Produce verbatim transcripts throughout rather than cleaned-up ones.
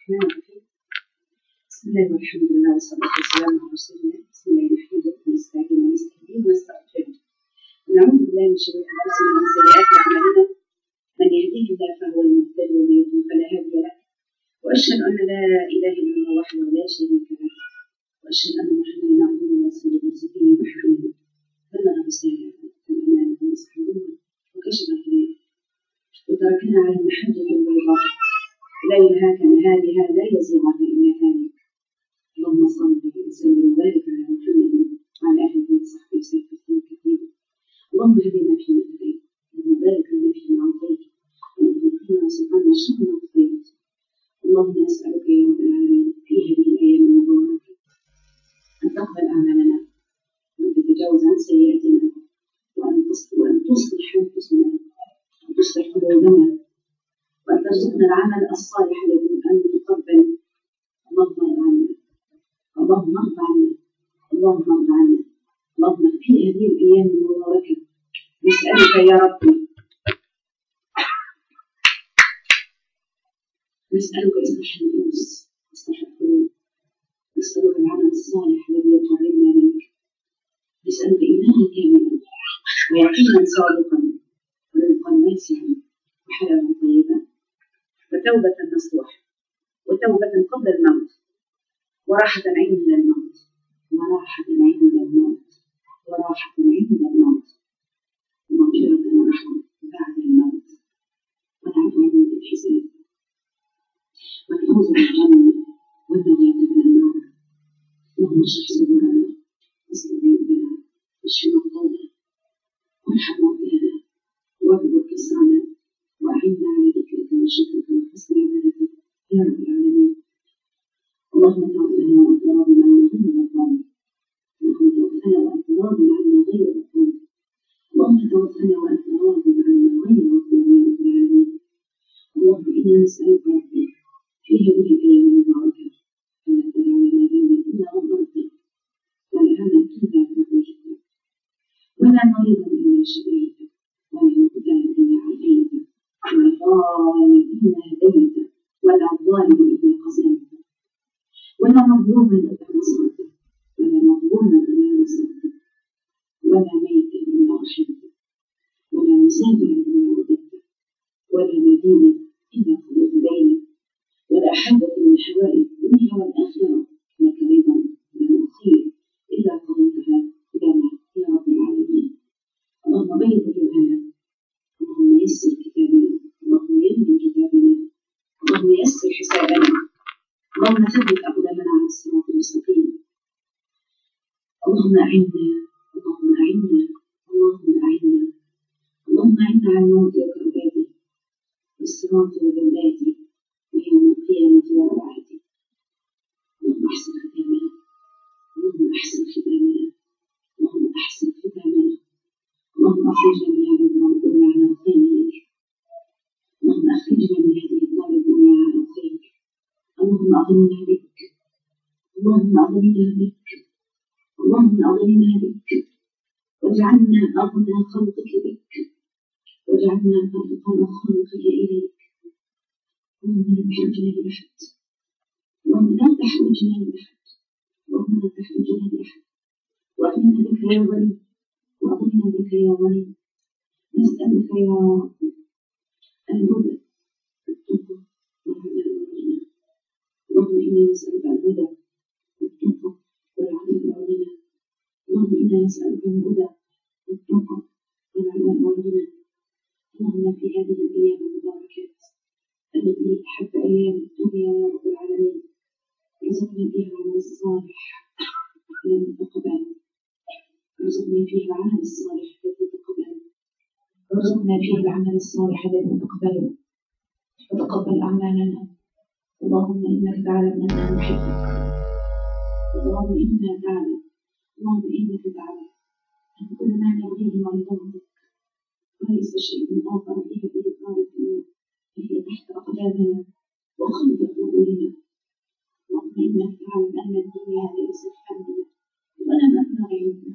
الرحمن الرحيم. بسم الله والحمد لله والصلاة والسلام على رسول الله. بسم الله نحمده ونستعين ونستهديه ونستغفره ونعوذ بالله من شرور أنفسنا ومن سيئات أعمالنا. من يهديه الله فهو المهتدي ومن يضلل فلا هادي له. وأشهد أن لا إله إلا الله وحده لا شريك له. وأشهد أن محمدا عبده ورسوله صفيه وحبيبه بلغ الرسالة والأمانة ونصح الأمة وكشف الغمة وتركنا على المحجة البيضاء ليلها كنهارها لا يزيغ عنها إلا هالك. اللهم صل وسلم وبارك على محمد وعلى أهله وصحبه وسلم تسليما كثيرا. اللهم اهدنا فيما هديت اللهم بارك لنا فيما أعطيت اللهم اغفرنا وسبحاننا شر ما قضيت. اللهم نسألك يا رب العالمين في هذه الأيام المباركة أن تقبل أعمالنا وأن تتجاوز عن سيئاتنا وأن تصلح أنفسنا وأن تصلح قلوبنا وأن ترزقنا العمل الصالح الذي أن يتقبل. اللهم ارض عنا اللهم ارض عنا اللهم ارض عنا. اللهم في هذه الأيام المباركة نسألك يا ربي نسألك إصلاح النفوس إصلاح القلوب. نسألك العمل الصالح الذي يقربنا منك. نسألك إيمانا كاملا ويقينا صادقا ورزقا واسعا وحلالا طيبا وتوبة نصوح وتوبة قبل الموت وراحة عند الموت وراحة عند الموت وراحة عند الموت ومغفرة ورحمة بعد الموت والعفو عند الحساب والفوز بالجنة والنجاة من النار. اللهم اشرح صدورنا واستر عيوبنا واشف مرضانا وارحم موتانا واكبر كسرنا وأعنا على ذكرك وشكرك وحسن عبادتك يا رب العالمين. اللهم توفنا وأنت راض عنا غير غضبان. اللهم توفنا وأنت راض عنا غير غضبان. اللهم توفنا وأنت راض عنا غير غضبان يا رب العالمين. اللهم إنا نسألك ربي في هذه الأيام المباركة أن لا تدع لنا ذنبا إلا غفرته ولا هما إلا فرجته ولا مريضا إلا شفيته ولا مبتلا إلا عافيته ولا ضالا إلا هديته ولا ظالما إلا قصمته ولا مظلوما إلا نصرته ولا مظلوما إلا نصرته ولا ميتا إلا رحمته ولا مسافرا إلا رددته ولا مدينا إلا قضيت دينه ولا حاجة من حوائج الدنيا والآخرة لك رضا ولا خير إلا قضيتها لنا يا رب العالمين. اللهم بيض وجوهنا اللهم يسر كتابنا اللهم يمن كتابنا اللهم يسر حسابنا اللهم ثبت أقدامنا على الصراط المستقيم. اللهم أعنا اللهم أعنا اللهم أعنا اللهم أعنا على الموت وكرباته والصراط وذلاته ويوم القيامة وروعته. اللهم أحسن ختامنا اللهم أحسن ختامنا اللهم أحسن ختامنا اللهم أخرجنا من هذه الدار الدنيا على خير. اللهم أخرجنا من هذه الدار الدنيا على خير. اللهم أغننا بك اللهم أغننا بك اللهم أغننا بك واجعلنا أغنى خلقك بك واجعلنا أفقر خلقك إليك. اللهم لا تحرجنا بأحد اللهم لا تحرجنا بأحد اللهم لا تحرجنا بأحد وأغننا بك يا غني وأغننا بك يا غني. نسألك يا رب الهدى والتقى والعمل والغنى. اللهم إنا نسألك الهدى والتقى والعمل والغنى. اللهم إنا نسألك الهدى والتقى والعمل والغنى. اللهم في هذه الأيام المباركات التي أحب أيام الدنيا يا رب العالمين ارزقنا فيها العمل الصالح الذي تقبل. ارزقنا فيها العمل الصالح الذي تقبل. ارزقنا فيها العمل الصالح الذي تقبله وتقبل أعمالنا. اللهم إنك تعلم أننا نحبك. اللهم إنا تعلم اللهم إنك تعلم أن كل ما نبغيه مرضاتك وليس شيء آخر في هذه الدار الدنيا فهي تحت أقدامنا وخلف ظهورنا. اللهم إنك تعلم أن الدنيا ليست همنا ولا مبنى عيوبنا.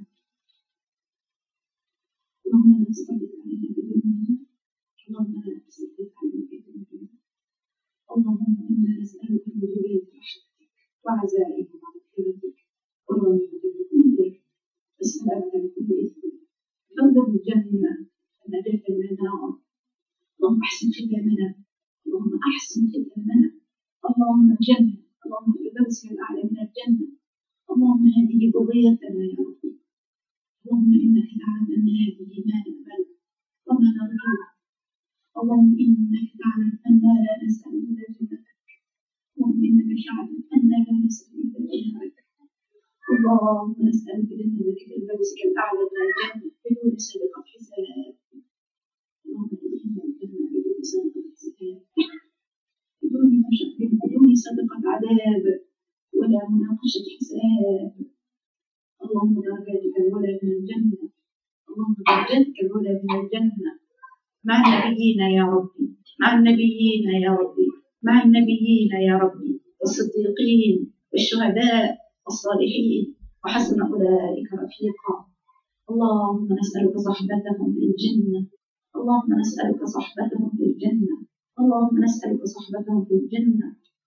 اللهم لا تسلط علينا بذنوبنا اللهم لا تسلط علينا بذنوبنا اللهم إنا نسألك موجبات رحمتك وعزائم مغفرتك والغنيمة من كل بر والسلامة من كل إثم فوزا بالجنة ونجاة من النار. اللهم أحسن ختامنا، اللهم أحسن ختامنا، اللهم الجنة، اللهم الفردوس الأعلى من الجنة. اللهم هذه قضيتنا يا رب، اللهم إنك تعلم أن هذه ما نقبل وما نرجو. اللهم إنك تعلم أننا لا نسأل إلا جنتك، اللهم إنك تعلم أننا لا نسأل إلا جنتك. اللهم نسألك جنتك الفردوس الأعلى من الجنة بدون سابقة حساب. اللهم ادخلنا الجنة بدون سابقة حساب، بدون مشقة، بدون سابقة عذاب ولا مناقشة حساب. اللهم درجاتك العلى من الجنة، اللهم درجاتك العلى من الجنة مع النبيين يا ربي، مع النبيين يا ربي، مع النبيين يا ربي والصديقين والشهداء والصالحين وحسن أولئك رفيقا. اللهم نسألك صحبتهم في الجنة، اللهم نسألك صحبتهم في الجنة، اللهم نسألك صحبتهم في الجنة.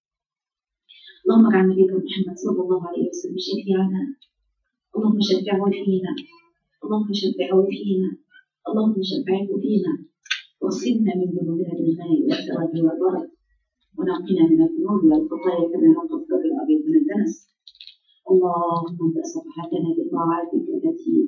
اللهم اجعل نبيك محمد صلى الله عليه وسلم شفيعنا، اللهم شفعه فينا، اللهم شفعه فينا، اللهم شفعه فينا، واغسلنا من ذنوبنا بالماء والثلج والبرد، ونقنا من الذنوب والخطايا كما ينقى الثوب الابيض من الدنس. اللهم املأ صفحتنا بطاعاتك التي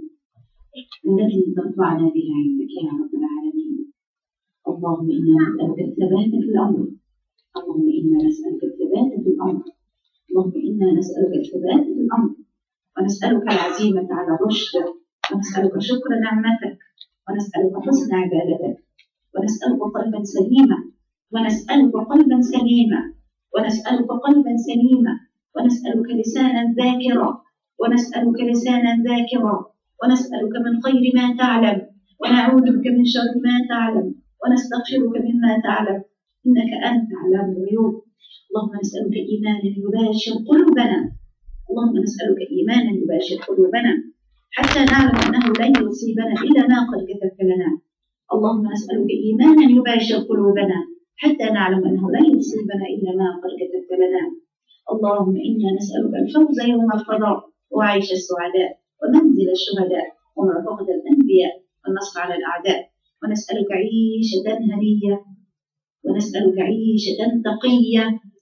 التي ترفعنا بها عندك يا رب العالمين. اللهم انا نسألك الثبات في الامر، اللهم انا نسألك الثبات في الامر، اللهم انا نسألك الثبات في الامر، ونسألك العزيمة على الرشد، ونسألك شكر نعمتك، ونسألك حسن عبادتك، ونسألك قلبا سليما، ونسألك قلبا سليما، ونسألك قلبا سليما، ونسألك لسانا ذاكرا، ونسألك لسانا ذاكرا، ونسألك من خير ما تعلم، ونعوذ بك من شر ما تعلم، ونستغفرك مما تعلم، إنك أنت علام الغيوب. اللهم نسألك إيمانا يباشر قلوبنا، اللهم نسألك إيمانا يباشر قلوبنا حتى نعلم أنه لن يصيبنا إلا ما قد كتبت لنا. اللهم نسألك إيمانا يباشر قلوبنا حتى نعلم أنه لن يصيبنا إلا ما قد كتبت لنا. اللهم إنا نسألك الفوز يوم القضاء وعيش السعداء ومنزل الشهداء ومرافقة الأنبياء والنصر على الأعداء، ونسألك عيشة هنية، ونسألك عيشة تقية،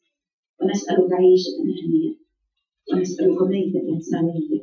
ونسألك عيشة هنية، ونسألك ميتة سوية،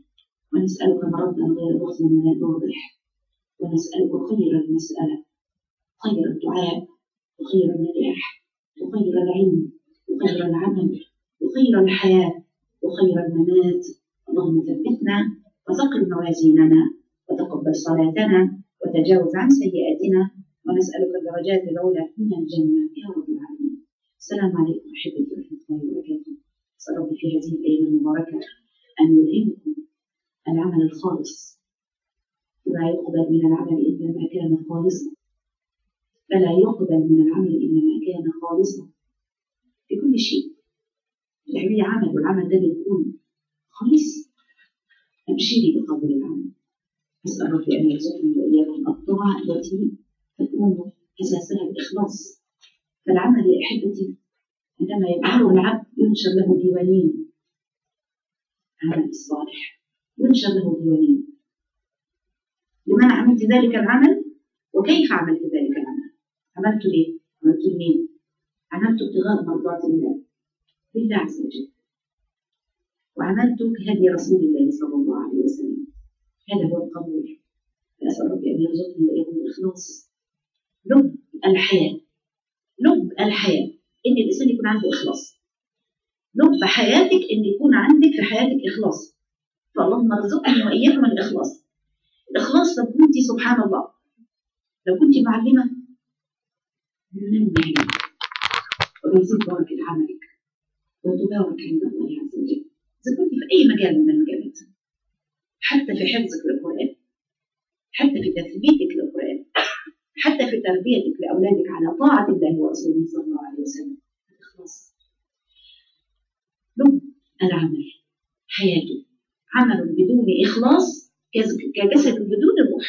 ونسألك مرضا غير مخزن ولا واضح، ونسألك خير المسألة، خير الدعاء، وخير النجاح، وخير العلم، وخير العمل، وخير الحياة، وخير الممات. اللهم ثبتنا وثقل موازيننا، وتقبل صلاتنا، وتجاوز عن سيئاتنا، ونسألك الدرجات العلى من الجنة يا رب العالمين. السلام عليكم أحبتي ورحمة الله وبركاته. أسأل ربي في هذه الأيام المباركة أن يلهمكم العمل الخالص، فلا يقبل من العمل إلا ما كان خالصا، فلا يقبل من العمل إلا ما كان خالصا في كل شيء. تعملي عمل والعمل ده بيكون خالص، أبشري بقبول العمل. أسأل ربي أن يرزقني وإياكم الطاعة التي تكون أساسها الإخلاص. فالعمل يا أحبتي عندما يفعله العبد ينشر له ديوانين، عمل الصالح ينشر له ديوانين. لمن عملت ذلك العمل وكيف عملت ذلك العمل؟ عملت ليه؟ عملت لمين؟ عملت ابتغاء مرضات الله لله عز وجل، وعملت كهدي رسول الله صلى الله عليه وسلم. هذا هو القبول. فأسأل ربي أن يرزقني وإياكم الإخلاص. لب الحياة، لب الحياة إن الإنسان يكون عنده إخلاص. لب حياتك إن يكون عندك في حياتك إخلاص. فاللهم ارزقني وإياكم الإخلاص. الإخلاص لو كنت سبحان الله لو كنت معلمة ينمي علمك ويزيد بركة عملك وتبارك عند الله عز وجل. إذا كنت في أي مجال من المجالات، حتى في حفظك للقرآن، حتى في تثبيتك للقرآن، حتى في تربيتك لأولادك على طاعة الله ورسوله صلى الله عليه وسلم. الإخلاص لب العمل حياته. عمل بدون إخلاص كجسد بدون روح.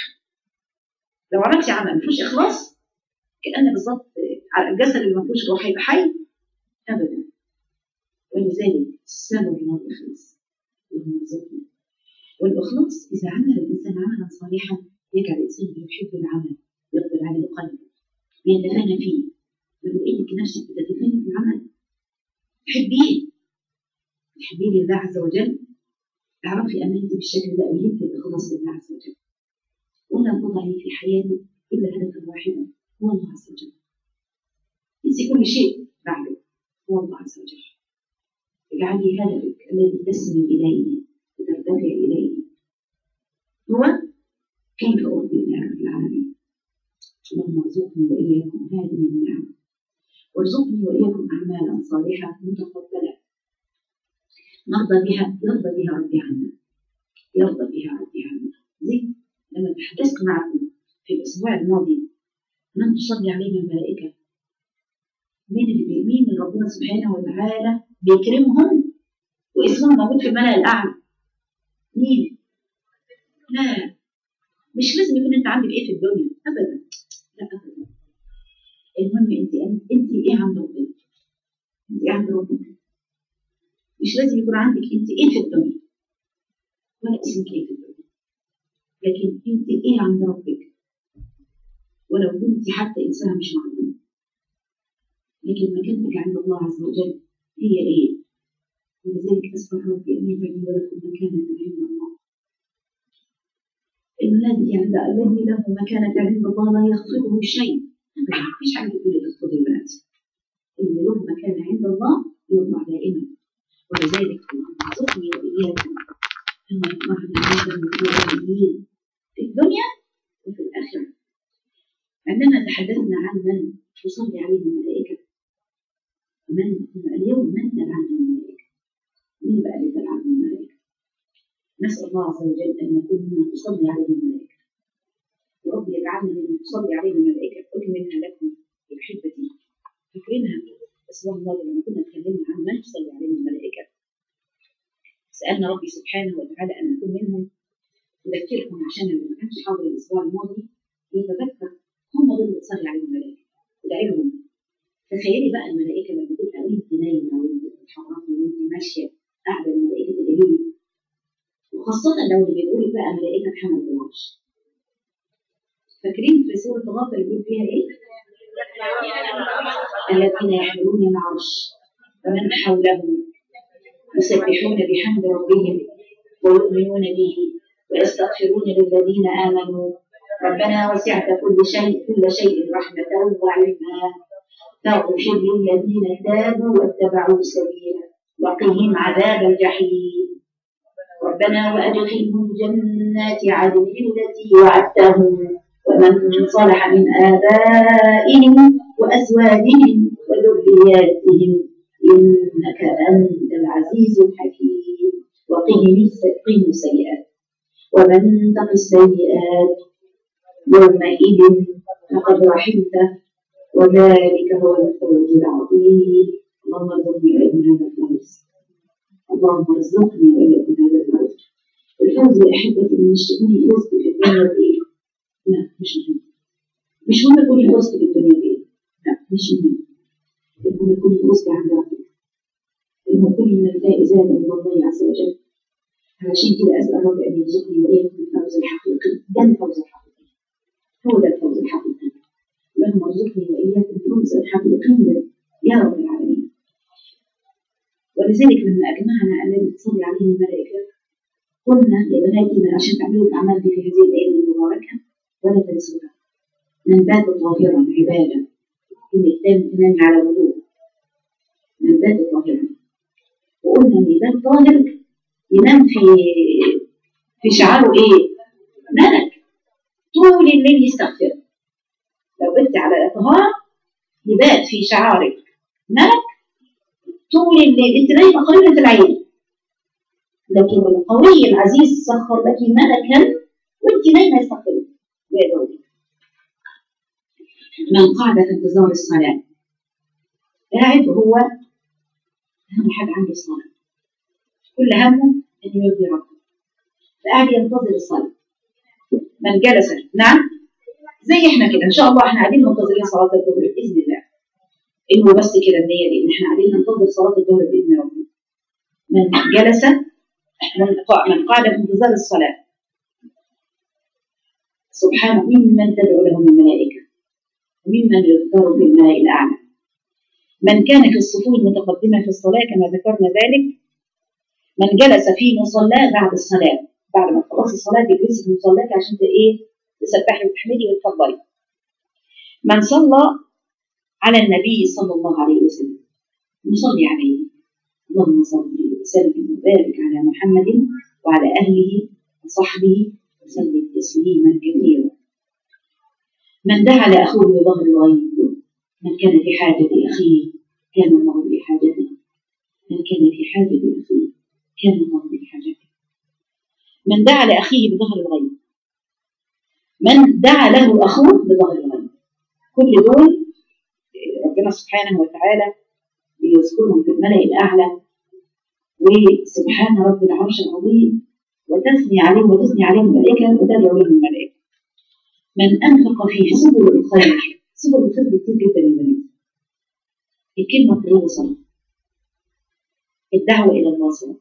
لو عملتي عمل ما فيهوش إخلاص كأن بالظبط الجسد اللي ما فيهوش روح هيبقى حي أبدا. ولذلك السبب والإخلاص والمرزقين. والإخلاص إذا عمل الإنسان عملا صالحا يجعل الإنسان يحب العمل يقبل عليه بقلبه يتفانى فيه. لو لقيتك نفسك بتتفانى في العمل تحبيه تحبيه لله عز وجل، اعرفي أن أنت بالشكل ده أريد الإخلاص لله عز وجل، ولا تضعي في حياتك إلا هدفا واحدا هو الله عز وجل. انسي كل شيء بعده هو الله عز وجل. اجعلي هدفك الذي تسمي إليه وترتفع إليه هو كيف أرضي الله رب العالمين. اللهم ارزقني وإياكم هذه النعم، وارزقني وإياكم أعمالا صالحة متقبلة نرضى بها يرضى بها ربي عنا يرضى بها ربي عنا. زي لما تحدثت معكم في الأسبوع الماضي من تصلي علينا الملائكة، مين اللي مين اللي ربنا سبحانه وتعالى بيكرمهم واسمهم موجود في الملأ الأعلى؟ مين؟ لا، مش لازم يكون أنت عندك إيه في الدنيا أبدا، لا أبدا. المهم أنت أنت إيه عند ربنا؟ أنت إيه عند ربنا؟ مش لازم يكون عندك أنت إيه في الدنيا ولا اسمك إيه في الدنيا، لكن أنت إيه عند ربك. ولو كنت حتى إنسان مش معلوم، لكن مكانتك عند الله عز وجل هي إيه؟ ولذلك أسأل ربي أن يجعل ولكم مكانة عند الله. الذي عند الذي له مكانة عند الله لا يخفضه شيء أبدا. مفيش حاجة تقول لي تخفضي يا بنات. اللي له مكانة عند الله يرضى دائما. ولذلك ارزقني وإياكم أن يرفعنا هذا المكروهين في الدنيا وفي الآخرة. عندما تحدثنا عن من تصلي عليه الملائكة، من اليوم من تلعنه الملائكة؟ مين بقى اللي تلعنه الملائكة؟ نسأل الله عز وجل أن نكون ممن تصلي عليه الملائكة. ورب يجعلنا ممن تصلي عليه الملائكة. أكملها لكم بأحبتي. فاكرينها الأسبوع الماضي لما كنا اتكلمنا عن من تصلي عليه الملائكة؟ سألنا ربي سبحانه وتعالى أن نكون منهم. أذكركم عشان اللي ما كانش حاضر الأسبوع الماضي يتذكر هم دول اللي تصلي عليهم الملائكة. ادعي لهم. تخيلي بقى الملائكة لما تبقى وانت نايمة وانت بتتحركي وانت ماشية قاعدة الملائكة تدعي لي، وخاصة لو اللي بيقول بقى ملائكة حمل العرش. فاكرين في سورة غافر يقول فيها ايه؟ الذين يحملون العرش ومن حوله يسبحون بحمد ربهم ويؤمنون به ويستغفرون للذين آمنوا ربنا وسعت كل شيء كل شيء رحمة وعلما فاغفر للذين تابوا واتبعوا سبيلا وقهم عذاب الجحيم ربنا وأدخلهم جنات عدن التي وعدتهم ومن صلح من آبائهم وأزواجهم وذرياتهم إنك أنت العزيز الحكيم وقهم السيئات ومن تق السيئات يومئذ فقد رحمته وذلك هو الفوز العظيم. اللهم ارزقني وإياكم هذا الفوز. اللهم ارزقني وإياكم هذا الفوز. الفوز يا أحبتي من تكوني فزت في الدنيا بإيه؟ لا مش مهم. مش مهم تكوني فزت في الدنيا بإيه؟ لا مش مهم. المهم تكوني فزت عند ربك. المهم تكوني من الفائزات عند الله عز وجل. علشان كده أسأل ربي أن يرزقني وإياكم الفوز الحقيقي. ده الفوز الحقيقي. هو ده الفوز الحقيقي. اللهم ارزقني وإياكم فوزا حقيقيا يا رب العالمين. ولذلك لما أجمعنا الذي تصلي عليه الملائكة قلنا يا بناتي من عشان تعملوا الأعمال دي في هذه الأيام المباركة ولا تنسوها. من بات طاهرا عبادة إنك تنامي على وضوء. من بات طاهرا. وقلنا إن بات طاهر ينام في في شعاره إيه؟ ملك طول الليل يستغفر. لو بت على الطهارة يبات في شعارك ملك طول الليل. انت نايمة قريبة العين، لكن القوي العزيز سخر لك ملكا وانت نايمة يستغفر ويدعو بك. من قعد في انتظار الصلاة قاعد هو أهم حاجة عنده الصلاة، كل همه أن يرضي ربه، فقاعد ينتظر الصلاة. من جلس نعم زي احنا كده ان شاء الله احنا قاعدين منتظرين صلاه الظهر باذن الله. انه بس كده النيه دي ان احنا قاعدين ننتظر صلاه الظهر باذن ربنا. من جلس من من قعد في انتظار الصلاه سبحانه ممن تدعو له الملائكه وممن يذكر في الملأ الاعلى. من كان في الصفوف المتقدمه في الصلاه كما ذكرنا ذلك. من جلس في مصلاه بعد الصلاه، بعد ما تخلصي الصلاه تجلسي في مصلاك عشان ايه؟ تسبحي وتحمدي وتفضلي. من صلى على النبي صلى الله عليه وسلم نصلي عليه، اللهم صل وسلم وبارك على محمد وعلى اهله وصحبه وسلم تسليما كثيرا. من دعا لاخوه بظهر الغيب، من كان في حاجه اخيه كان الله في حاجته، من كان في حاجه اخيه كان الله في حاجته. من دعا لاخيه بظهر الغيب، من دعا له اخوه بظهر الغيب، كل دول ربنا سبحانه وتعالى بيذكرهم في الملأ الأعلى. وسبحان رب العرش العظيم وتثني عليهم وتثني عليهم الملائكة وتدعو لهم الملائكة. من أنفق في سبل الخير، سبل الخير كتير جدا يا بنات. الكلمة كلها صلاة، الدعوة إلى الله صلاة،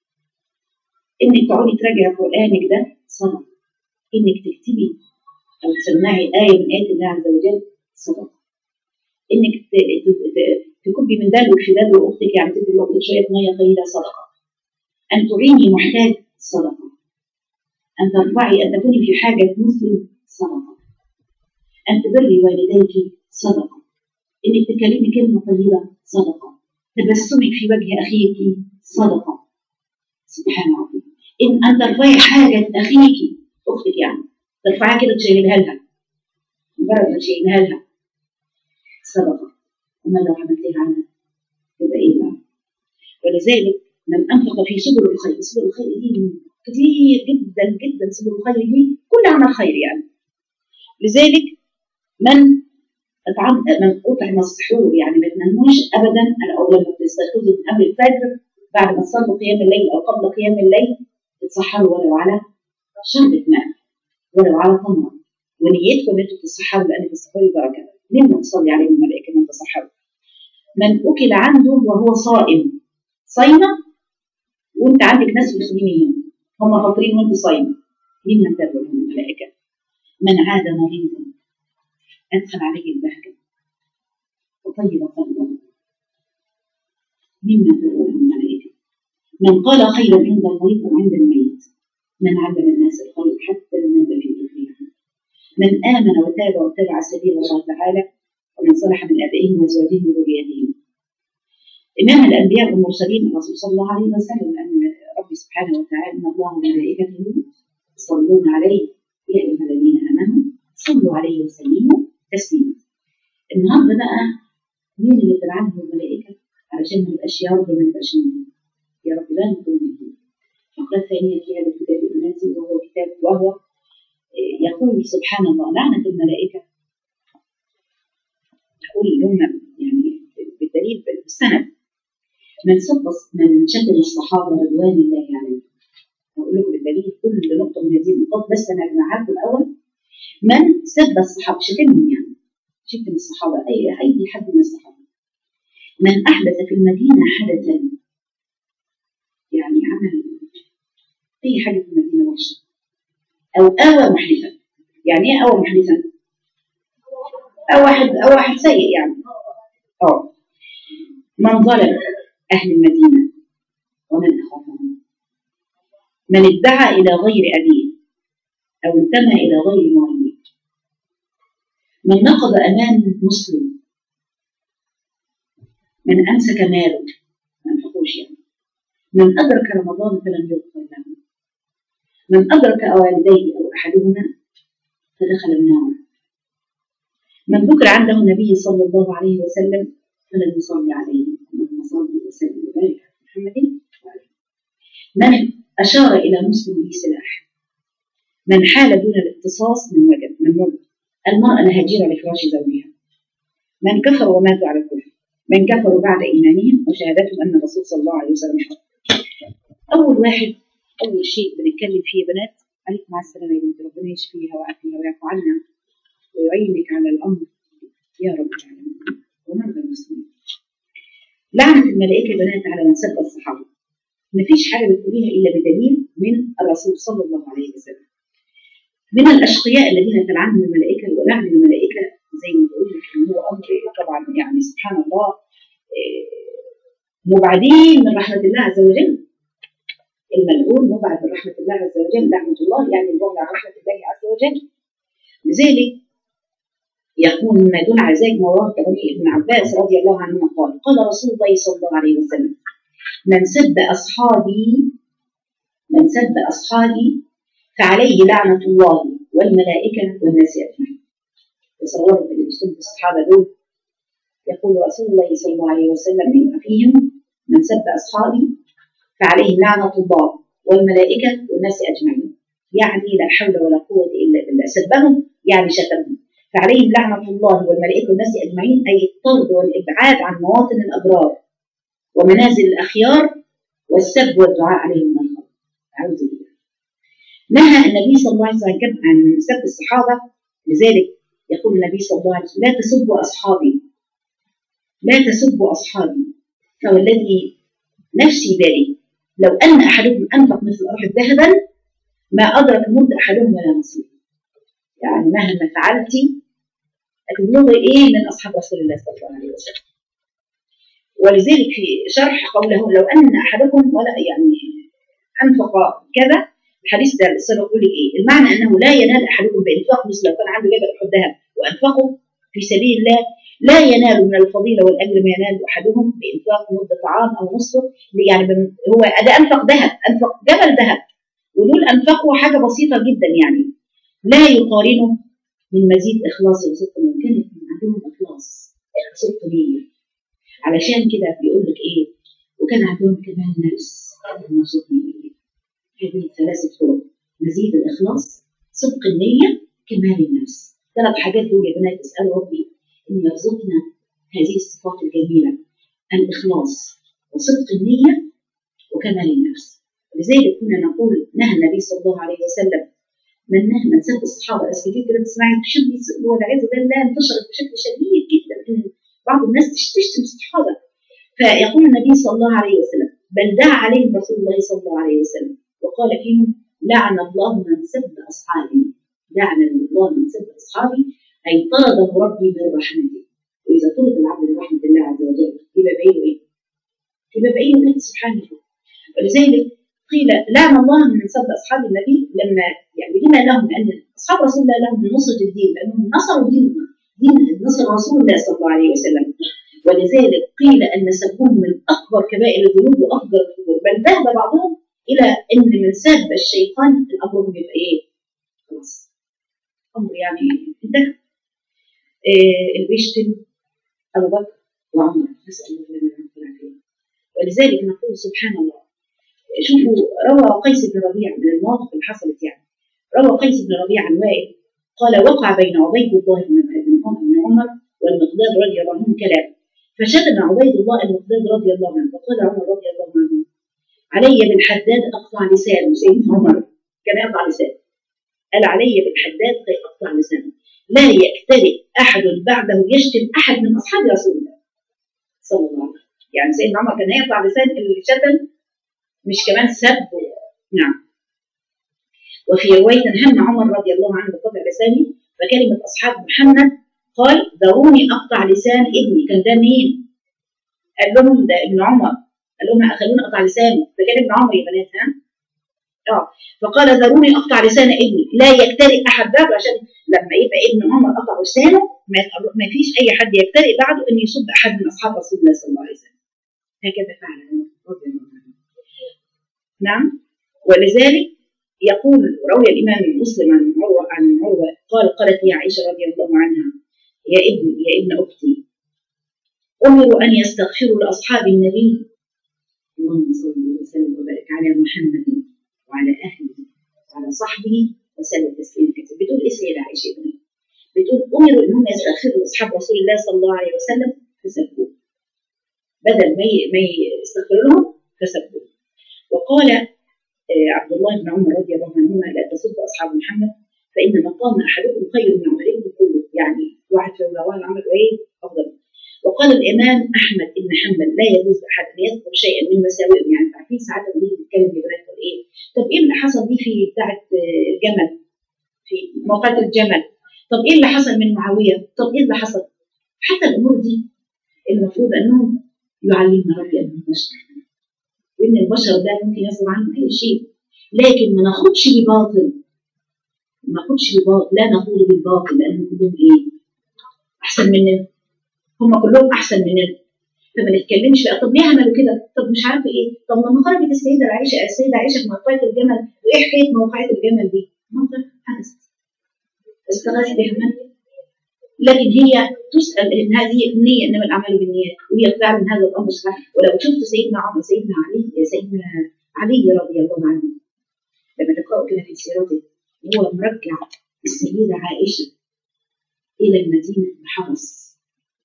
إنك تقعدي تراجعي قرآنك ده صلاة، إنك تكتبي أو تسمعي آية من آيات الله عز وجل صلاة، إنك تكبي من دلوك في دلو أختك، يعني تدي لأختك شوية مية قليلة صدقة. أن تعيني محتاج صدقة. أن ترفعي، أن تكوني في حاجة مسلم صدقة. أن تبري والديك صدقة. إنك تكلمي كلمة طيبة صدقة. تبسمك في وجه أخيك صدقة. سبحان الله. إن أن ترفعي حاجة أخيك أختك، يعني ترفعها كده تشيلها لها، مجرد ما تشيلها لها صدقة. وما لو عملتها عنها تبقى إيه بقى؟ ولذلك من أنفق في سبل الخير، سبل الخير دي كتير جدا جدا، سبل الخير دي كل عمل خير يعني. لذلك من أطعم من أطعم السحور، يعني ما تناموش أبدا أو لما تستيقظوا من قبل الفجر بعد ما تصلوا قيام الليل أو قبل قيام الليل تتسحروا ولو على شربة ماء ولو على تمرة، ونيتكم أن أنتم تتسحروا لأن في السحور بركة، مما تصلي عليه الملائكة من تسحروا. من أكل عنده وهو صائم، صايمة وأنت عندك ناس مسلمين هم فاطرين وأنت صايمة، ممن تدعو لهم الملائكة. من عاد مريضا أدخل عليه البهجة وطيب قلبه، ممن تدعو لهم الملائكة. من قال خيرا عند المريض وعند الميت، من علم الناس الخير حتى المن في ذكرها. من آمن وتاب واتبع سبيل الله تعالى، ومن صلح من آبائهم وأزواجهم وذرياتهم. إمام الأنبياء والمرسلين الرسول صلى الله عليه وسلم أن ربي سبحانه وتعالى إن الله وملائكته يصلون عليه يا أيها الذين آمنوا صلوا عليه وسلموا تسليما. النهارده بقى مين اللي بتلعنهم الملائكة علشان ما نبقاش يا رب ما نبقاش منهم، يا رب لا نكون منهم. الفقرة الثانية في هذا الكتاب المنزل وهو كتاب وهو يقول سبحان الله لعنة الملائكة، يقول لهم يعني بالدليل بالسند. من سب من شتم الصحابة رضوان الله عليهم، أقول لكم بالدليل كل نقطة من هذه النقاط، بس أنا أجمعها الأول. من سب الصحابة شتمهم، يعني شتم الصحابة أي أي حد من الصحابة. من أحدث في المدينة حدثا، يعني عمل أي حاجة في المدينة وحشة، أو آوى محدثا. يعني إيه آوى محدثا؟ أو واحد أو واحد سيء يعني. أه من ظلم أهل المدينة ومن أخافهم. من ادعى إلى غير أبيه أو انتمى إلى غير مواليه. من نقض أمان مسلم. من أمسك ماله ما أنفقوش يعني. من أدرك رمضان فلم يغفر له. من أدرك والديه أو أحدهما فدخل النار. من ذكر عنده النبي صلى الله عليه وسلم فلم يصلي عليه، اللهم صل وسلم وبارك على محمد وعليه. من أشار إلى مسلم بسلاح. من حال دون الاختصاص من وجد من وجد المرأة الهاجرة لفراش زوجها. من كفر وماتوا على الكفر. من كفروا بعد إيمانهم وشهادتهم أن الرسول صلى الله عليه وسلم حق. أول واحد أول شيء بنتكلم فيه يا بنات، عليكم مع السلامة يا بنت، ربنا يشفيها ويعافيها ويعفو عنا ويعينك على الأمر يا رب العالمين ومرضى المسلمين. لعنة الملائكة بنات على من سب الصحابة. مفيش حاجة بتقوليها إلا بدليل من الرسول صلى الله عليه وسلم. من الأشقياء الذين تلعنهم الملائكة ولعن الملائكة زي ما بقول لك إن هو أمر طبعا يعني سبحان الله مبعدين من رحمة الله عز وجل. الملعون مبعد من رحمة الله عز وجل، لعنة الله يعني البعد عن رحمة الله عز وجل. لذلك يكون ما يدل على ذلك ما رواه ابن عباس رضي الله عنهما قال قال رسول الله صلى الله عليه وسلم من سب أصحابي من سب أصحابي فعليه لعنة الله والملائكة والناس أجمعين. تصوروا اللي بيشتموا الصحابة دول، يقول رسول الله صلى الله عليه وسلم من فيهم من سب أصحابي فعليه لعنة الله والملائكة والناس أجمعين. يعني لا حول ولا قوة إلا بالله. سبهم يعني شتمهم، فعليهم لعنة الله والملائكة والناس أجمعين، أي الطرد والإبعاد عن مواطن الأبرار ومنازل الأخيار والسب والدعاء عليهم من الخير. أعوذ بالله. نهى النبي صلى الله عليه وسلم عن سب الصحابة. لذلك يقول النبي صلى الله عليه وسلم لا تسبوا أصحابي لا تسبوا أصحابي فوالذي نفسي بيده لو أن أحدكم أنفق مثل أحد ذهبا ما أدرك مد أحدهم ولا نصيب. يعني مهما فعلتي هتبلغي إيه من أصحاب رسول الله صلى الله عليه وسلم. ولذلك في شرح قوله لو أن أحدكم ولا يعني أنفق كذا، الحديث ده السنة يقول لك إيه؟ المعنى أنه لا ينال أحدكم بإنفاق مثل لو كان عنده جبل أحد ذهب وأنفقه في سبيل الله لا ينال من الفضيلة والأجر ما ينال أحدهم بإنفاق مد طعام أو نصفه. يعني هو ده أنفق ذهب، أنفق جبل ذهب، ودول أنفقوا حاجة بسيطة جدا يعني لا يقارنه من مزيد إخلاص وصدق من كانت عندهم إخلاص صدق نية. علشان كده بيقول لك إيه وكان عندهم كمان نفس عندهم صدق نية. هذه ثلاثة طرق: مزيد الإخلاص، صدق النية، كمال النفس. ثلاث حاجات دول يا بنات اسألوا ربي أن يرزقنا هذه الصفات الجميلة: الإخلاص وصدق النية وكمال النفس. لذلك كنا نقول نهى النبي صلى الله عليه وسلم من نهى من سب الصحابة. بس كتير كده تسمعي تشد والعياذ بالله انتشرت بشكل شديد جدا ان بعض الناس تشتم الصحابة. فيقول النبي صلى الله عليه وسلم بل دعا عليهم رسول الله صلى الله عليه وسلم وقال فيهم لعن الله من سب أصحابي. لعن الله من سب أصحابي أي طرده ربي من رحمته. وإذا طرد العبد من رحمة الله عز وجل يبقى بعيد إيه؟ يبقى بعيد الله سبحانه. ولذلك قيل لعن الله من سب أصحاب النبي لما يعني لما لهم لأن أصحاب رسول الله لهم من نصرة الدين، لأنهم نصروا دين دين نصر رسول الله صلى الله عليه وسلم. ولذلك قيل أن سبهم من أكبر كبائر الذنوب وأفضل الكفور، بل ذهب بعضهم إلى أن من سب الشيطان الأمر يبقى إيه؟ خلاص أمر يعني انتهى. إيه اللي بيشتم أبو بكر وعمر نسأل الله لنا العافية. ولذلك نقول سبحان الله. شوفوا روى قيس بن ربيع من المواقف اللي حصلت يعني روى قيس بن ربيع عن وائل قال وقع بين عبيد الله بن عمر والمقداد رضي الله عنه كلام فشتم عبيد الله المقداد رضي الله عنه فقال عمر رضي الله عنه علي بالحداد أقطع لسانه. سيدنا عمر كان يقطع لسانه، قال علي بالحداد كي أقطع لسانه لا يكترئ أحد بعده يشتم أحد من أصحاب رسول الله صلى الله عليه وسلم. يعني سيدنا عمر كان يقطع لسان اللي شتم مش كمان سب. نعم. وفي رواية هم عمر رضي الله عنه بقطع لسانه فكلمة أصحاب محمد قال ذروني أقطع لسان ابني. كان ده مين؟ قال لهم ده ابن عمر، قال لهم خلوني أقطع لسانه. ده كان ابن عمر يا بنات. ها؟ اه فقال ذروني أقطع لسان ابني لا يكترئ أحد بعده، عشان لما يبقى ابن عمر قطع لسانه ما فيش أي حد يكترئ بعده أن يصب أحد من أصحاب رسول الله صلى الله عليه وسلم. هكذا فعل عمر رضي الله عنه. نعم. ولذلك يقول روي الإمام مسلم عن عروة عن عروة قال قالت لي عائشة رضي الله عنها يا ابن يا ابن أختي أمروا أن يستغفروا لأصحاب النبي اللهم صل وسلم وبارك على محمد وعلى أهله وعلى صحبه وسلم تسليما كثيرا. بتقول إيه سيدة عائشة؟ بتقول أمروا إنهم يستغفروا لأصحاب رسول الله صلى الله عليه وسلم فسبوه، بدل ما ما يستغفروا لهم فسبوه. وقال عبد الله بن عمر رضي الله عنهما لا تسبوا أصحاب محمد فإن مقام أحدكم خير من عملكم كله. يعني واحد في رواه العمل إيه أفضل. وقال الامام احمد بن حنبل لا يجوز لاحد ان يذكر شيئا من مساوئهم. يعني عارفين ساعات لما نيجي نتكلم في بنات تقول ايه؟ طب ايه اللي حصل دي في بتاعه الجمل، في موقعة الجمل؟ طب ايه اللي حصل من معاويه؟ طب ايه اللي حصل؟ حتى الامور دي المفروض انهم يعلمنا ربي ان البشر، وان البشر ده ممكن يصدر عنه اي شيء، لكن ما ناخدش بباطل، ما ناخدش بباطل، لا نقول بالباطل، لان كلهم ايه؟ احسن مننا، هم كلهم احسن مننا، فما نتكلمش بقى طب ليه عملوا كده؟ طب مش عارفه ايه؟ طب لما خرجت السيده عائشه السيده عائشه في موقعة الجمل، وايه حكايه موقعة الجمل دي؟ موقع حدث استغاث بها، لكن هي تسال ان هذه النيه، انما الاعمال بالنيات، وهي فعلا هذا الامر صح. ولو شفت سيدنا عمر سيدنا علي سيدنا علي رضي الله عنه لما تقرأوا كده في سيرته وهو مرجع السيده عائشه الى المدينه بحرس،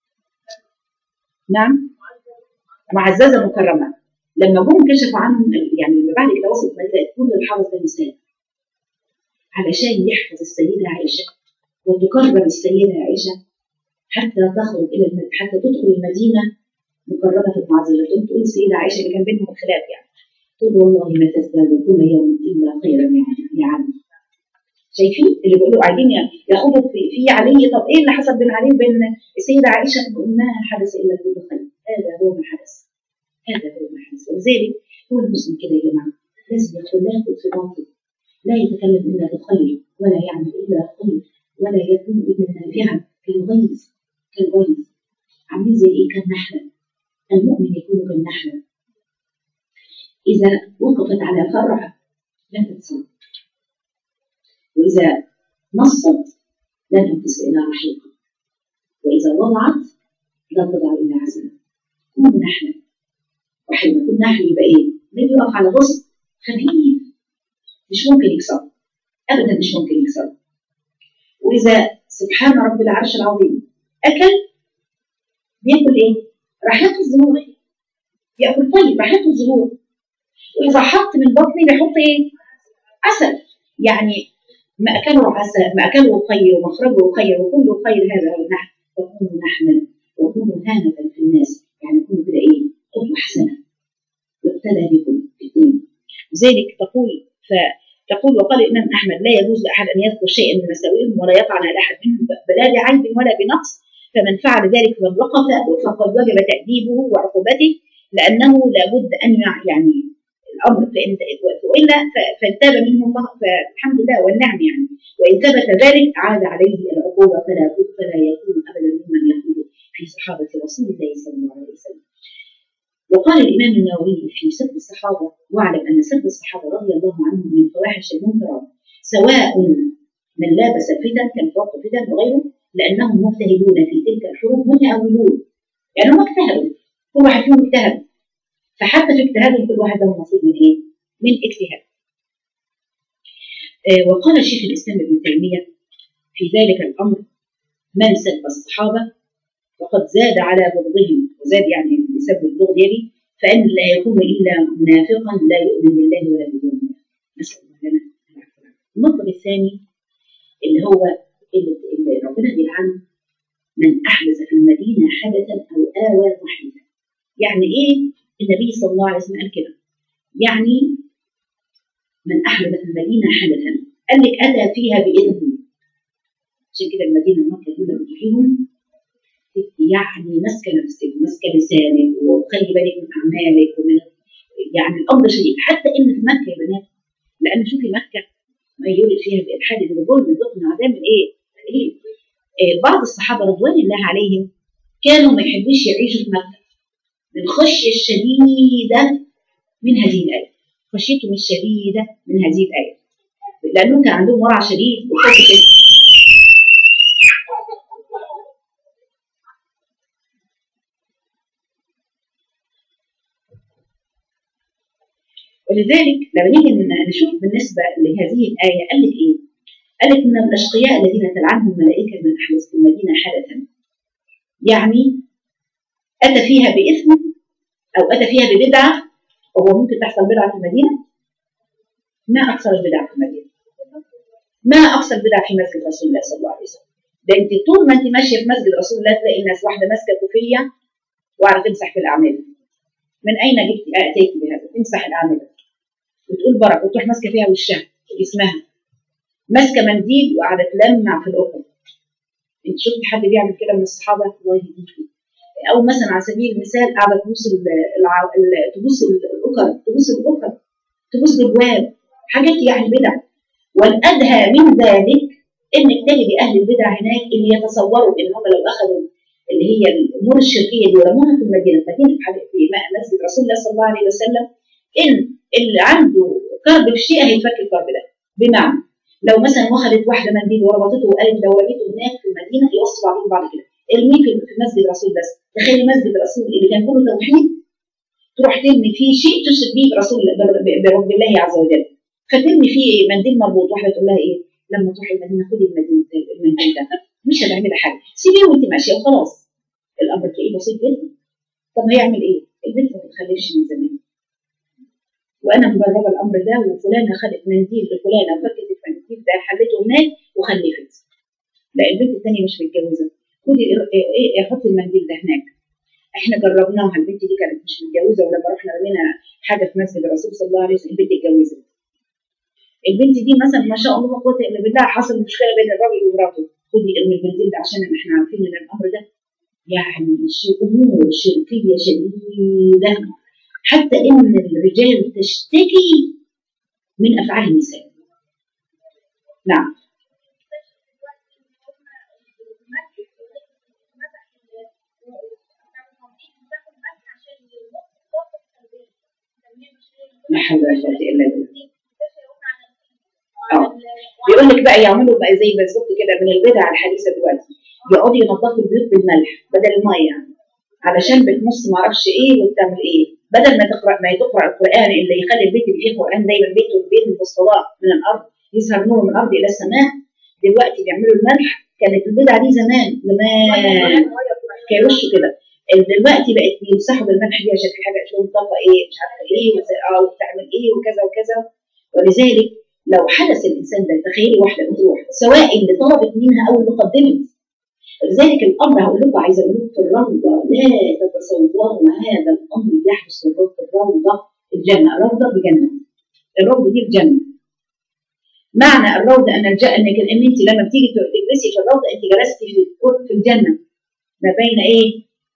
نعم معززه مكرمه، لما جم كشفوا عنهم يعني لما بعد كده وصلت المدينه كل الحرس ده مثال علشان يحفظ السيده عائشه وتكرم السيده عائشه حتى تخرج الى المدينه، حتى تدخل المدينه مكرمه معززه. تقول السيده عائشه اللي كان بينهم خلاف يعني، تقول والله ما تزداد كل يوم الا خيرا يعني يا عم. شايفين اللي بيقولوا عايزين ياخدوا في, في علي، طب ايه اللي حصل بين علي وبين السيده عائشه؟ تقول ما حدث الا كل خير، هذا هو ما حدث، هذا هو ما حدث. ولذلك هو المسلم كده يا جماعه لازم يدخل لا يدخل في باطل، لا يتكلم الا بخير، ولا يعمل الا خير، ولا يكون الا نافعا كالغيث، كالغيث عاملين زي ايه؟ كالنحله، المؤمن يكون كالنحله اذا وقفت على فرع لن تتصل، واذا نصت لن تصل الى رحيقه، واذا وضعت لن تضع الى عسل. كونوا نحله، واحد يكون نحل يبقى ايه؟ لا يقف على غصن خفيف مش ممكن يكسر ابدا، مش ممكن يكسر. واذا سبحان رب العرش العظيم اكل بياكل ايه؟ رحيق الزهور، ياكل طيب رحيق الزهور. واذا حط من بطني بيحط ايه؟ عسل، يعني مأكله عسل، مأكله خير ومخرجه خير وكله خير. هذا هو النحل. فكونوا نحلا وكونوا هانة في الناس، يعني كونوا كده ايه؟ قدوة حسنة يقتدى بكم في الدين. لذلك تقول فتقول وقال الإمام أحمد لا يجوز لأحد أن يذكر شيئا من مساوئهم ولا يطعن على أحد منهم بلا بعيب ولا بنقص، فمن فعل ذلك فقد وقف فقد وجب تأديبه وعقوبته، لأنه لابد أن يعني الأمر فإن وإلا فانتاب منه فالحمد لله والنعم يعني، وإن ثبت ذلك عاد عليه العقوبة فلا فلا يكون أبدا ممن يقول في صحابة رسول الله صلى الله عليه وسلم. وقال الإمام النووي في سب الصحابة واعلم أن سب الصحابة رضي الله عنهم من فواحش المنكرات، سواء من لابس الفتن كالفرق فتن وغيره، لأنهم مجتهدون في تلك الحروب متأولون، يعني هم اجتهدوا، كل واحد فيهم اجتهد، فحتى في اجتهادهم كل واحد له نصيب من ايه؟ من اجتهاد. آه وقال شيخ الإسلام ابن تيمية في ذلك الأمر من سب الصحابة وقد زاد على بغضهم، وزاد يعني بسبب البغض يعني، فإن لا يكون إلا منافقا لا يؤمن بالله ولا باليوم الآخر. نسأل الله لنا العافية. المطلب الثاني اللي هو اللي ربنا بيلعنه من أحدث في المدينة حدثا أو آوى محدثا. يعني إيه؟ النبي صلى الله عليه وسلم قال كده، يعني من أحدث في المدينة حدثا، قال لك أتى فيها بإذن، عشان كده المدينة مكة دول فيهم يعني مسك نفسك مسك لسانك وخلي بالك من أعمالك ومن يعني الأمر شديد. حتى إن في مكة يا بنات، لأن شوفي مكة ما يولد فيها بالإلحاد بالظلم بالظلم عدم الإيه؟ إيه؟ إيه بعض الصحابة رضوان الله عليهم كانوا ما يحبوش يعيشوا في مكة من الخشية الشديدة من هذه الآية، خشيتهم الشديدة من هذه الآية، لأنهم كان عندهم ورع شديد وخوف. ولذلك لما نيجي نشوف بالنسبة لهذه الآية قال لك إيه؟ قال لك من الأشقياء الذين تلعنهم الملائكة من أحدث المدينة حدثا، يعني أتى فيها بإثم أو أتى فيها ببدعة. وهو ممكن تحصل بدعة في المدينة؟ ما أكثر البدع في المدينة، ما أكثر البدع في مسجد رسول الله صلى الله عليه وسلم، ده انت طول ما انت ماشيه في مسجد رسول الله تلاقي الناس واحده ماسكه كوفيه وقاعده تمسح في الاعمده. من اين جبت اتيت بهذا؟ تمسح الاعمده وتقول بركه وتروح ماسكه فيها وشها وجسمها، ماسكه منديل وقاعده تلمع في الاخر. انت شفت حد بيعمل كده من الصحابه؟ الله يهديكم. او مثلا على سبيل المثال قاعده تبوس الع- ال- تبوس الاكر، تبوس الاكر، تبوس الابواب، حاجات يعني بدع. والادهى من ذلك انك تجد اهل البدع هناك اللي يتصوروا ان هم لو اخذوا اللي هي الامور الشركيه دي ورموها في المدينه، مدينه في مسجد رسول الله صلى الله عليه وسلم، ان اللي عنده كرب في شيء هيتفك الكرب ده. بمعنى لو مثلا واخدت واحده منديل وربطته وقالت لو رميته هناك في المدينه يوصوا بعضهم بعض كده، ارميه في في مسجد رسول بس. تخيل مسجد رسول اللي كان كله توحيد تروح ترمي فيه شيء تشرك به برسول برب الله عز وجل، فترمي فيه منديل مربوط. واحده تقول لها ايه؟ لما تروحي المدينه خدي المنديل المنديل ده، مش هتعملي حاجه، سيبيه وانت ماشيه وخلاص. الامر تلاقيه بسيط جدا. طب هيعمل ايه؟ البنت ما بتخلفش من زمان. وانا مجربه الامر ده، وفلانه خدت منديل لفلانه وفكت المنديل ده حلته هناك وخلفت. لا البنت الثانيه مش متجوزه، خدي ايه حطي المنديل ده هناك. احنا جربناها، البنت دي كانت مش متجوزه، ولما رحنا رمينا حاجه في مسجد الرسول صلى الله عليه وسلم البنت اتجوزت. البنت دي مثلا ما شاء الله لا قوه الا بالله حصل مشكله بين الراجل ومراته، خدي ارمي المنديل ده عشان احنا عارفين ان الامر ده يعني امور شركيه شديده، حتى ان الرجال تشتكي من افعال النساء. نعم. لا حول ولا قوه الا بالله. اه بيقول لك بقى يعملوا بقى زي بالظبط كده من البدع الحديثه دلوقتي، يقعدوا ينظفوا البيوت بالملح بدل الميه، يعني علشان بتمص ما اعرفش ايه وبتعمل ايه، بدل ما تقرا ما تقرا القران اللي يخلي البيت اللي فيه قران دايما بيته البيت المصطلح من الارض يظهر نور من الارض الى السماء. دلوقتي بيعملوا الملح. كانت البدعه دي زمان زمان كيرشوا كده، دلوقتي بقت بيمسحوا بالملح دي عشان في حاجه اسمها طاقه ايه مش عارفه ايه وبتعمل ايه وكذا وكذا. ولذلك لو حدث الانسان ده، تخيلي واحده بتروح سواء اللي طلبت منها او اللي قدمت. لذلك الامر هقول لكم، عايزه اقول لكم في الروضه لا تتصوروا هذا الامر يحدث في الروضه الجنه. الروضه بجنه، الروضه دي الجنه. معنى الروضه ان الجنه انك ان انت لما بتيجي تجلسي في الروضه انت جلستي في في الجنه. ما بين ايه؟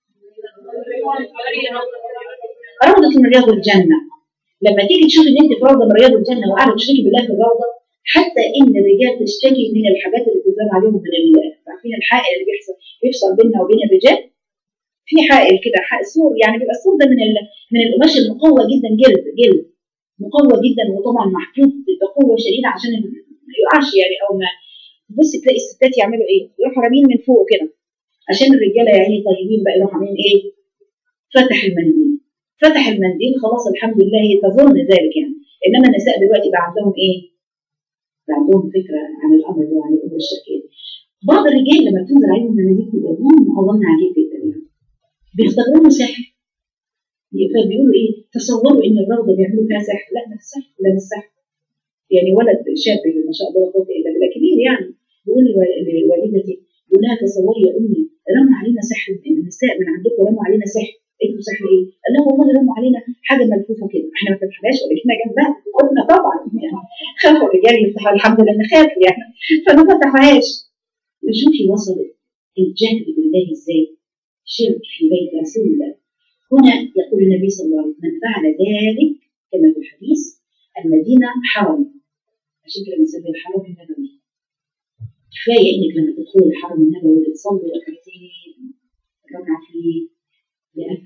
روضه من رياض الجنه. لما تيجي تشوف ان انت في روضه من رياض الجنه وقاعده تشتكي بالله في الروضه، حتى ان الرجال تشتكي من الحاجات اللي بتزال عليهم من عارفين الحائل اللي بيحصل بيفصل بيننا وبين الرجال. في حائل كده، حائل سور، يعني بيبقى السور ده من من القماش المقوى جدا، جلد جلد مقوى جدا، وطبعا محطوط بقوه شديده عشان ما يقعش يعني. او ما تبص تلاقي الستات يعملوا ايه؟ يروحوا رامين من فوق كده عشان الرجاله يعني طيبين بقى يروحوا عاملين ايه؟ فتح المنديل، فتح المنديل خلاص الحمد لله، هي تظن ذلك يعني. انما النساء دلوقتي بقى عندهم ايه؟ بقى عندهم فكره عن الامر ده وعن الامور الشركيه. بعض الرجال لما بتنزل عليهم المناديل بيبقى ظن ظن عجيب جدا يعني، بيختبروه سحر. فبيقولوا ايه؟ تصوروا ان الروضه بيعملوا فيها سحر. لا مش سحر، لا مش سحر. يعني ولد شاب ما شاء الله لا قوه الا بالله كبير يعني، بيقول لوالدتي، بيقول لها تصوري يا امي رموا علينا سحر، النساء من عندكم رموا علينا سحر. قلت له سحر ايه؟ قال لها والله رموا علينا حاجه ملفوفه كده، احنا ما فتحناش وقفنا جنبها، قلنا طبعا يعني خافوا الرجال يفتحوا، الحمد لله خافوا يعني فما فتحوهاش. وشوفي وصلت الجهل بالله ازاي، شرك في بيت رسول الله. هنا يقول النبي صلى الله عليه وسلم من فعل ذلك كما في الحديث المدينه حرم، عشان كده بنسميه الحرم النبوي. كفايه انك لما تدخلي الحرم النبوي وتصلي ركعتين ركعه فيه بألف،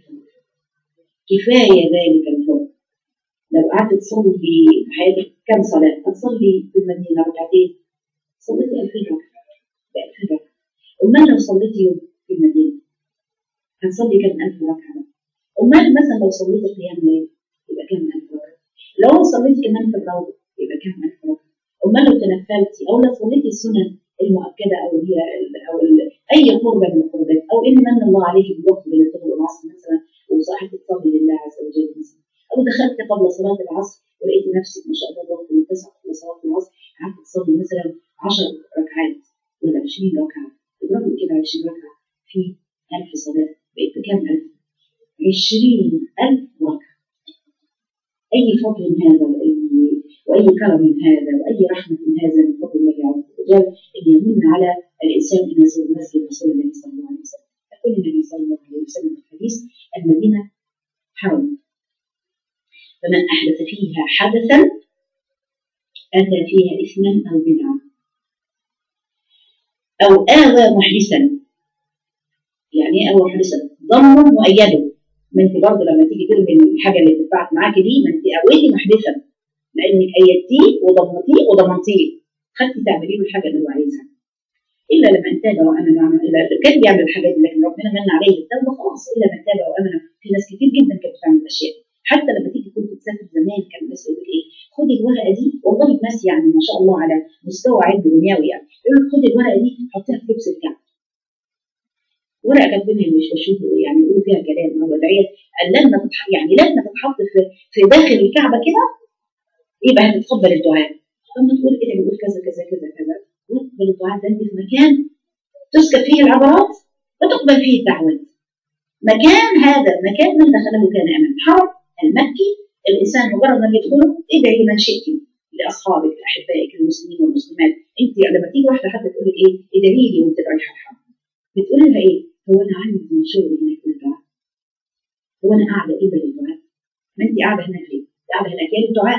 كفايه ذلك الفضل. لو قعدت تصلي في حياتك كم صلاه؟ هتصلي في المدينه ركعتين، صليتي ألفين ركعه بألفين ركعه. امال لو صليتي يوم في المدينه هتصلي كم ألف ركعه؟ امال مثلا لو صليتي قيام ليل يبقى كم ألف ركعه؟ لو صليتي كمان في الروضه يبقى كم ألف ركعه؟ امال لو تنفلتي او لو صليتي السنن المؤكده او هي او اي قربه من القربات، او ان من الله عليك بوقت بين الظهر والعصر مثلا وصحيت تصلي لله عز وجل مثلا، او دخلت قبل صلاه العصر ولقيت نفسك ما شاء الله وقت من تسعه قبل صلاه العصر قعدت تصلي مثلا عشر ركعات ولا عشرين ركعه، اضربي كده عشرين ركعة في ألف صلاة بقيت بكام ألف؟ عشرين ألف ركعة. أي فضل من هذا وأي وأي كرم من هذا وأي رحمة من هذا من فضل الله عز وجل أن يمن على الإنسان أن يزور مسجد رسول الله صلى الله عليه وسلم. يقول النبي صلى الله عليه وسلم في الحديث: المدينة حرم، فمن أحدث فيها حدثا أتى فيها إثما أو بدعة أو آوى محدثا. يعني إيه آوى محدثا؟ ضم مؤيده. ما أنت برضه لما تيجي ترمي الحاجة اللي بتتبعت معاكي دي، ما أنت قويتي محدثا لأنك أيدتيه وضمتيه وضمنتيه، خدتي تعملي له الحاجة اللي هو عايزها. إلا لمن تاب وآمن وعمل، إلا كان بيعمل الحاجات دي لكن ربنا من عليه التوبة خلاص. إلا من تاب وآمن. في ناس كتير جدا كانت بتعمل أشياء، حتى لما تيجي كنت تسافر زمان كان الناس يقول لك إيه؟ خدي الورقة دي، والله الناس يعني ما شاء الله على مستوى علم دنيوي يعني، يقول لك خدي الورقة دي حطيها في لبس الكعبة. ورقة كاتبينها مش بشوف يعني يقولوا فيها كلام أو أدعية، قال لما تتحط يعني لما تتحط في في داخل الكعبة كده يبقى هتتقبل الدعاء. لما تقول إيه بيقول كذا كذا كذا كذا، تقبل الدعاء ده في مكان تسكت فيه العبرات وتقبل فيه الدعوات. مكان هذا المكان من دخله كان آمن. الحرم المكي الإنسان مجرد ما يدخله ادعي لمن شئت، لأصحابك لأحبائك المسلمين والمسلمات. أنت لما تيجي واحدة حتى تقول لك إيه؟ ادعي لي وأنت رايحة الحرم، بتقول لها إيه؟ هو أنا عندي شغل هناك للدعاء؟ هو أنا قاعدة إيه للدعاء؟ ما أنت قاعدة هناك ليه؟ قاعدة هناك يا للدعاء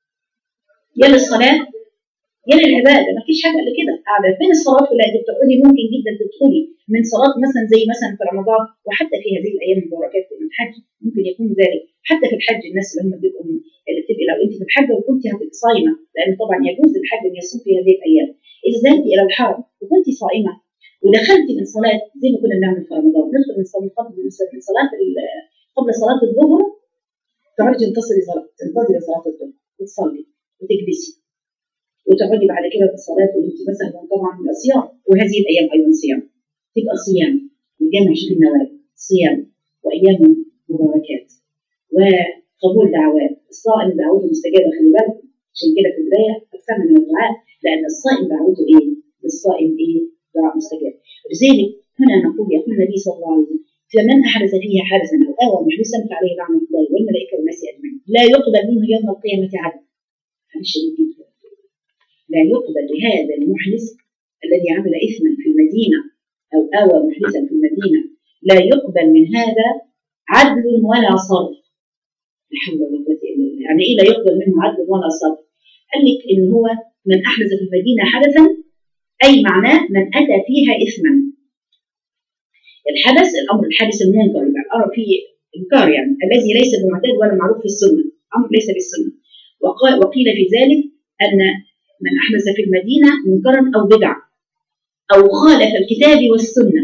يا للصلاة يا للعبادة، ما فيش حاجة إلا كده. قاعدة فين الصلاة؟ ولا أنت بتقولي ممكن جدا تدخلي من صلاة مثلا زي مثلا في رمضان، وحتى في هذه الأيام المباركات من الحج ممكن يكون ذلك. حتى في الحج الناس اللي هم بيبقوا اللي بتبقي لو أنت في الحج وكنت هتبقي صايمة، لأن طبعا يجوز الحج أن يصوم في هذه الأيام. إذا ذهبتي إلى الحرم وكنت صائمة ودخلتي من صلاة زي ما كنا بنعمل في رمضان، ندخل من صلاة قبل من صلاة قبل صلاة الظهر، تقعدي تنتظري صلاة تنتظري صلاة الظهر وتصلي وتجلسي وتقعدي بعد كده في الصلاة وانت مثلا طبعا صيام، وهذه الأيام أيضا صيام، تبقى صيام الجامع شكل النوافل، صيام وأيام مباركات وقبول دعوات. الصائم دعوته مستجابة، خلي بالك. عشان كده في البداية أكثر من الدعاء، لأن الصائم دعوته إيه؟ الصائم إيه؟ دعاء مستجاب. لذلك هنا نقول يقول النبي صلى الله عليه وسلم: فمن أحدث فيها حدثا أو آوى محدثا فعليه لعنة الله والملائكة والناس أجمعين لا يقبل منه يوم القيامة عدل. هذا شديد جدا. لا يقبل لهذا المحدث الذي عمل إثما في المدينة أو آوى محدثا في المدينة، لا يقبل من هذا عدل ولا صرف. لا حول ولا قوة إلا بالله. يعني إيه لا يقبل منه عدل ولا صرف؟ قال لك إن هو من أحدث في المدينة حدثا، أي معناه من أتى فيها إثما. الحدث الأمر الحادث المنكر، يبقى الأمر فيه إنكار، يعني الذي ليس بمعتاد ولا معروف في السنة، أمر ليس بالسنة. وقيل في ذلك أن من أحدث في المدينة منكرا أو بدعة أو خالف الكتاب والسنة.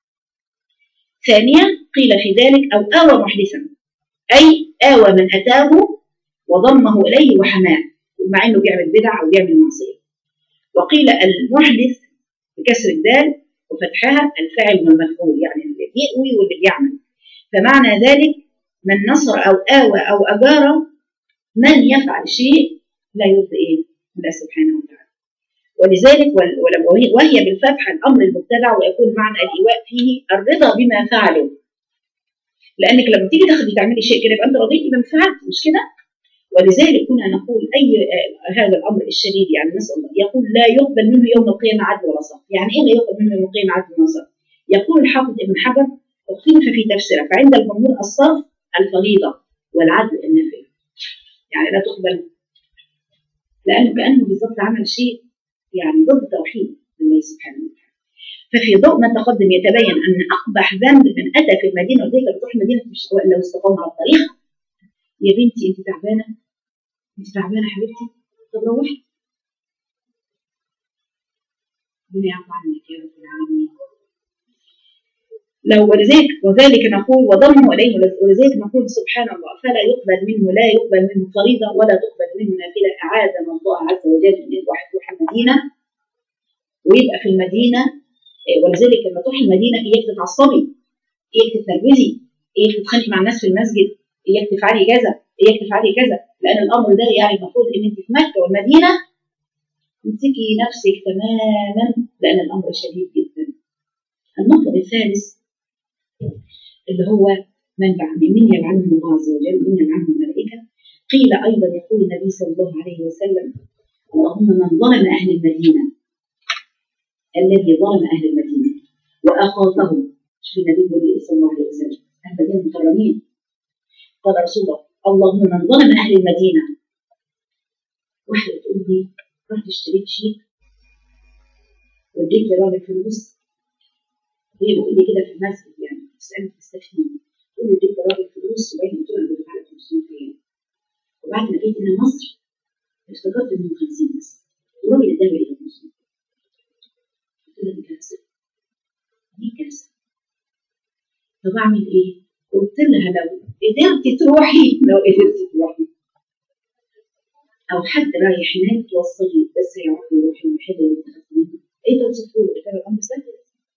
ثانيا قيل في ذلك أو آوى محدثا، أي آوى من أتاه وضمه إليه وحماه مع أنه بيعمل بدعة أو بيعمل معصية. وقيل المحدث بكسر الدال وفتحها الفاعل والمفعول، يعني اللي بيأوي واللي بيعمل. فمعنى ذلك من نصر أو آوى أو أجار من يفعل شيء لا يرضي إيه؟ الله سبحانه وتعالى. ولذلك وهي بالفتح الأمر المبتدع، ويكون معنى الإيواء فيه الرضا بما فعله. لأنك لما تيجي تاخدي تعملي شيء كده يبقى أنت رضيتي بما فعلت، مش كده؟ ولذلك كنا نقول أي آه هذا الأمر الشديد، يعني نسأل الله، يقول لا يقبل منه يوم القيامة عدل ولا صرف. يعني إيه لا يقبل منه يوم القيامة عدل ولا صرف؟ يقول الحافظ ابن حجر اختلف في تفسيره، فعند الجمهور الصرف الفريضة والعدل النافلة. يعني لا تقبل، لأنه كأنه بالضبط عمل شيء يعني ضد توحيد الله سبحانه وتعالى. ففي ضوء ما تقدم يتبين أن أقبح ذنب من أتى في المدينة، وذلك بتروح المدينة لو استقام على الطريق. يا بنتي أنت تعبانة، أنت تعبانة حبيبتي، طب روحي. ربنا يعفو عنك يا رب العالمين. لو ولذلك وذلك نقول وضمه إليه، ولذلك نقول سبحان الله فلا يقبل منه لا يقبل منه فريضة ولا تقبل منه نافلة. أعاذنا الله عز وجل من الواحد يروح المدينة ويبقى في المدينة. ولذلك لما تروح المدينة إياك تتعصبي، إياك تتنرفزي، إياك تتخانقي مع الناس في المسجد، إياك تفعلي كذا، إياك تفعلي كذا، لأن الأمر ده يعني المفروض إن أنت في مكة والمدينة تمسكي نفسك تماما، لأن الأمر شديد جدا. المطلب الثالث اللي هو منبع من يلعنهم الله عز وجل من يلعنهم الملائكة. قيل أيضا يقول النبي صلى الله عليه وسلم اللهم من ظلم أهل المدينة الذي ظلم أهل المدينة وأخافهم. شوف النبي يقول صلى الله عليه وسلم أهل المدينة مكرمين. قال رسول الله اللهم من ظلم أهل المدينة. واحدة تقول لي رحت اشتريت شيء واديت لراجل فلوس، هي بتقول لي كده في المسجد يعني تسألني تستفيد، تقول لي اديت لراجل فلوس وبعدين قلت له انا بدفع لك خمسمية ريال، وبعد ما جيت هنا مصر افتكرت انهم خمسين بس والراجل اداني لي خمسمية. قلت له دي كارثة، دي كارثة. طب اعمل ايه؟ قلت لها لو قدرتي تروحي لو قدرتي تروحي او حد رايح هناك توصلي بس يعرف يروح المحل اللي انت خدت منه. ايه توصفه له؟ قلت له الامر سهل،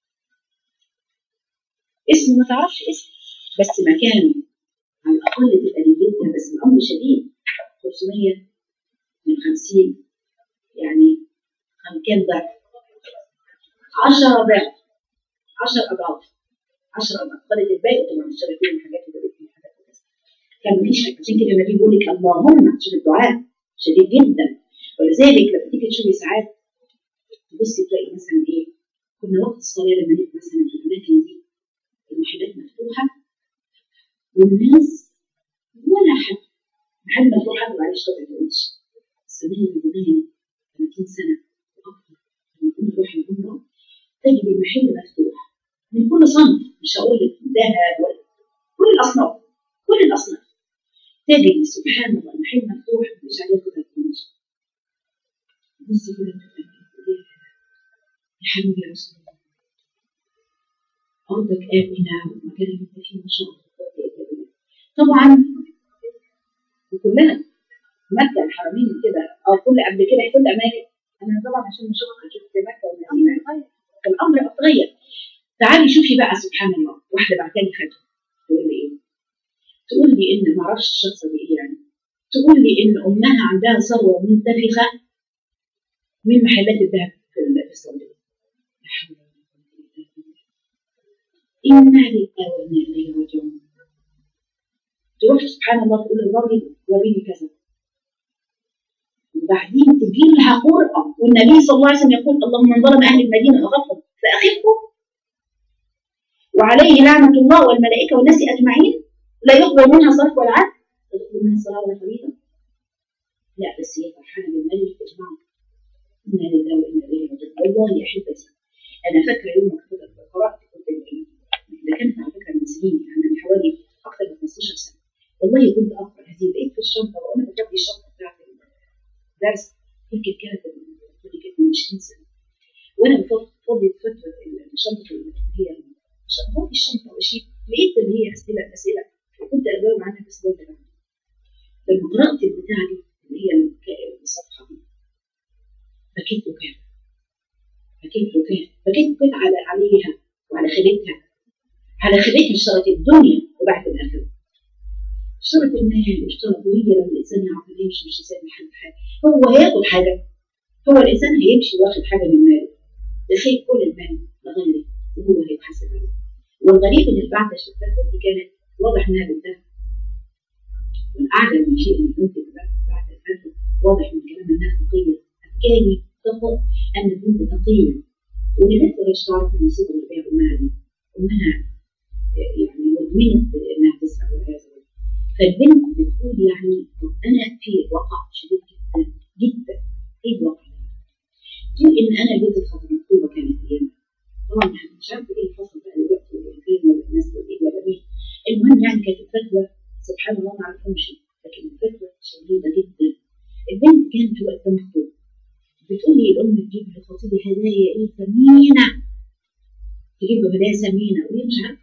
اسمه ما تعرفش اسمه بس مكانه على الاقل تبقى نيتها، بس الامر شديد. خمسمية من خمسين يعني كام ضعف؟ عشرة ضعف، عشر اضعاف، عشر اضعاف. خدت الباقي طبعا اشتريت لهم حاجات وجابت لي حاجات وكذا. كان مفيش حاجه. عشان كده النبي بيقول لك اللهم، عشان الدعاء شديد جدا. ولذلك لما تيجي تشوفي ساعات تبصي تلاقي مثلا ايه، كنا وقت الصلاه لما نبقى مثلا في الاماكن دي المحلات مفتوحه والناس ولا حد محل مفتوح حد معلش طبعا ما تقولش السنين من زمان ثلاثين سنه واكثر لما كنا نروح العمره تجد المحل مفتوح من كل صنف، مش هقول لك ذهب ولا كل الاصناف، كل الاصناف تجد سبحان الله المحل مفتوح مش عليه قطعه قماش. بص كده يا حبيبي يا رسول الله أرضك آمنة ومكان اللي أنت فيه ما شاء الله. طبعا وكلها مكة الحرمين كده أو كل قبل كده كل أماكن. أنا طبعا عشان مشوق شفت مكة والمدينة الأمر اتغير. تعالي شوفي بقى سبحان الله، واحدة بعتلي فتوى تقول لي إيه؟ تقول لي إن ما أعرفش الشخص دي إيه يعني، تقول لي إن أمها عندها ثروة منتفخة من محلات الذهب في السعودية. إنا لله وإنا إليه راجعون. تروح سبحان الله تقول للراجل وريني كذا، وبعدين تجي لها قرأة والنبي صلى الله عليه وسلم يقول اللهم من ظلم أهل المدينة أخافهم فأخفهم وعليه لعنة الله والملائكة والناس أجمعين لا يقبل منها صرف ولا عدل، لا يقبل منها صلاة ولا فريضة. لا بس هي فرحانة بالمال والإجماع. إنا لله وإنا إليه راجعون. والله يا أحبتي أنا فاكرة يوم ما قرأت ده كانت على فكره من سنين يعني من حوالي اكثر من خمستاشر سنه. والله كنت اقرا هذه لقيت في الشنطه وانا بفضي الشنطه بتاعت الدرس يمكن كانت كانت من عشرين سنه وانا بفضي فتره الشنطه اللي هي شنطه الشنطه وشيء لقيت اللي هي اسئله اسئله وكنت اجاوب عنها في السؤال ده. لما قرات البتاع دي اللي هي الصفحه دي بكيت وكان بكيت وكان بكيت وكان على عليها وعلى خالتها، على خليك اشترت الدنيا وبعد الآخرة. اشترت المال واشترت، وهي لو الإنسان يعرف يمشي مش يساوي حد حاجة، هو هياخد حاجة، هو الإنسان هيمشي واخد حاجة من ماله، يسيب كل المال لغيره وهو هيتحاسب عليه. والغريب إن البعثة الفتوى دي كانت واضح إنها بالذات، والأعلى من شيء إن البنت بعد الفتوى واضح من كلام إنها تقية، أفكاري تقول أن البنت تقية، ولذلك مش تعرف المصيبة اللي فيها أمها دي. أمها يعني مدمنة انها تسرع والعياذ بالله. فالبنت بتقول يعني انا في وقع شديد جدا جدا. ايه الوقع؟ تقول ان انا البنت كانت مكتوبه كانت ايامها. طبعا احنا مش عارفه ايه الفصل بقى دلوقتي ولا فين ولا الناس ايه ولا مين. المهم يعني كانت الفتوى سبحان الله ما عرفهمش، لكن الفتوى شديده جدا. البنت كانت في وقت مكتوب. بتقول لي الام تجيب لخطيبي هدايا ايه ثمينه، تجيب له هدايا ثمينه وهي مش عارفه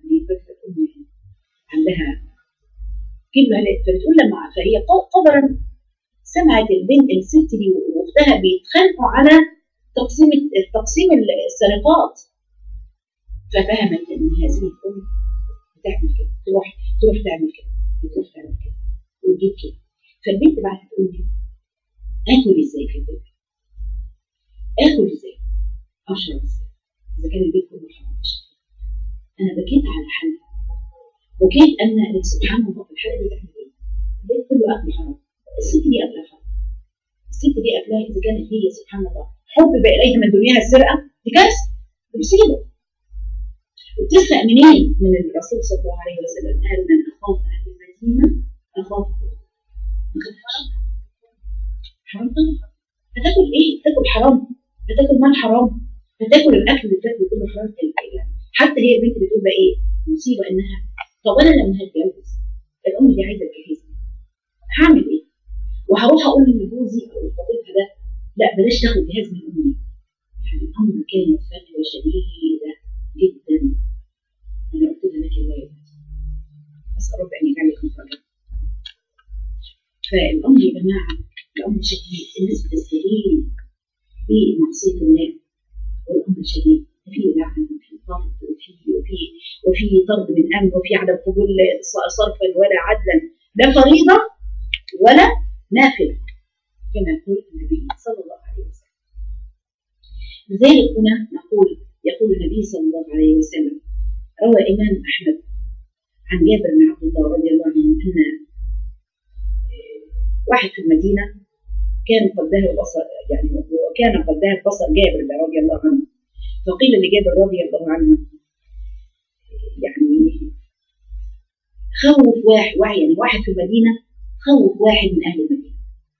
عندها كلمة. فبتقول لما فهي قدرا سمعت البنت الست دي واختها بيتخانقوا على تقسيم تقسيم السرقات، ففهمت ان هذه الام بتعمل كده، تروح تروح تعمل كده، تروح تعمل كده وتجيب كده. فالبنت بعد تقول لي اكل ازاي في البيت؟ اكل ازاي؟ اشرب ازاي؟ إذا كان البيت كله حرام بالشكل ده. أنا بكيت على حل، بكيت أن سبحان الله في الحالة دي تعمل إيه؟ البيت كله أكل حرام، الست دي أكلها حرام، الست دي أكلها إذا كانت هي سبحان الله حبب إليها من دنياها السرقة، دي كارثة، دي مصيبة. وبتسرق منين؟ من الرسول صلى الله عليه وسلم قال من أخاف أهل المدينة أخاف حرام. طبعا هتاكل إيه؟ هتاكل حرام، هتاكل مال حرام، هتاكل الأكل اللي بتاكله كله حرام. يعني حتى هي البنت بتقول بقى إيه؟ مصيبة إنها طب أنا لما هتجوز الأم دي عايزة تجهزني هعمل إيه؟ وهروح أقول لجوزي أو لخطيبها ده لا بلاش تاخد جهاز من أمي. يعني الأمر كانت فتوى شديدة جدا. أنا قلت لها لك الله يبارك، أسأل رب أن يجعلك مخرجا. فالأمر يا جماعة الأمر شديد، الناس بتستهين بمعصية الله، والأمر شديد، في لعن وفي طرد وفي وفي وفي طرد من أمن وفي عدم قبول صرفا ولا عدلا، لا فريضة ولا نافلة كما يقول النبي صلى الله عليه وسلم. لذلك هنا نقول يقول النبي صلى الله عليه وسلم روى الإمام أحمد عن جابر بن عبد الله رضي الله عنه أن واحد في المدينة كان قد ذهب بصر، يعني وكان قد ذهب بصر جابر رضي الله عنه، فقيل لجابر رضي الله عنه يعني خوف واحد يعني واحد في المدينة خوف واحد من أهل المدينة،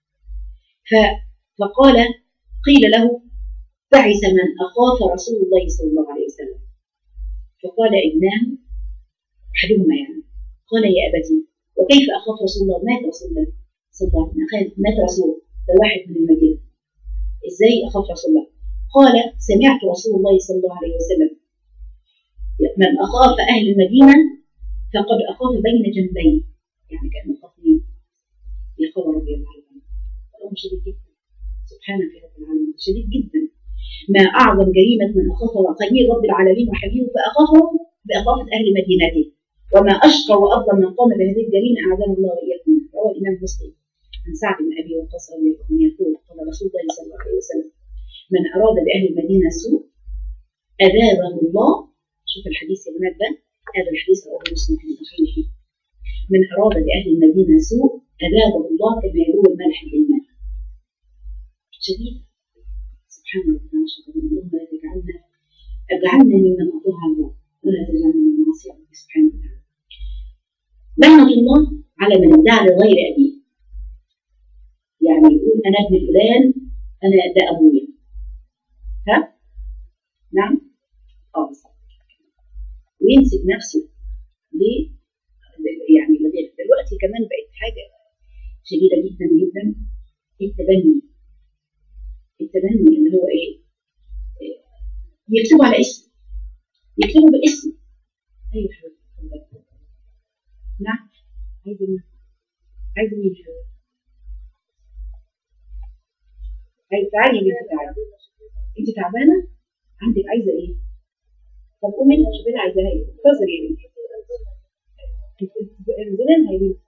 فقال قيل له تعس من أخاف رسول الله صلى الله عليه وسلم، فقال ابناه أحدهما يعني قال يا أبتي وكيف أخاف رسول الله؟ مات رسول الله صلى الله عليه وسلم، مات رسول ده واحد من المدينة، إزاي أخاف رسول الله؟ قال سمعت رسول الله صلى الله عليه وسلم من أخاف أهل المدينة فقد أخاف بين جنبين، يعني كأنه خاف مين؟ يا خبر رضي الله عنه. الأمر شديد جدا سبحانك يا رب العالمين، شديد جدا. ما أعظم جريمة من أخاف خليل رب العالمين وحبيبه فأخافه بإخافة أهل مدينته، وما أشقى وأظلم من قام بهذه الجريمة أعاذنا الله وإياكم. روى الإمام مسلم عن سعد بن أبي وقاص رضي الله عنه يقول قال رسول الله صلى الله عليه وسلم من أراد بأهل المدينة سوء أذابه الله. شوف الحديث يا بنات ده، هذا الحديث رواه مسلم في صحيحه. من أراد بأهل المدينة سوء أذابه الله كما يذوب الملح بالماء. شديد سبحان الله. اللهم لا تجعلنا اجعلنا ممن أطاع الله ولا تجعلنا من معصي الله سبحانه وتعالى. لعنة الله على من ادعى لغير أبيه، يعني يقول أنا ابن فلان أنا ده أبويا. ها؟ نعم؟ اه بالظبط. وينسب نفسه ليه؟ يعني لغير. دلوقتي كمان بقت حاجة شديدة جدا جدا التبني. التبني اللي هو ايه؟ يكتبوا على اسم، يكتبوا باسم. ايوه حبيبتي. نعم؟ عايزة مين؟ عايزة مين حبيبتي؟ عايزة تعالي يا بنتي تعالي. انت تعبانة؟ عندك عايزة ايه؟ طب قومي انت شوفي لي عايزاها ايه؟ انتظري يا بنتي. انزلي لها يا بنتي.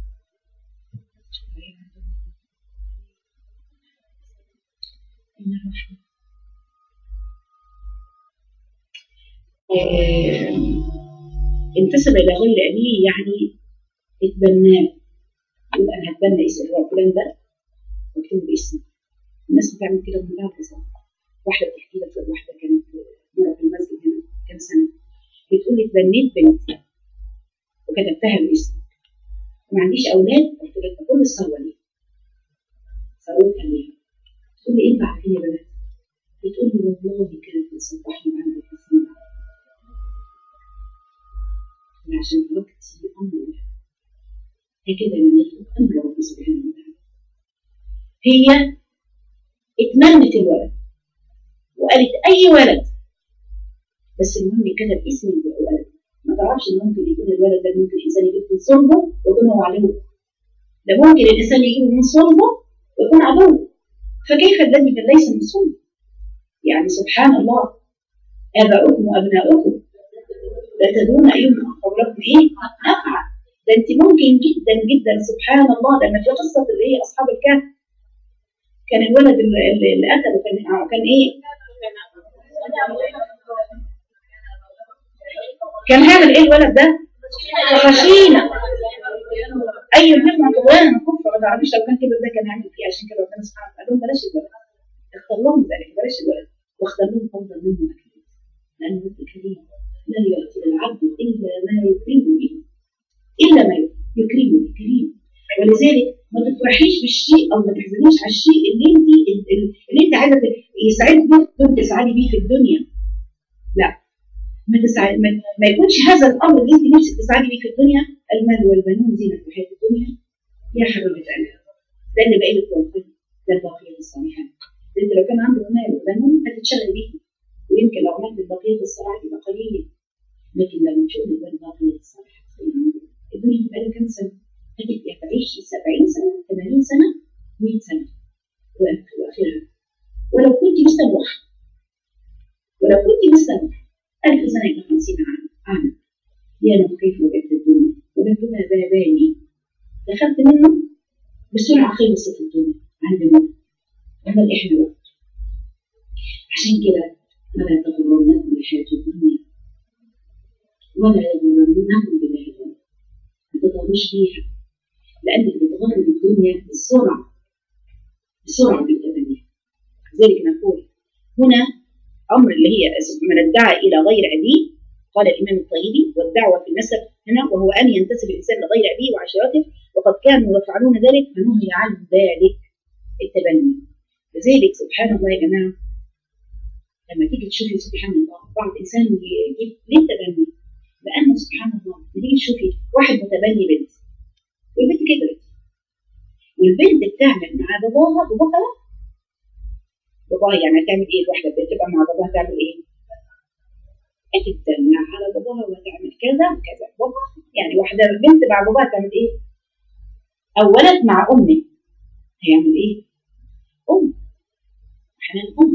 انتسب الى غير ابيه يعني اتبناه، يقول انا هتبنى اسم فلان ده واكتبه باسمي. الناس بتعمل كده بمنتهى البساطه. واحده بتحكي لك واحده كانت مره في المسجد هنا كام سنه بتقول لي اتبنيت بنت وكتبتها باسمي وما عنديش اولاد، قلت لها كل الثروه دي ثروتها ليها. تقول لي انت عارفين يا بنات؟ بتقول لي والله كانت بتصبحني عن التسليم عشان تركت بأمر الله. هكذا من يخلق أمر ربي سبحانه وتعالى. هي اتمنت الولد وقالت أي ولد، بس المهم كتب اسم الولد. ما تعرفش إن ممكن يكون الولد ده ممكن الإنسان يجيب من صلبه ويكون هو عدو، ده ممكن الإنسان يجيب من صلبه ويكون عدو، فكيف الذي ليس من صلبه؟ يعني سبحان الله. آباؤكم وأبناؤكم لا تدرون أيهم أقرب لكم إيه؟ نفعا. ده أنت ممكن جدا جدا سبحان الله. لما في قصة اللي هي أصحاب الكهف كان الولد اللي قتله كان كان إيه؟ كان هذا ايه الولد ده خشينا اي نعمه طغيان كفر ما تعرفيش لو كان كده ده كان هيعمل فيه. عشان كده ربنا سبحانه قال لهم بلاش الولد، اختار لهم ذلك بلاش الولد، واختار لهم افضل منه مكان، لانه رب كريم لا ياتي العبد الا ما يكرم به، الا ما يكرمه كريم. ولذلك ما تفرحيش بالشيء او ما تحزنيش على الشيء اللي انت اللي انت عايزه يسعدك به تسعدي بيه في الدنيا. لا، ما تسعد ما, ما يكونش هذا الامر اللي انت نفسك تسعدي بيه في الدنيا. المال والبنون زينة الحياة الدنيا يا حبيبة قلبي، ده اللي باقي لك والله، ده البقية الصالحات. انت لو كان عندك مال وبنون هتتشغلي بيه، ويمكن لو عملت البقية الصالحات يبقى قليل، لكن لو تشوفي البقية الصالحات الدنيا تبقى لك كام سنة؟ هتبقى تعيشي سبعين سنة، ثمانين سنة، مئة سنة وآخرها. ولو كنت مستموحة ولو كنت مستموحة ألف سنة إلى خمسين عام عام يا لو كيف وجدت الدنيا وجدتها باباني، دخلت منه بسرعة خلصت الدنيا عند الموت. أما إحنا بقى عشان كده فلا تغرنكم الحياة الدنيا ولا يغرنكم بالله الغرور، ما تضروش فيها، لأنك بتغر بالدنيا بسرعة بسرعة بالتبني. لذلك نقول هنا أمر اللي هي من ادعى إلى غير أبيه، قال الإمام الطيبي والدعوة في النسب هنا وهو أن ينتسب الإنسان لغير أبيه وعشيرته، وقد كانوا يفعلون ذلك فنهي عن ذلك التبني. لذلك سبحان الله يا جماعة لما تيجي تشوفي سبحان الله بعض إنسان يجيب ليه التبني؟ لأنه سبحان الله تيجي تشوفي واحد متبني بنت والبنت كبرت والبنت بتعمل مع باباها باباها باباها يعني هتعمل ايه؟ الواحدة بتبقى مع باباها تعمل ايه؟ هتتدلع على باباها وتعمل كذا وكذا. بابا يعني واحدة بنت مع باباها تعمل ايه؟ أو ولد مع أمه هيعمل ايه؟ أم حنان أم.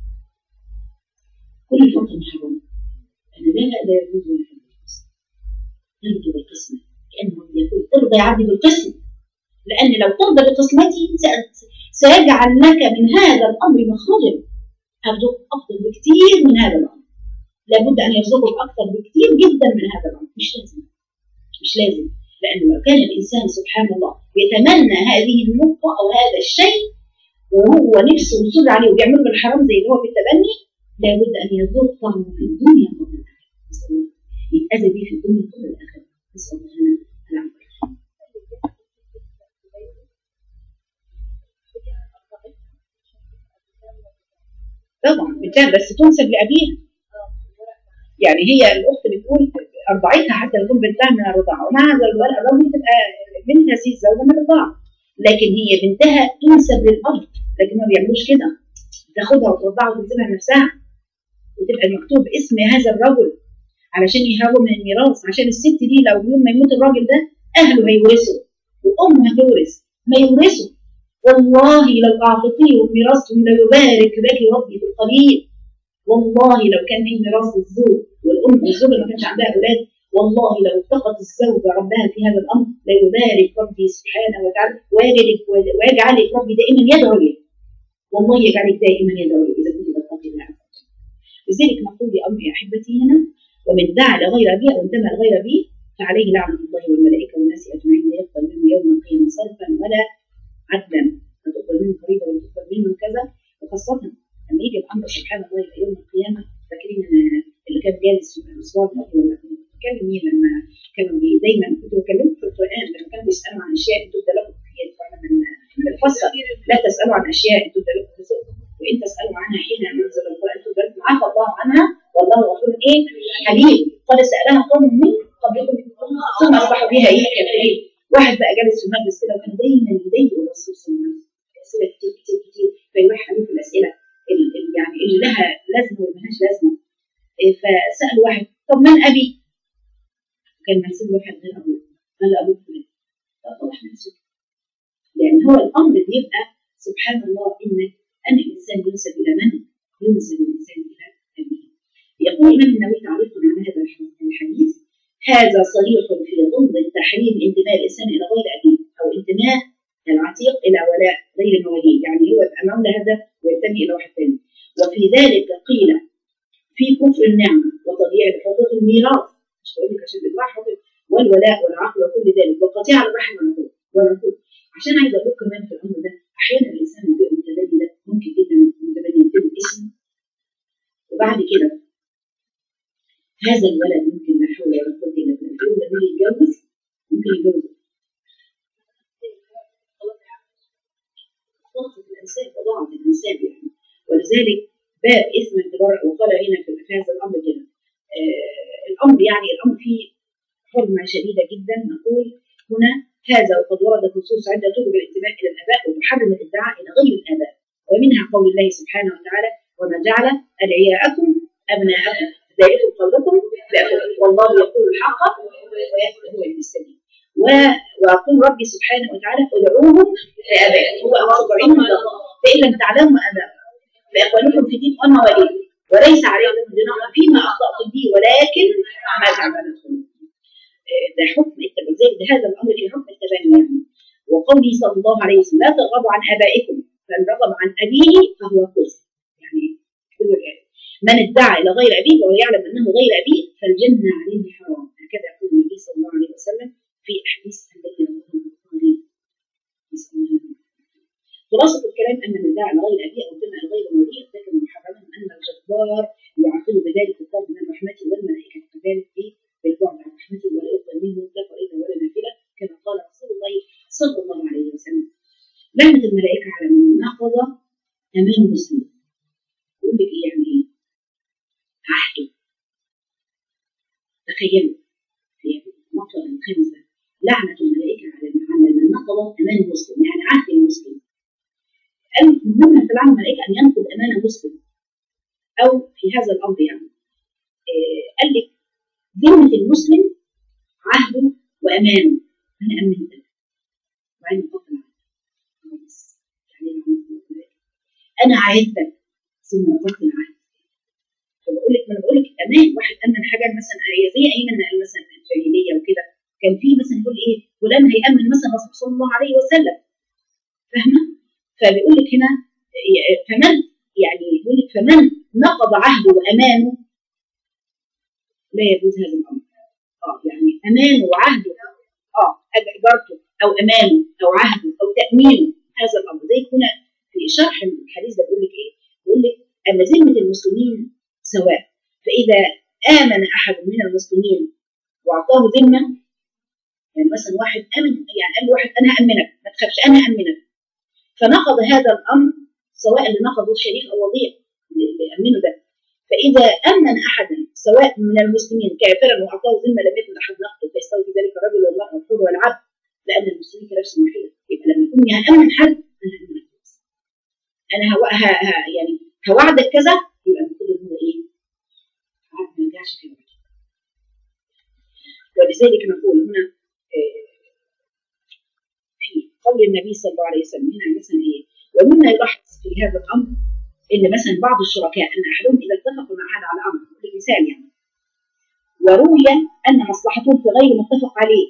كل فترة محرم أنا لا لا يجوز ولا يجوز ترضي بالقسمة، كأنه يقول ترضى يا عبدي بالقسم، لأن لو ترضى بقسمتي سيجعل لك من هذا الأمر مخرجا هرزق أفضل بكثير من هذا الأمر. لابد أن يرزقك أكثر بكثير جدا من هذا الأمر. مش لازم مش لازم لأنه لو كان الإنسان سبحان الله يتمنى هذه النقطة أو هذا الشيء وهو نفسه يصر عليه وبيعمل له الحرام زي اللي هو في التبني، لابد أن يذوق طعمه في الدنيا قبل الآخرة. نسأل الله يتأذى به في الدنيا قبل الآخرة. نسأل الله لنا العافية. طبعا بتاع بس تنسب لأبيها، يعني هي الأخت بتقول أرضعتها حتى تكون بنتها من الرضاعة، ومع هذا الرجل تبقى بنتها سيد زوجة من الرضاعة، لكن هي بنتها تنسب للأب، لكن ما بيعملوش كده، تاخدها وترضعها وتنسبها لنفسها وتبقى مكتوب اسم هذا الرجل علشان يهربوا من الميراث. عشان الست دي لو يوم ما يموت الراجل ده أهله هيورثوا وأمه هتورث ما يورثوا. والله لو أعطيتيه ميراثهم ليبارك لك ربي بالقليل. والله لو كان في ميراث الزوج والأم والزوجة ما كانش عندها أولاد، والله لو اتقت الزوجة ربها في هذا الأمر ليبارك ربي سبحانه وتعالى ويجعلك ويجعلك ربي دائما يدعو لي. والله يجعلك دائما يدعو لي إذا كنت تتقي الله. لذلك نقول لأمر يا أحبتي هنا ومن دعا لغير أبيه أو انتمى لغير أبيه فعليه لعنة الله والملائكة والناس أجمعين لا يقبل منه يوم القيامة صرفا ولا عدلا، لا تقبل منه فريضة ولا تقبل منه كذا. وخاصة لما يجي الأمر سبحان الله إلى يوم القيامة. فاكرين اللي كان جالس في الأسواق لما كنت بتكلم مين لما كانوا دايما كنت بكلمك في القرآن لما كانوا بيسألوا عن أشياء تبدأ لكم في الفصل لا تسألوا عن أشياء تبدأ لكم في سؤال وإن تسألوا عنها حين ننزل القرآن تبدأ لكم عفى الله عنها والله غفور إيه حليم. قال سألها قوم من قبلكم ثم أصبحوا بها إيه كافرين. واحد بقى جالس في المجلس كده وكان دايما يضايقه الرسول صلى الله عليه وسلم أسئلة كتير كتير كتير فيروح عليه في الأسئلة يعني اللي لها لازمة وملهاش لازمة. فسأل واحد طب من أبي؟ كان منسوب واحد غير أبوه. قال أبوه فلان. طبعا منسوب يعني هو الأمر بيبقى سبحان الله إن أن الإنسان ينسب إلى من؟ ينسب الإنسان إلى أبيه. يقول الإمام النووي تعليقا على هذا الحديث هذا صريح في ضمن التحريم انتماء الإنسان إلى غير أبيه أو انتماء العتيق إلى ولاء غير المواليه، يعني هو يبقى مولى هذا وينتمي إلى واحد ثاني. وفي ذلك قيل في كفر النعمة وتضييع حقوق الميراث، مش بقول لك عشان بيضيع حقوق، والولاء والعقل وكل ذلك، وقطيعة الرحم والعقوق. عشان عايزة أقول كمان في الأمر ده أحيانا الإنسان اللي بيبقى متبني ده ممكن جدا متبني يكتب اسمه، وبعد كده هذا الولد ممكن لا حول ولا قوة إلا بالله لما يتجوز ممكن يتجوز ضغطة الإنسان وضعف الإنسان يعني. ولذلك باب اسم التبرع، وقال هنا في هذا الأمر كده آه الأمر يعني الأمر فيه حرمة شديدة جدا. نقول هنا هذا وقد ورد خصوص عدة تجب الانتماء إلى الآباء وتحرم الادعاء إلى غير الآباء، ومنها قول الله سبحانه وتعالى وما جعل أدعياءكم أبناءكم ذلكم قولكم والله يقول الحق ويهدي هو السبيل. ويقول ربي سبحانه وتعالى ادعوهم لآبائهم هو أربعين مرة فإن لم تعلموا آباءهم فإخوانكم في الدين ومواليكم وليس عليكم جناح فيما أخطأتم به ولكن ما تعملتم. ده حكم التبني، ده هذا الأمر في حكم التبني يعني. وقوله صلى الله عليه وسلم لا ترغبوا عن آبائكم فإن رغب عن أبيه فهو كفر يعني. من ادعى إلى غير أبيه وهو يعلم أنه غير أبيه فالجنة عليه حرام، هكذا يقول النبي صلى الله عليه وسلم في أحاديث التي رواه البخاري. خلاصة الكلام أن من ادعى إلى غير أبيه أو كما غير وليه ارتكب محرما، أن الجبار يعاقب بذلك الطرد من رحمته والملائكة كذلك إيه بالبعد عن رحمته ولا يقبل منه لا فريضة ولا نافلة كما قال رسول الله صلى الله عليه وسلم. لعنة الملائكة على من نقض أمان مسلم. يقول لك إيه يعني إيه؟ عهده. تخيلوا في المقطع الخامسة لعنة الملائكة على من نقض أمان مسلم، يعني عهد المسلم. قال مهم تلعن الملائكة أن ينقض أمان مسلم أو في هذا الأمر يعني إيه قال لك ذمة المسلم عهده وأمانه، أنا أمنتك وعين فقط أنا عاهدتك ثم نقضت العهد. فبقول لك، ما انا بقول لك امان، واحد امن حاجه مثلا زي ايمن مثلا الجاهليه وكده، كان في مثلا يقول ايه فلان هيامن مثلا الرسول صلى الله عليه وسلم، فاهمه؟ فبيقول لك هنا فمن يعني يقول لك فمن نقض عهده وامانه لا يجوز هذا الامر. اه يعني امانه وعهده اه اجارته او امانه او عهده او تامينه هذا الامر. زي هنا في شرح الحديث ده بيقول لك ايه؟ بيقول لك ان ذمه المسلمين سواء، فإذا آمن أحد من المسلمين وأعطاه ذمة، يعني مثلا واحد آمن يعني قال واحد أنا هأمنك ما تخافش أنا هأمنك، فنقض هذا الأمر سواء اللي نقضه شريك أو وضيع اللي أمنه ده، فإذا أمن أحدا سواء من المسلمين كافرا وأعطاه ذمة لم يكن أحد نقضه فيستوي في ذلك الرجل والمرأة والحر والعبد، لأن المسلمين كنفس واحدة. يبقى لما يكون هأمن حد أنا هأمنك أنا هو ها ها يعني هوعدك كذا، يبقى المفروض إن هو إيه؟ عاد ما يرجعش في الوعد. ولذلك نقول هنا في قول النبي صلى الله عليه وسلم هنا مثلا إيه؟ ومما يلاحظ في هذا الأمر إن مثلا بعض الشركاء أن أحدهم إذا اتفقوا مع أحد على أمر، مثال يعني، وروي أن مصلحتهم في غير متفق عليه،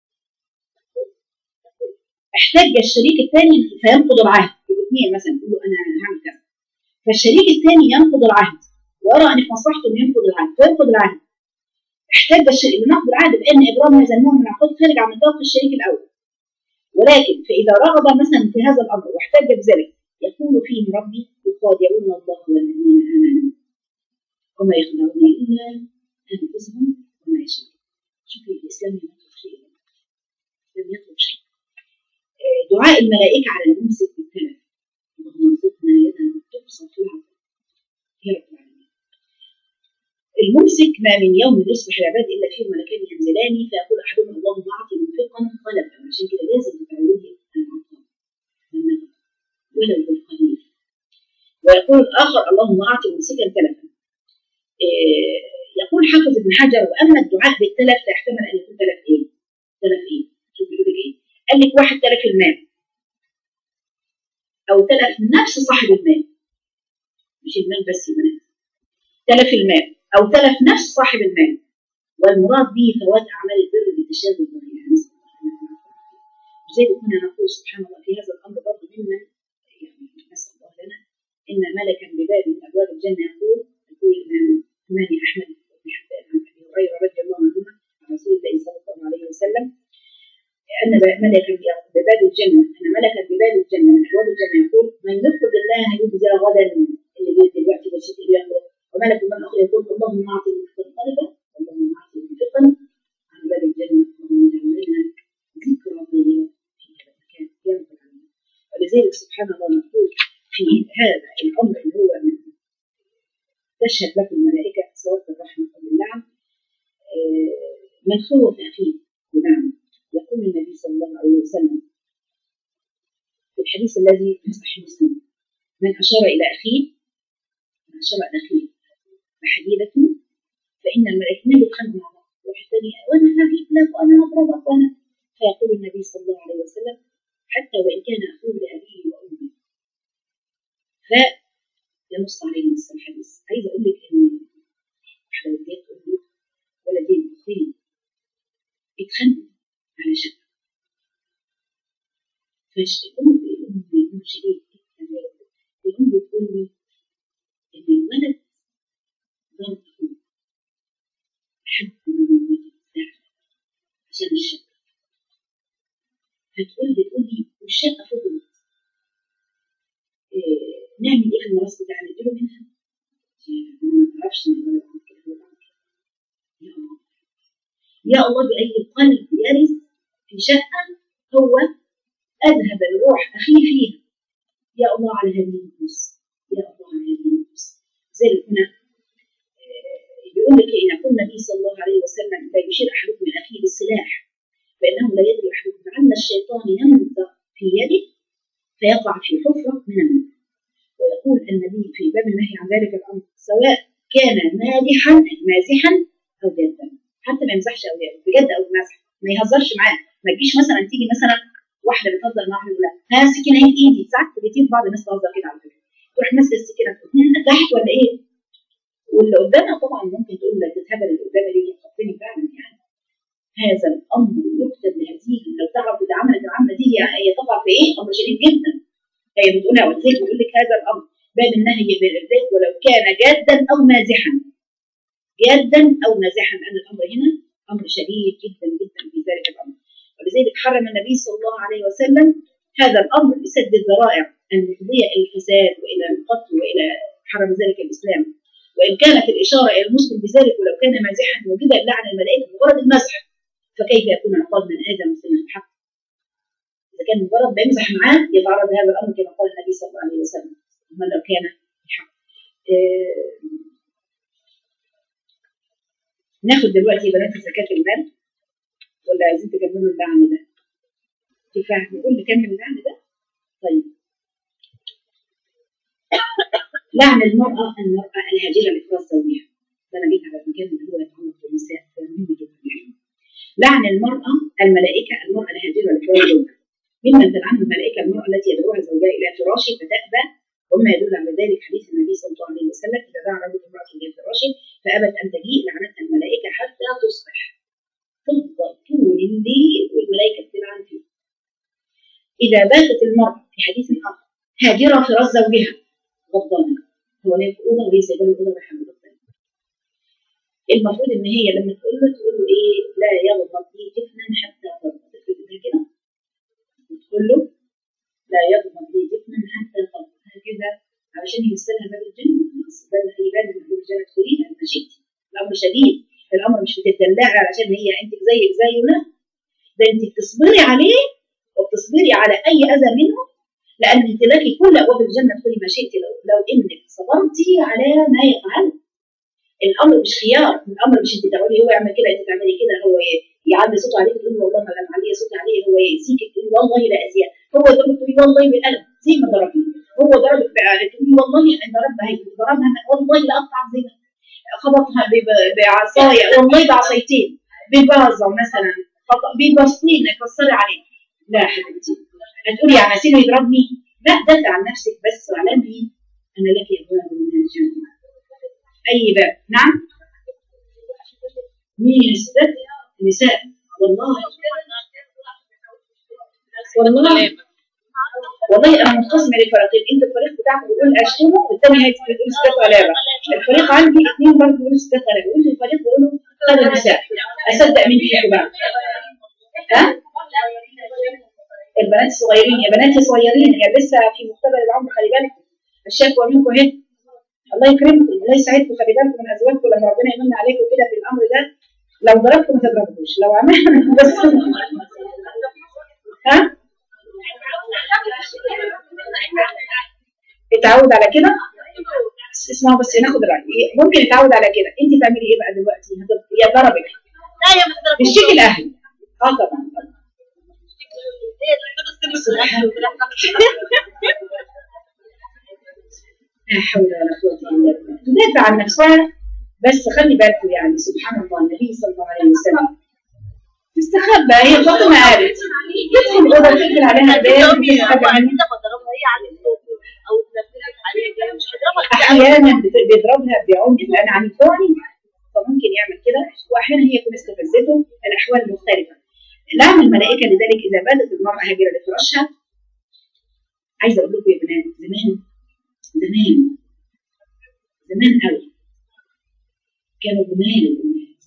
احتج الشريك الثاني فينقض العهد، الاثنين مثلا يقولوا أنا هعمل كذا، فالشريك الثاني ينقض العهد ويرى أن في مصلحته أن ينقض العهد فينقض العهد. احتج الشريك لنقض العهد بأن إبرام هذا النوع من العقود خارج عن نطاق الشريك الأول، ولكن فإذا رغب مثلا في هذا الأمر واحتج بذلك يقول فيهم ربي يخادعون الله والذين آمنوا وما يخدعون إلا أنفسهم وما يشاءون. شوفي الإسلام يطلب شيء، لم يطلب شيء. دعاء الملائكة على الممسك بالكلام، اللهم ارزقنا يدا تبسط لها يا رب العالمين. الممسك ما من يوم يصبح العباد إلا فيه ملكان ينزلان فيقول أحدهم اللهم أعطي منفقا خلفا، عشان كده لازم تتعودي العطاء والنفقة ولو بالقليل. ويقول الآخر اللهم أعطي ممسكا تلفا. إيه يقول حافظ ابن حجر وأما الدعاء بالتلف فيحتمل أن يكون تلف إيه؟ تلف إيه؟ شوف بيقول لك إيه؟ قال لك واحد تلف المال أو تلف نفس صاحب المال، مش المال بس يبقى تلف المال أو تلف نفس صاحب المال، والمراد به فوات أعمال البر بتشابه الضريح. زي ما كنا نقول سبحان الله في هذا الأمر برضه ممن يعني نسأل الله لنا إن ملكا بباب من أبواب الجنة يقول يقول الإمام الإمام أحمد بن حنبل عن أبي هريرة رضي الله عنه عن رسول الله صلى الله عليه وسلم أن ملكا بباب الجنة أن ملكا بباب الجنة من أبواب الجنة يقول من يطلب الله يجزى غدا اللي بيت دلوقتي بس اللي بياخده، وملك من آخر يقول اللهم أعطي منفقا قلبا اللهم أعطي منفقا عن باب الجنة اللهم اجعل لنا ذكرى طيبة في هذا المكان يا رب العالمين. ولذلك سبحان الله نقول في هذا الأمر اللي هو من تشهد لكم الملائكة صوت الرحمة واللعن من خوف أخيه بمعنى يقول النبي صلى الله عليه وسلم في الحديث الذي في صحيح مسلم من أشار إلى أخيه من أشار إلى أخيه بحديدة فإن الملائكة يتخانقوا مع بعض واحد ثاني وأنا هجيب لك وأنا هضربك وأنا فيقول النبي صلى الله عليه وسلم حتى وإن كان أخوه لأبيه وأمه. فينص عليه نص الحديث. عايز أقول لك إن واحدة ولدين تقول لي ولدين أخين يتخانقوا على شكل فالأم الأم الأم شديد الأم بتقول لي إن الولد ضرب أخوه لحد ما يموت عشان الشقة، فتقول بتقول لي والشقة فضلت إيه نعمل إيه في الميراث بتاعنا؟ نديله منها؟ ما تعرفش إن الولد عمل كده هو عمل كده. يا الله يا الله بأي قلب يرث في شقة هو أذهب الروح أخيه فيها. يا الله على هذه النفوس يا الله على هذه النفوس. زي هنا بيقول لك إن يقول النبي صلى الله عليه وسلم لا يشير أحدكم من أخيه بالسلاح فإنه لا يدري أحدكم لعل الشيطان ينزغ في يده فيقع في حفرة من النار. ويقول النبي في باب النهي عن ذلك الأمر سواء كان مادحا مازحا أو جدا، حتى ما يمزحش أو بجد أو بمزح، ما يهزرش معاه. ما تجيش مثلا تيجي مثلا واحدة بتهزر مع واحدة لا ها السكينة هي في إيدي، ساعات كتير بعض الناس تهزر كده على فكرة تروح ماسكة السكينة تقول نجحت ولا إيه؟ واللي قدامها طبعا ممكن تقول لك تتهبل اللي قدامها دي وتخطني فعلا. يعني هذا الامر يكتب لهذه لو تعرف اذا عملت العمله دي هي تقع في ايه؟ امر شديد جدا. هي بتقولها والزيت بتقول لك هذا الامر باب النهي بالارزاق ولو كان جادا او مازحا جادا او مازحا لان الامر هنا امر شديد جدا جدا في ذلك الامر. ولذلك حرم النبي صلى الله عليه وسلم هذا الامر بسد الذرائع المفضيه الى الفساد والى القتل والى حرم ذلك الاسلام. وإن كانت الإشارة إلى المسلم بذلك ولو كان مازحا وجب اللعن الملائكة بمجرد المسح فكيف يكون عقاب من آدم مسلما الحق؟ إذا كان مجرد بيمزح معاه يتعرض لهذا الأمر كما قال النبي صلى الله عليه وسلم أما لو كان الحق. آه ناخد دلوقتي بنات زكاة المال ولا عايزين تكملوا اللعن ده؟ كفاح نقول نكمل اللعن ده؟ طيب لعن المرأة المرأة الهاجرة لإفراز زوجها. ده أنا جيت على المكان اللي هو يتعلق بالنساء ده مهم جدا. لعن المرأة الملائكة المرأة الهاجرة لإفراز زوجها ممن تلعن الملائكة المرأة التي يدعوها زوجها إلى فراشه فتأبى وما يدل على ذلك حديث النبي صلى الله عليه وسلم إذا دعا رجل امرأة إلى فراشه فأبت أن تجيء لعنتها الملائكة حتى تصبح تفضل طول الليل والملائكة تلعن فيه. إذا باتت المرأة في حديث آخر هاجرة فراش زوجها غضبانة هو لا في أوضة وهي سايبة له الأوضة بحمد المفروض إن هي لما تقول له تقول له إيه لا يغضب لي جفنا حتى تغضب. تفرق كده وتقول له لا يغضب لي جفنا حتى تغضب هكذا علشان يمثلها باب الجنة. باب أي باب من باب الجنة تدخليها لما شئت. الأمر شديد، الأمر مش بتدلعي علشان هي أنت زيك زيه لا، ده أنت بتصبري عليه وبتصبري على أي أذى منه لأن أنت لك كل أبواب الجنة تدخلي ما شئت لو لو إنك صبرتي على ما يفعل. الأمر مش خيار، الأمر مش أنت تقولي هو يعمل كده أنت تعملي كده، هو يعلي صوته عليك تقولي والله ما أنا معليه صوتي عليه، هو يأذيك تقولي والله لا أذيه، هو يضربك تقولي والله بالقلم زي ما ضربني، هو ضربك تقولي والله أنا ضربها هي ضربها والله لا أقطع زي ما خبطها بعصاية والله بعصايتين ببازة مثلا ببسطين كسري عليه. لا حبيبتي هتقولي يعني سيبه يضربني؟ لا دافع عن نفسك بس واعلمي أن لك أبواب من الجنة. أي باب؟ نعم؟ مين الستات؟ النساء والله والله والله أنا منقسمة لفريقين، أنت الفريق بتاعك بيقول أشتمه والثاني هيك بتقول ستات غلابة. الفريق عندي اثنين برضه يقولوا ستات غلبة، وانتوا الفريق بيقولوا خلى النساء. اصدق مين فيكم بقى؟ ها؟ البنات الصغيرين، يا بناتي صغيرين يا لسه في مقتبل العمر، خلي بالكم الشكوى منكم اهي. الله يكرمكم، الله يسعدكم، خلي بالكم من ازواجكم لما ربنا يمن عليكم كده بالامر ده. لو ضربتم ما تضربوش، لو عملنا بس ها؟ اتعود على كده. اسمعوا بس ناخد الرأي، ممكن يتعود على كده. انت تعملي ايه بقى دلوقتي؟ يا ضربك تشتكي الاهل. اه طبعا لا حول ولا قوة الا بالله. تدافع عن نفسها بس خلي بالكم يعني سبحان الله النبي صلى الله عليه وسلم تستخبى. هي فاطمة قالت يدخل الأوضة تقفل عليها الباب أحيانا بيضربها بعنف لأن عنفاني فممكن يعمل كده، وأحيانا هي تكون استفزته. الأحوال مختلفة. لعن الملائكة لذلك إذا باتت المرأة هاجرة لفراشها. عايزة أقول لكم يا بنات زمان زمان زمان قوي كانوا جمال الأمهات.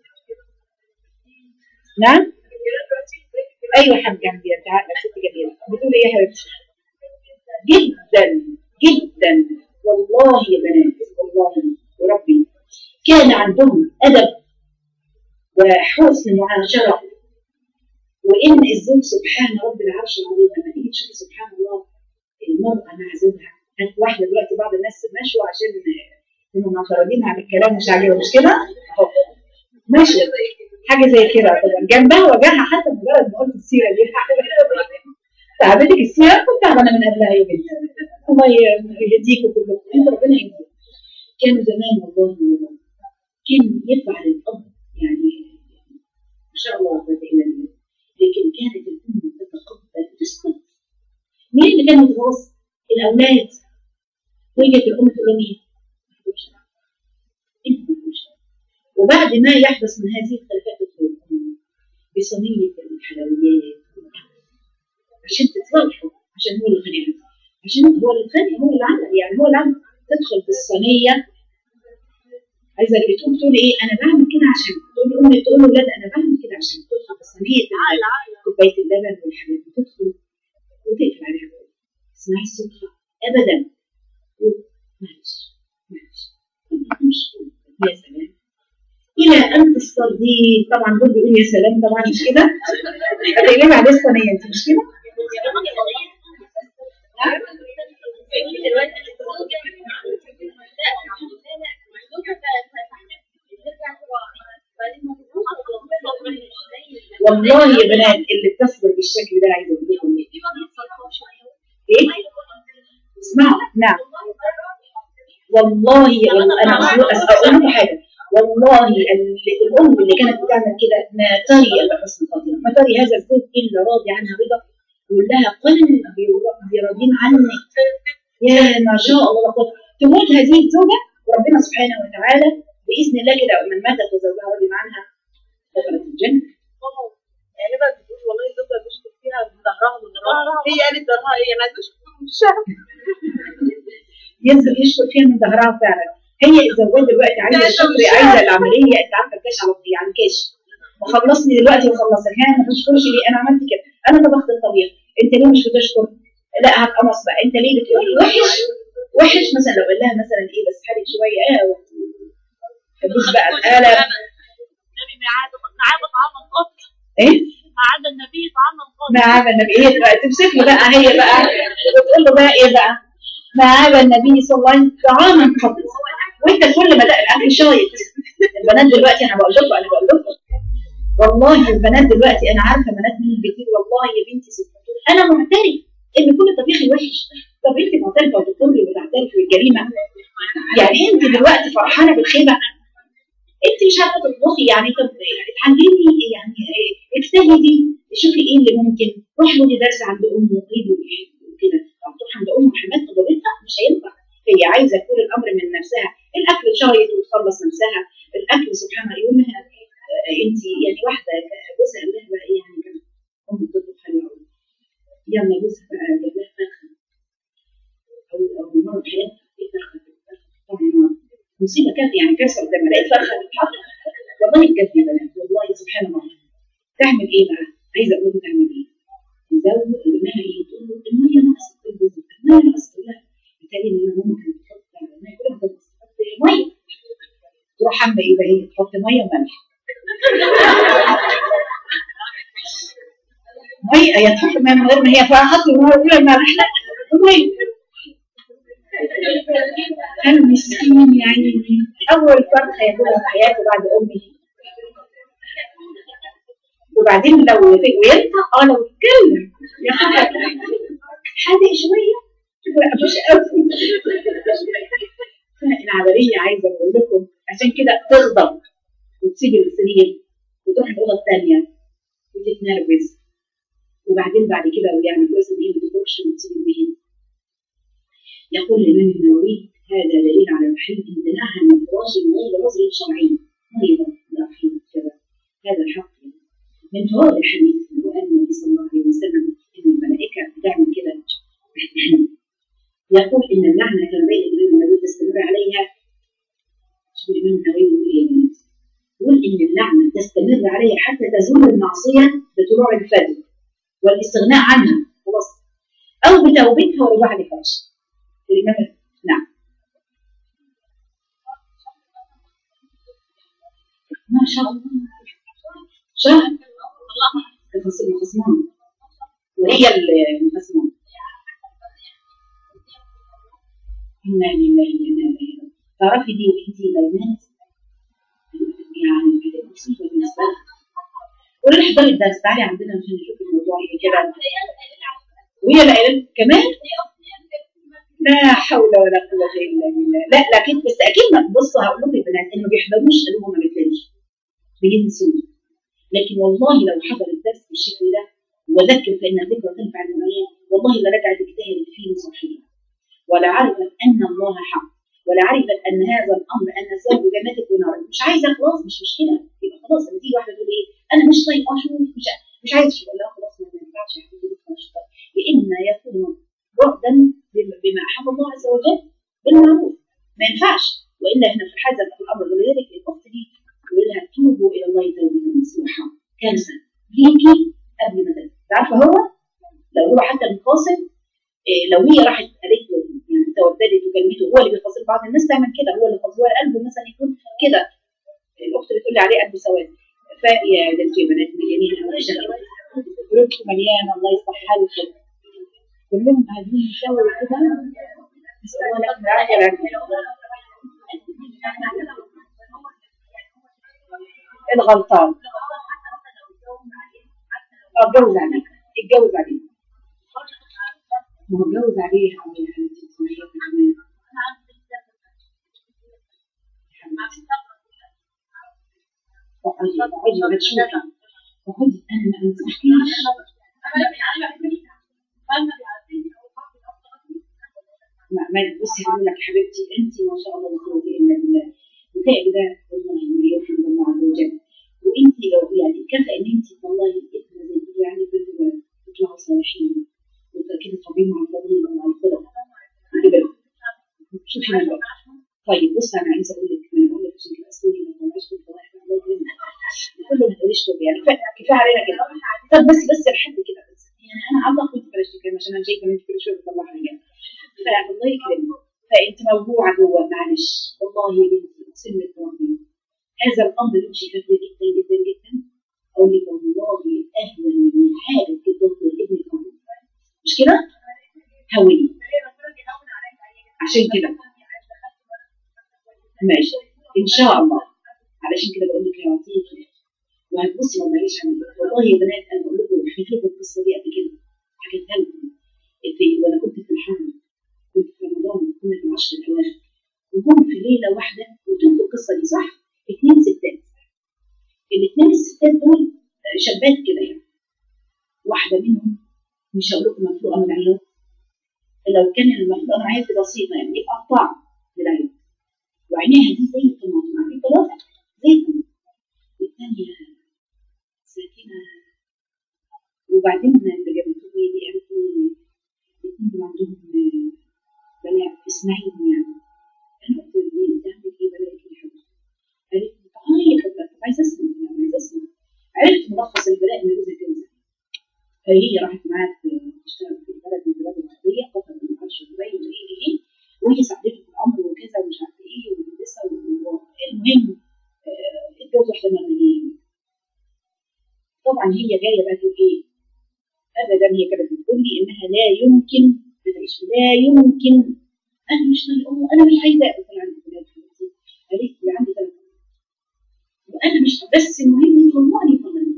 نعم؟ أيوة حاجة عندي تعالى ست جميلة بتقول إيه يا حبيبتي؟ جدا جدا والله يا بنات والله وربي كان عندهم أدب وحسن معاشرة. وإن الزوج سبحان رب العرش العظيم لما تيجي تشوفي سبحان الله المرأة مع زوجها. واحدة دلوقتي بعض الناس ماشوا عشان هم معترضين على الكلام مش عاجبهم مش كده؟ أهو ماشي حاجة زي كده طبعا جنبها وجهها حتى مجرد ما قلت السيرة دي تعبتك السيرة كنت تعبانة من قبلها يا بنتي. الله يهديكم كلكم انت ربنا يهديكم. كانوا زمان والله والله كان يطلع للأب يعني ما شاء الله قوة إلا بالله، لكن كانت الأم تتقبل تسكت. مين اللي كان متوسط؟ الأولاد. وجت الأم تقول لهم إيه؟ أنت ما تقولش. وبعد ما يحدث من هذه الخلافات تدخل الأم بصينية الحلويات عشان تتصالحوا، عشان هو اللي خانقها، عشان هو اللي خانق هو اللي عمل يعني هو اللي عمل. تدخل بالصينية عايزة اللي بتقول تقول إيه أنا بعمل كده عشان تقول أم تقول له لا أنا بعمل كده عشان تدخل بالصينية كوباية اللبن والحاجات وتدخل وتقفل عليها. اسمعي الصدفة أبدا. معلش معلش مش يا سلام إلى أن تسترضيه. طبعا دول بيقولوا يا سلام طبعا مش كده؟ هتقلبي عليه الصينية أنت مش كده؟ والله يا بنات اللي بتصبر بالشكل ده عايزه اقول لكم ايه؟ اسمعوا نعم والله انا اقول لكم حاجه والله الام اللي كانت بتعمل كده ما تري الا حسن خاطرها، ما تري هذا الزوج الا راضي عنها رضا يقول لها قل راضين عنك يا ما شاء الله قلت تموت هذه الزوجه وربنا سبحانه وتعالى باذن الله كده من ماتت وزوجها راضي عنها دخلت الجنه. يعني بقى بتقول والله الزوجه بتشكر فيها من ظهرها من ظهرها هي قالت ظهرها هي ما تشكر من الشهر ينزل يشكر فيها من ظهرها فعلا. هي الزوجات دلوقتي عايزه الشكر عايزه العمليه انت عارفه الكاش على يعني كاش وخلصني دلوقتي وخلصك ها ما تشكرش ليه انا عملت كده انا طبخت الطبيخ انت ليه مش بتشكر؟ لا هتقمص بقى انت ليه بتقولي وحش وحش مثلا لو قال لها مثلا ايه بس حالك شويه اه تبص بقى القلم النبي معاه طعام القط ايه؟ معاد النبي طعام القط معاد النبي هي بقى تمسك له بقى هي بقى بتقول له بقى ايه بقى؟ معاد النبي صلى الله عليه وسلم طعام القط وانت كل ما ده الاكل شايط. البنات دلوقتي انا بقول لكم انا بقول لكم والله البنات دلوقتي انا عارفه بنات من البيت والله يا بنتي سبحان انا معترف ان كل طبيخ وحش. طب انت معترفه وبتقولي وبتعترفي بالجريمه يعني انت دلوقتي فرحانه بالخيبه انت مش عارفه تطبخي يعني طب اتعلمي يعني اجتهدي شوفي ايه اللي ممكن روحي خدي درس عند ام وقيد وكده او تروحي عند ام محمد طلبتها مش هينفع. هي عايزه كل الامر من نفسها الاكل شايط وتخلص نفسها الاكل سبحان الله يقول لها انت يعني واحده جوزها قال لها بقى ايه يعني كده ام بتطبخ حلوه قوي يلا جوزها بقى جاب لها فرخه او او مره حياتها ايه فرخه فرخه طبعا مصيبه كانت يعني كارثه قدامها، لقيت فرخه بتتحط والله بجد يا بنات والله سبحان الله. تعمل ايه بقى؟ عايزه اقول لكم تعمل ايه؟ تزود انها ايه؟ تقول له الميه ناقصه في الجزء، الميه ناقصه لها بالتالي ان انا ممكن تحط الميه كلها تحط ميه، تروح عامله ايه بقى؟ هي تحط ميه وملح. ميه هي تحط ميه من غير ما هي فحط الميه الملح ميه. المسكين يعني اول فرخه ياكلها في حياته بعد امه، وبعدين لو وينفع اه لو اتكلم يا حاجه حادق شويه لا مش قوي. العمليه عايزه اقول لكم عشان كده تغضب وتسيب السرير وتروح الاوضه الثانيه وتتنرفز، وبعدين بعد كده يعني كويس ان هي ما تخرجش وتسيب البيت. يقول الامام النووي هذا دليل على تحريم امتناعها من فراش من غير عذر شرعي مريضه ضعيفه كذا. هذا الحق من فوائد الحديث هو ان النبي صلى الله عليه وسلم ان الملائكه بتعمل كده. يقول ان اللعنه كان بين الامام النووي تستمر عليها. شوف الامام النووي يقول ايه؟ يقول ان اللعنه تستمر عليها حتى تزول المعصيه بطلوع الفجر والاستغناء عنها خلاص، او بتوبتها ورجوع لفرش. الامام نعم ما شاء الله شهر الخصمان وهي المخصمان. إنا لله وإنا إليه راجعون. تعرفي دي انت لو مات يعني هتبقى مصيبه بالنسبه لها. قولي لي احضري الدرس تعالي عندنا عشان نشوف الموضوع ايه كده. وهي لا كمان لا حول ولا قوه الا بالله. لا لكن بس اكيد بصوا هقول لكم البنات اللي ما بيحضروش قالوا ما بيتلاقوش بينسوا، لكن والله لو حضر الدرس بالشكل ده وذكر فان الذكر تنفع المؤمنين والله لرجعت تجتهد فيه صحيح، ولا عرفت ان الله حق، ولا عرفت ان هذا الامر ان الزوج جنتك ونارك. مش عايزه خلاص مش مشكله، يبقى خلاص لما تيجي واحده تقول ايه انا مش طايقه اشوف مش مش عايزه اشوف، لا خلاص ما ينفعش يا حبيبتي مش طايقه، يا اما يكون بعدا بما احب الله عز وجل بالمعروف ما ينفعش، والا هنا في حاجه في الامر. ولذلك الاخت دي يقول لها توبوا الى الله توبه نصوحا كارثه ليكي قبل ما تبدا. عارفه هو لو هو حتى الفاصل إيه لو هي راحت قالت له يعني توددت وكلمته هو اللي بيفاصل. بعض الناس تعمل كده، هو اللي فاصل، هو قلبه مثلا يكون كده. الاخت بتقول لي عليه قلب سواد. فيا ده انتوا يا بنات مليانين قوي شكل قلوبكم مليانه الله يصلح حالكم كلهم قاعدين يشاوروا كده. نسال الله لكم العافيه والعافيه. الغلطان اتجوز عليه اتجوز عليه ما هو اتجوز عليه يا حبيبتي اسمعي كمان اقعدي اقعدي ما تشوفي اقعدي انا ما انصحكيش. ما بصي هقول لك حبيبتي انت ما شاء الله لا قوه الا بالله وتلاقي ده والله ما يرحم الله عز وجل. وانت لو يعني كفى ان انت والله ابن زي كده يعني بنت ولد تطلعوا صالحين وكده طبيعي مع الفضيل ومع الخلق كده. شوفي من بقى. طيب بص انا عايزه اقول لك انا بقول لك عشان كده اسوري ما طلعش في الفضائح الله يكرمك كله ما تقوليش كده يعني كفايه علينا كده. طب بس بس لحد كده بس يعني انا عاوزه اخد بلاش كلمه عشان انا شايفه ان انت كل شويه بتطلع حاجات فالله يكرمك. فانت موجوعه جوه معلش والله يا بنتي اقسم لك ربي هذا الامر يمشي كتير جدا جدا جدا. اقول لك والله اهون من حاله الدكتور ابنك مش كده؟ هوني عشان كده ماشي ان شاء الله. علشان كده بقول لك هيعطيكي وهتبصي ما تضيعيش عنك. والله يا بنات انا بقول لكم حكيت لكم القصه دي قبل كده حكيتها لكم وانا كنت في الحرم كنت في رمضان كنا في العشر الاواخر وهم في ليله واحده قلت لكم القصه دي صح؟ اثنين ستات. الاثنين الستات دول شابات كده يعني واحده منهم مش هقول لكم مخلوقه من عياط، لو كان المخلوقه من عياط بسيطه يعني يبقى قطع بالعياط وعينيها دي زي الطماطم عارفين ثلاثه زي الطماطم والثانيه ساكنه. وبعدين اللي جابتهم دي قالت لي الاثنين دول عندهم بلاء اسمعيني يعني. انا قلت لها انت عندك ايه بلاء؟ فهي راحت معاه تشتغل في بلد من البلاد العربيه، قطر ما اعرفش دبي وايه ايه ايه، وهي ساعدته في الامر وكذا ومش عارفه ايه ومهندسه. المهم اتجوز واحده مغنيه. طبعا هي جايه بقى تقول ايه؟ ابدا، هي كانت بتقول لي انها لا يمكن بتعيش، لا يمكن، انا مش انا مش عايزه اقول عندي ولاد حبيبتي، قالت لي عندي ثلاث وانا مش بس المهم يطلعني طبعا.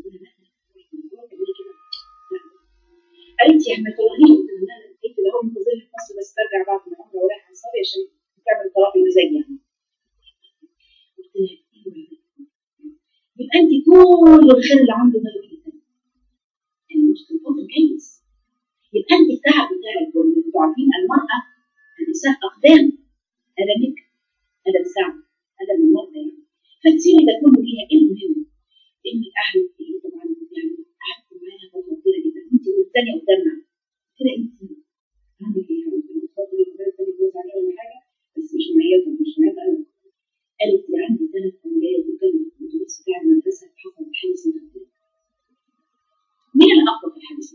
قالت لي احنا طالعين، قلت له هو منتظر في مصر بس ترجع بعد ما عمره ورايح انصاري عشان تعمل طلاق المزاج يعني. قلت لها يبقى انت كل الخير اللي عنده ده جدا يعني مش تنفضل جايز، يبقى انت التعب بتاعك وانتوا عارفين المراه النساء اقدام، ألمك ألم سعد ألم المرأة يعني، فتسيري ده كله ليها. ايه المهم؟ ان اهل طبعا يعني قعدت معاها فتره كبيره جدا، انت والثانيه قدامنا كده، انت عندك ايه يا حبيبتي؟ اتفضلي كده تاني جوز عليها ولا حاجه بس مش معيطه مش معيطه انا. قالت لي عندي ثلاث اولاد وكانوا الاتوبيس بتاع المدرسه حصل حادث متعدد. مين اللي اخطا في الحادثه؟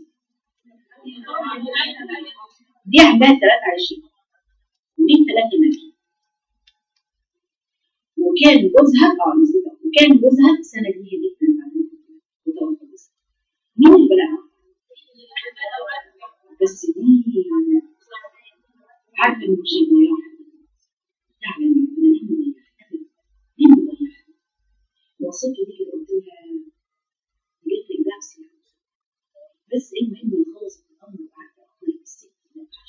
دي عندها ثلاثة وعشرين ودي ثلاثة مالكي، وكان جوزها اه نسيت وكان جوزها سنه كبيره جدا بعد وتوفى. بس مين اللي بلاها؟ بس دي عارفه انه مش هيضيعها، تعلم ربنا مين اللي ضيعها؟ مين اللي ضيعها؟ وصلت دي كده قلت لها جبت لك نفسي بس المهم ان خلصت الامر وقعدت اقول الست ما تنفعش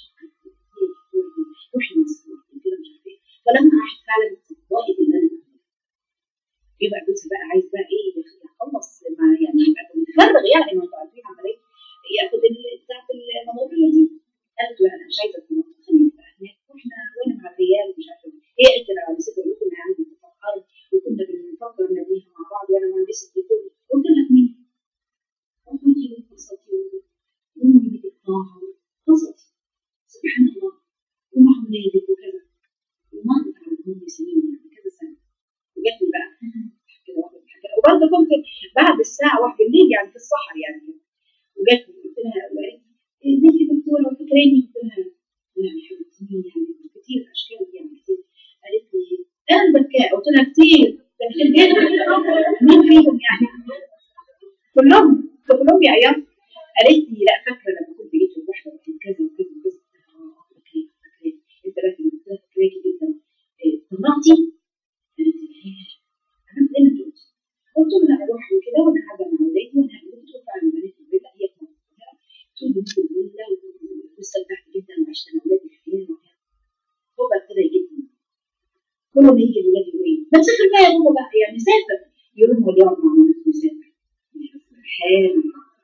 روحي مسؤول كده مش عارفه ايه. فلما راحت فعلا ضايقت ان انا ايه بقى جوزها بقى عايز بقى ايه يخلص ما يعني يبقى متفرغ يعني ما انتوا عارفين عمليه ياخد بتاعت المواضيع دي. قالت له انا مش عايزه تروح خليك بقى هناك واحنا وانا مع الرجال مش عارفه ايه. قالت لها انا نسيت اقول لكم ان عندي قطعه ارض وكنا بنفكر نبنيها مع بعض وانا مهندسه ديكور. قلت لها مين؟ قلت لي انبسطي وامي بتقطعها انبسطي سبحان الله ومع اولادك وكذا. ومرت على امي سنين يعني كذا سنه وجت لي بقى كده واحده كده، وبرضه كنت بعد الساعه واحده بالليل يعني في الصحراء يعني. وجت لي قلت لها ازيك يا دكتوره وفاكراني؟ قلت لها لا يا حبيبتي يعني كتير اشكال يعني كتير. قالت لي انا بكاء. قلت لها كتير ده كتير جدا مين فيهم يعني؟ كلهم كلهم يا ايام. قالت لي لا فاكره لما كنت جيت واحده وكان كذا وكذا وكذا. اه فاكراك فاكراك انت بقى قلت لها فاكراكي جدا. طلعتي؟ قالت لي عملت ايه انت؟ قلت له لا اروح وكده وانا قاعده مع اولادي وانا قلت له فعلا بنات البيت هي قلت له بنت البيت واستمتعت جدا وعشت مع اولادي في الحياه وكده. هو بقى ابتدى يجيبني كل ما يجي الولاد يقول ايه ما تسافر بقى يا بابا بقى يعني سافر يقول هو اليوم مع مامته مسافر حال.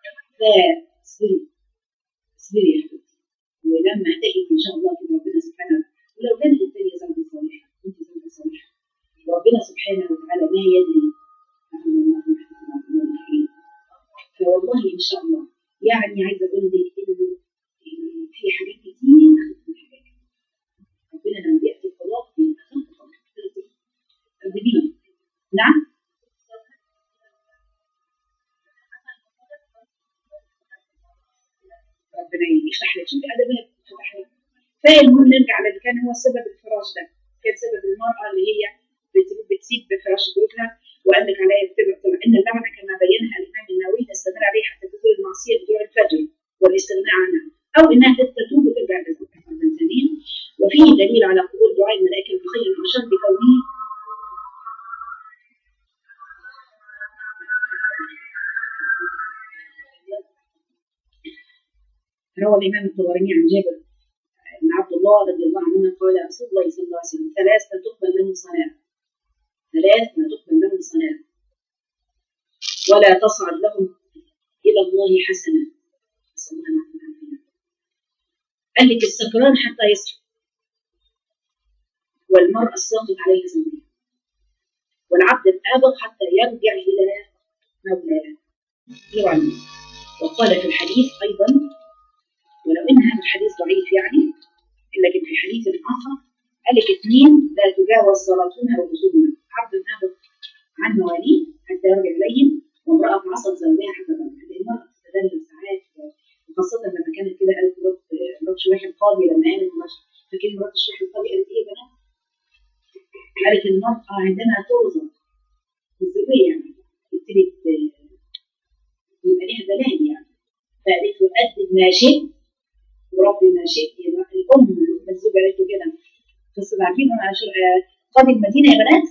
فاصبري اصبري يا حبيبتي ولما تجد ان شاء الله كده ربنا سبحانه ولو كانت الثانيه زوجه صالحه انت زوجه صالحه وربنا سبحانه وتعالى ما يدري عن الله الكريم. فوالله ان شاء الله يعني عايزه اقول لك انه في حاجات كتير اخذت من حاجات ربنا لما بياتي الطلاق بيخلق طلاق ترتيبيه. نعم ربنا يفتح لك شوفي ادبات فتح لك. فالمهم نرجع للي كان هو سبب الفراش ده، كان سبب المراه اللي هي بتسيب بفراش زوجها وقال لك عليها بتبقى ان اللعنه كما بينها الامام النووي تستمر عليها حتى تزول المعصيه بطلوع الفجر والاستغناء عنها او انها تتوب وترجع لزوجها مره ثانيه. وفيه دليل على قبول دعاء الملائكه بالخير والشر بكونه روى الامام الطبراني عن جابر بن عبد الله رضي الله عنهما قال رسول الله صلى الله عليه وسلم ثلاث لا تقبل لهم صلاه ثلاث لا تقبل لهم صلاه ولا تصعد لهم الى الله حسنه. نسال الله العافيه. قال لك السكران حتى يصحى والمراه الساقط عليها زوجها والعبد الآبق حتى يرجع الى مولاه. يعني وقال في الحديث ايضا ولو ان هذا الحديث ضعيف يعني لكن في حديث اخر قال لك اثنين لا تجاوز صلاتهن وجسومهن عبد آبق عن مواليه حتى يرجع اليهم وامراه عصت زوجها حتى ترجع. المراه تتدلل ساعات وخاصة لما كانت كده قالت مرات مرات شويح القاضي لما قالت فاكرين مرات شويح القاضي قالت ايه يا بنات؟ قالت المرأة عندما توزن بالزوجية يعني تبتدي يبقى ليها دلال يعني. فقالت له قدم ما شئت وربي ما شئت. الأم الزوجة قالت له كده. بس عارفين قاضي المدينة يا بنات؟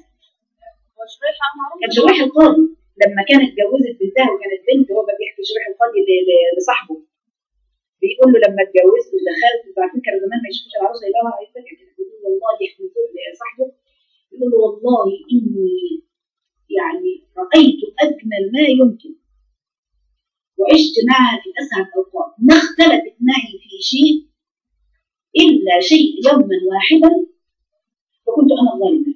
كان شويح القاضي لما كانت اتجوزت بنتها وكانت بنت، هو بيحكي شويح القاضي لصاحبه بيقول له لما اتجوزت ودخلت، انتوا عارفين كانوا زمان ما يشوفوش العروسه يلاقوها على الفجأة كده، يقول له والله يحكوا لصاحبه يقول له والله اني يعني رأيت أجمل ما يمكن وعشت معها في أسعد الأوقات، ما اختلفت معي في شيء إلا شيء يوما واحدا وكنت أنا ظالمة.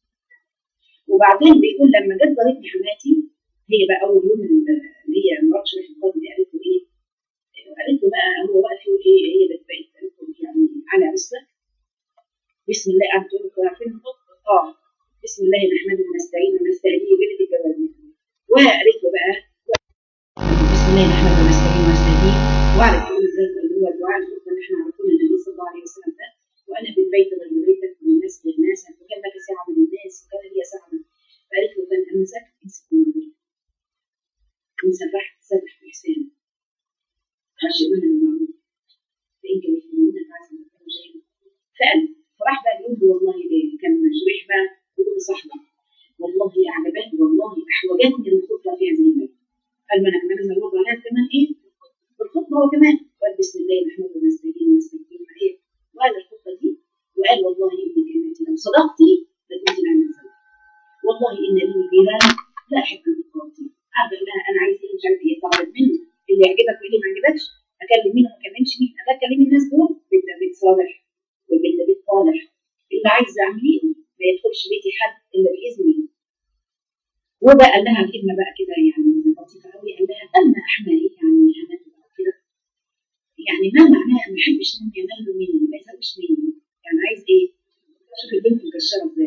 وبعدين بيقول لما جت ظالمتني حماتي، هي بقى أول يوم اللي هي مرات شويح القاضي دي قالت له إيه؟ قالت له بقى هو واقف يقول إيه؟ هي بقت قالت له يعني على رسلك بسم الله، قعدت تقول له عارفين آه بسم الله نحمده ونستعين ونستهديه بلد الجوازين. وقالت له بقى بسم الله نحمده ونستعين ونستهديه، وعلى تقول اللي هو الدعاء الخطبه اللي احنا عرفنا النبي صلى الله عليه وسلم ده، وانا بالبيت غير بيتك والناس غير ناسك وكان لك ساعه من الناس وكان لي ساعه من. فقالت له كان امسك امسك من النبي وان سبحت سبح باحسان عاشرون بالمعروف فان كرهتمونا فعسى ان تكونوا شيئا. فقال فراح بقى يقول له والله ده كان شويح بقى يقول لصاحبه والله اعجبتني والله احوجتني الخطبه في هذه الليله. قال ما انا لازم ارد عليها كمان ايه؟ بالخطبه هو كمان. وقال بسم الله نحمده ونستعين ونستغفره ايه؟ وقال الخطبه دي وقال والله اني كلمتي لو صدقتي لكنت نعم الزوج. والله ان لي جيران لا احب ان تقاطي. قال لها انا عايز ايه مش عارف ايه، طلبت منه اللي يعجبك وايه اللي ما يعجبكش، اكلم مين وما اكلمش مين، انا اكلم الناس دول بنت بيت صالح وبنت بيت طالح، اللي عايز اعمليه ما يدخلش بيتي حد الا باذني. وبقى قال لها كلمه بقى كده يعني لطيفه قوي، قال لها اما احمائي يعني حماتي بقى كده يعني ما معناها ما احبش انهم يملوا مني ما يزهقوش مني، يعني عايز ايه؟ شوف البنت مكشره ازاي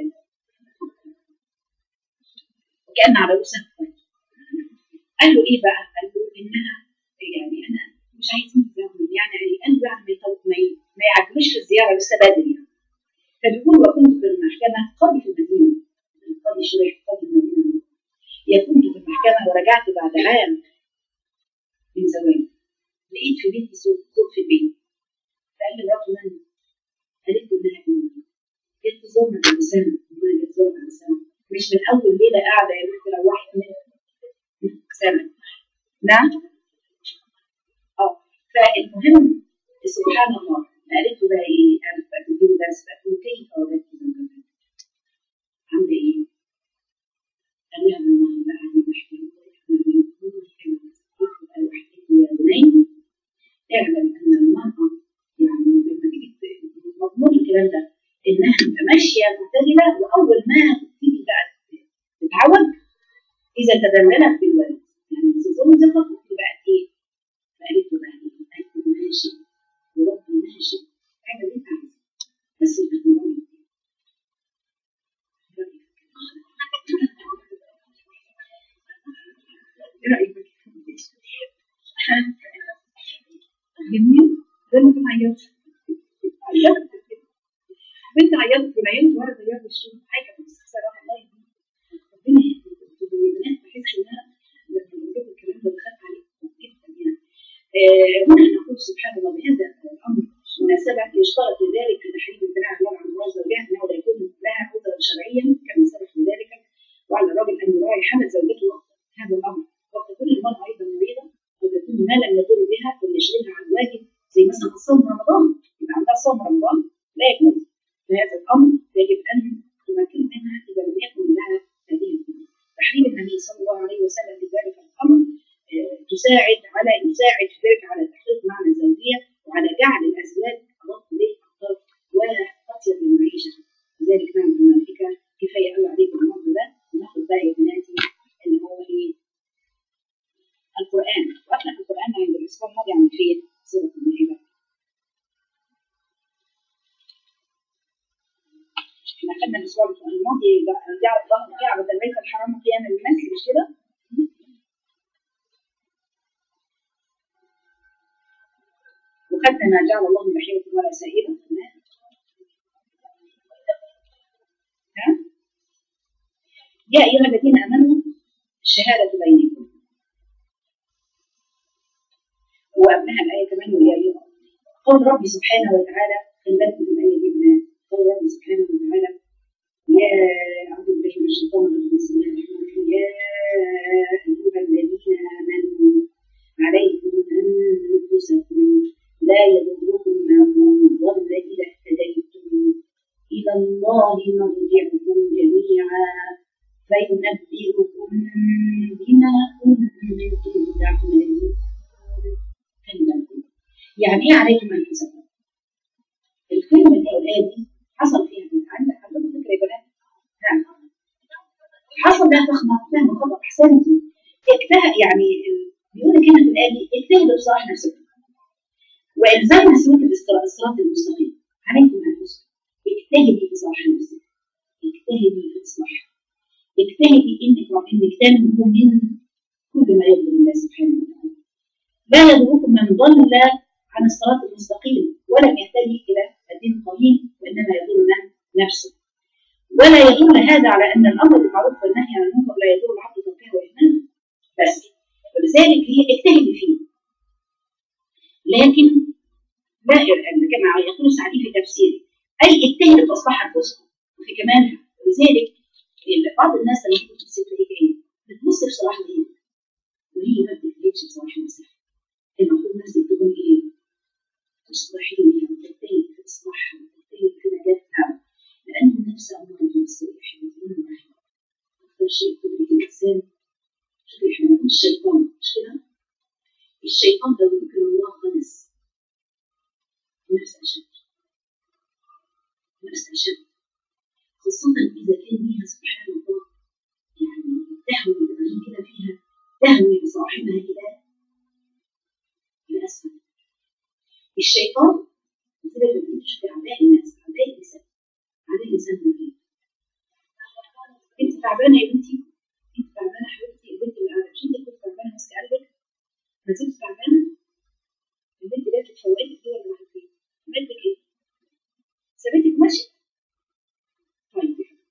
وكأن على رؤوسها كويس. قال له ايه بقى؟ قال له انها يعني انا مش عايزين نزود يعني قال له يعني ما ما يعجبوش في الزياره لسه بدري يعني. فبيقول وكنت في المحكمه قاضي في المدينه، القاضي شويح قاضي المدينه، كنت في المحكمه ورجعت بعد عام من زواج، لقيت في بيتي صوت صوت في البيت. فقال لي مراته من؟ قالت له انها امي. جيت تزورنا بعد سنه، ما جيت تزورنا بعد سنه، مش من اول ليله قاعده يا بنت روحت من سنه. نعم؟ اه فالمهم سبحان الله قالت له بقى ايه؟ انا بقى تديله درس بقى كيف وجدت زوجها؟ عامله ايه؟ قال لها والله لا عادي بحكي يا بني اعلم ان المراه يعني لما تيجي مضمون الكلام ده انها تبقى ماشيه معتدله، واول ما تبتدي بقى تتعود اذا تدللت بالولد يعني تظن زفت بقى ايه؟ فقالت له بقى ايه؟ ماشي وربي ماشي اعمل اللي انت عايزه بس تتمرني. ايه رايك؟ جميل ده ممكن عيطت عيطت بنت عيطت والعيال ورا زيها بالشوط حاجه بس بصراحه الله يهديك ربنا يهديك. انتوا البنات بحس انها لما بقول الكلام ده بخاف عليكم جدا يعني. هنا نقول سبحان الله بهذا الامر مناسبه يشترط ذلك في تحريم امتناع المراه عن مراد زوجها انه لا يكون لها عذرا شرعيا كما سبق بذلك، وعلى الرجل ان يراعي حمل زوجته وقت هذا الامر. وقد تكون المراه ايضا مريضه وتكون ما لم يضر بها ويشغلها عن واجب زي مثلا صوم رمضان، يبقى عندها صوم رمضان لا يجوز. فهذا الامر يجب ان تمكن منها اذا لم يكن لها هذه الامور. تحريم النبي صلى الله عليه وسلم في ذلك الامر تساعد على يساعد في ذلك على تحقيق معنى الزوجيه وعلى جعل الازواج اضاف للطرف واطيب للمعيشه. لذلك نعم الملائكه كفايه قوي عليكم الامر ده. وناخد بقى يا بناتي اللي هو ايه؟ القران. واحنا في القران عند الاسبوع الماضي عن فين؟ سوره المائده. احنا خدنا الاسبوع الماضي جعل الله جعل البيت الحرام قياما للناس مش كده؟ وخدنا ما جعل الله من بحيرة ولا سائبة. ها؟ يا أيها الذين آمنوا الشهادة بينكم. وقبلها الآية كمان ويا أيها قول ربي سبحانه وتعالى، خلي بالكم من الآية دي بنات. قول ربي سبحانه وتعالى يا أعوذ بالله من الشيطان الرجيم بسم الله الرحمن الرحيم يا أيها الذين آمنوا عليكم أنفسكم لا يضركم من ضل إذا اهتديتم إلى الله مرجعكم جميعا فينبئكم بما كنتم تعملون. يعني ايه عليكم انفسكم؟ الكلمه دي او الايه دي حصل فيها عندك حد فكره يا بنات؟ نعم حصل لها تخمه فهم خطا احسنتي اجتهد. يعني بيقول لك هنا في الايه دي اجتهدوا بصلاح نفسكم والزام سلوك الصراط المستقيم. عليكم انفسكم اجتهدي في صلاح نفسك، اجتهدي في اصلاحها، اجتهدي انك انك تنمو من كل ما يغضب الله سبحانه وتعالى. لا يضركم من ضل عن الصراط المستقيم ولم يهتدي الى الدين القويم وانما يضر نفسه. ولا يدل هذا على ان الامر بالمعروف والنهي عن المنكر لا يضر العبد تركه واهماله بس، ولذلك هي اجتهدي فيه. لكن لا كما يقول السعدي في تفسيره اي اجتهدوا في اصلاح انفسكم وفي كمالها. ولذلك بعض الناس لما تكون تفسير تلاقيها ايه؟ بتبص في صلاح غيرها وهي ما بتجتهدش في صلاح نفسها. المفروض نفسك تكون ايه؟ تصلحيها وتجتهد في اصلاحها وتجتهد في نجاتها، لان النفس اماره بالسوء حينئذ اكثر شيء تدرك الانسان. شوفي احنا بنقول الشيطان مش كده؟ الشيطان لو ذكر الله خلص نفس اشد نفس اشد، خاصة اذا كان فيها سبحان الله يعني تهوي بعدين كده فيها تهوي بصاحبها كده لأسفل. الشيطان مثل ما بتقولش في أعداء الناس، أعداء الإنسان، أعداء الإنسان من إيه؟ أنت تعبانة يا بنتي؟ أنت تعبانة حبيبتي؟ البنت اللي قاعدة مش أنت كنت تعبانة ماسكة قلبك؟ ما زلت تعبانة؟ البنت جات لك فوقتك كده ولا راحت فين؟ عملت لك إيه؟ سابتك ماشي؟ طيب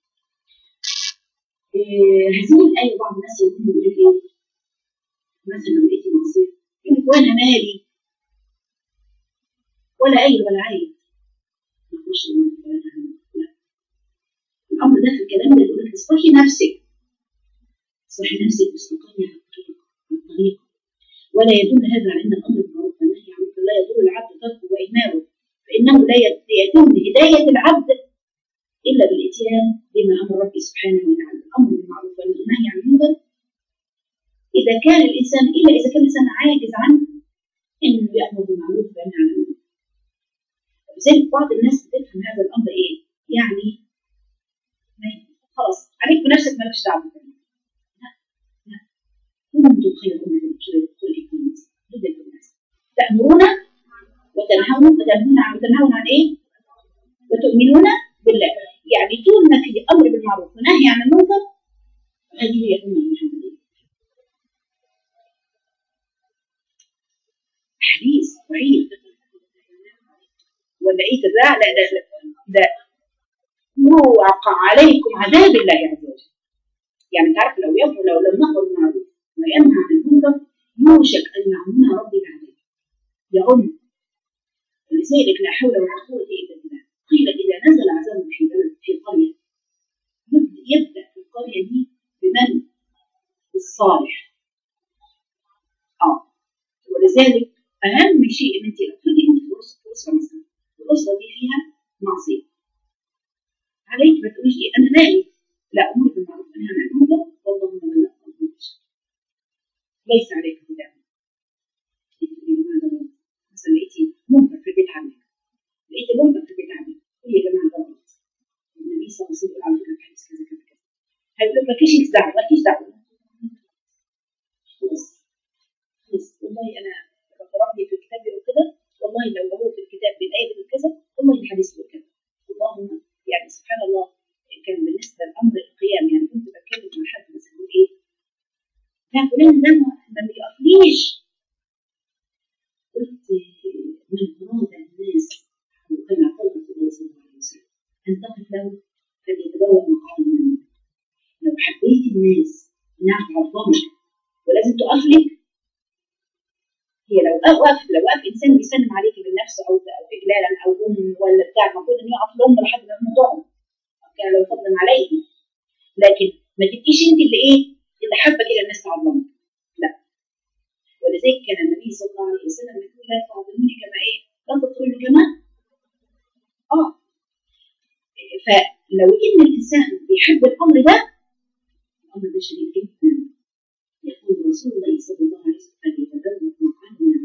إيه هذه الآية بعض الناس يقولوا يقول لك إيه؟ مثلا لو لقيتي المصير يقول لك وأنا مالي؟ ولا أي ولا عيب. نخش لا الأمر ده في الكلام ده يقول لك اصلحي نفسك، اصلحي نفسك واستقيمي على الطريق الطريق. ولا يدل هذا على أن الأمر بالمعروف والنهي عن المنكر لا يضر العبد تركه وإهماله، فإنه لا يتم هداية العبد إلا بالإتيان بما أمر ربي سبحانه وتعالى. الأمر بالمعروف والنهي عن المنكر إذا كان الإنسان إلا إذا كان الإنسان عاجز عنه إنه يأمر بالمعروف وينهى عن المنكر. لذلك بعض الناس بتفهم هذا الامر ايه؟ يعني خلاص عليك بنفسك مالكش دعوه. لا لا كنتم خير امه اخرجت للناس جدا للناس تامرون وتنهون وتنهون عن وتنهون عن ايه؟ وتؤمنون بالله. يعني طول ما في امر بالمعروف ونهي عن المنكر هذه هي الامه المحمديه. حديث وعيد ولا ايه ده؟ لا لا لا ده يوقع عليكم عذاب الله عز وجل. يعني تعرف لو يأمر لو لم نأمر بالمعروف وينهى عن المنكر يوشك ان يعمنا ربي العذاب يعم. ولذلك لا حول ولا قوه الا بالله. قيل اذا نزل عذاب في بلد في قريه يبدا في القريه دي بمن؟ الصالح. اه ولذلك اهم شيء ان انت تفضلي انت في اسره مثلا الأسرة دي فيها معصية عليك ما تقوليش إيه أنا مالي. لا أمور بالمعروف أنهى عن المنكر والله ما بلغت ليس عليك هداية. مثلا لقيتي منكر في البيت عندك لقيتي منكر في البيت عندك قولي يا جماعة ده غلط النبي صلى الله عليه وسلم على فكرة في حديث كذا كذا كذا هيقول لك مالكيش دعوة مالكيش دعوة خلاص خلاص والله أنا ربي في الكتاب يقول كده والله لو هو في الكتاب بالآية بتقول كذا والله الحديث بيقول كذا. اللهم يعني سبحان الله كان بالنسبة لأمر القيام يعني كنت بتكلم مع حد مثلا يقول إيه؟ لا فلان ده ما بيقفليش. قلت من هو؟ بيسلم عليكي بالنفس او او اجلالا او ام ولا بتاع، المفروض ان يقف الام لحد ما الام تقعد، كان لو فضلا عليه. لكن ما تبقيش انت اللي ايه اللي حابه كده الناس تعظمك، لا. ولذلك كان النبي صلى الله عليه وسلم يقول لا تعظموني كما ايه، لا تطروني كما اه. فلو ان الانسان بيحب الامر ده، الامر ده شديد جدا. يقول رسول الله صلى الله عليه وسلم فليتبوأ مقعده.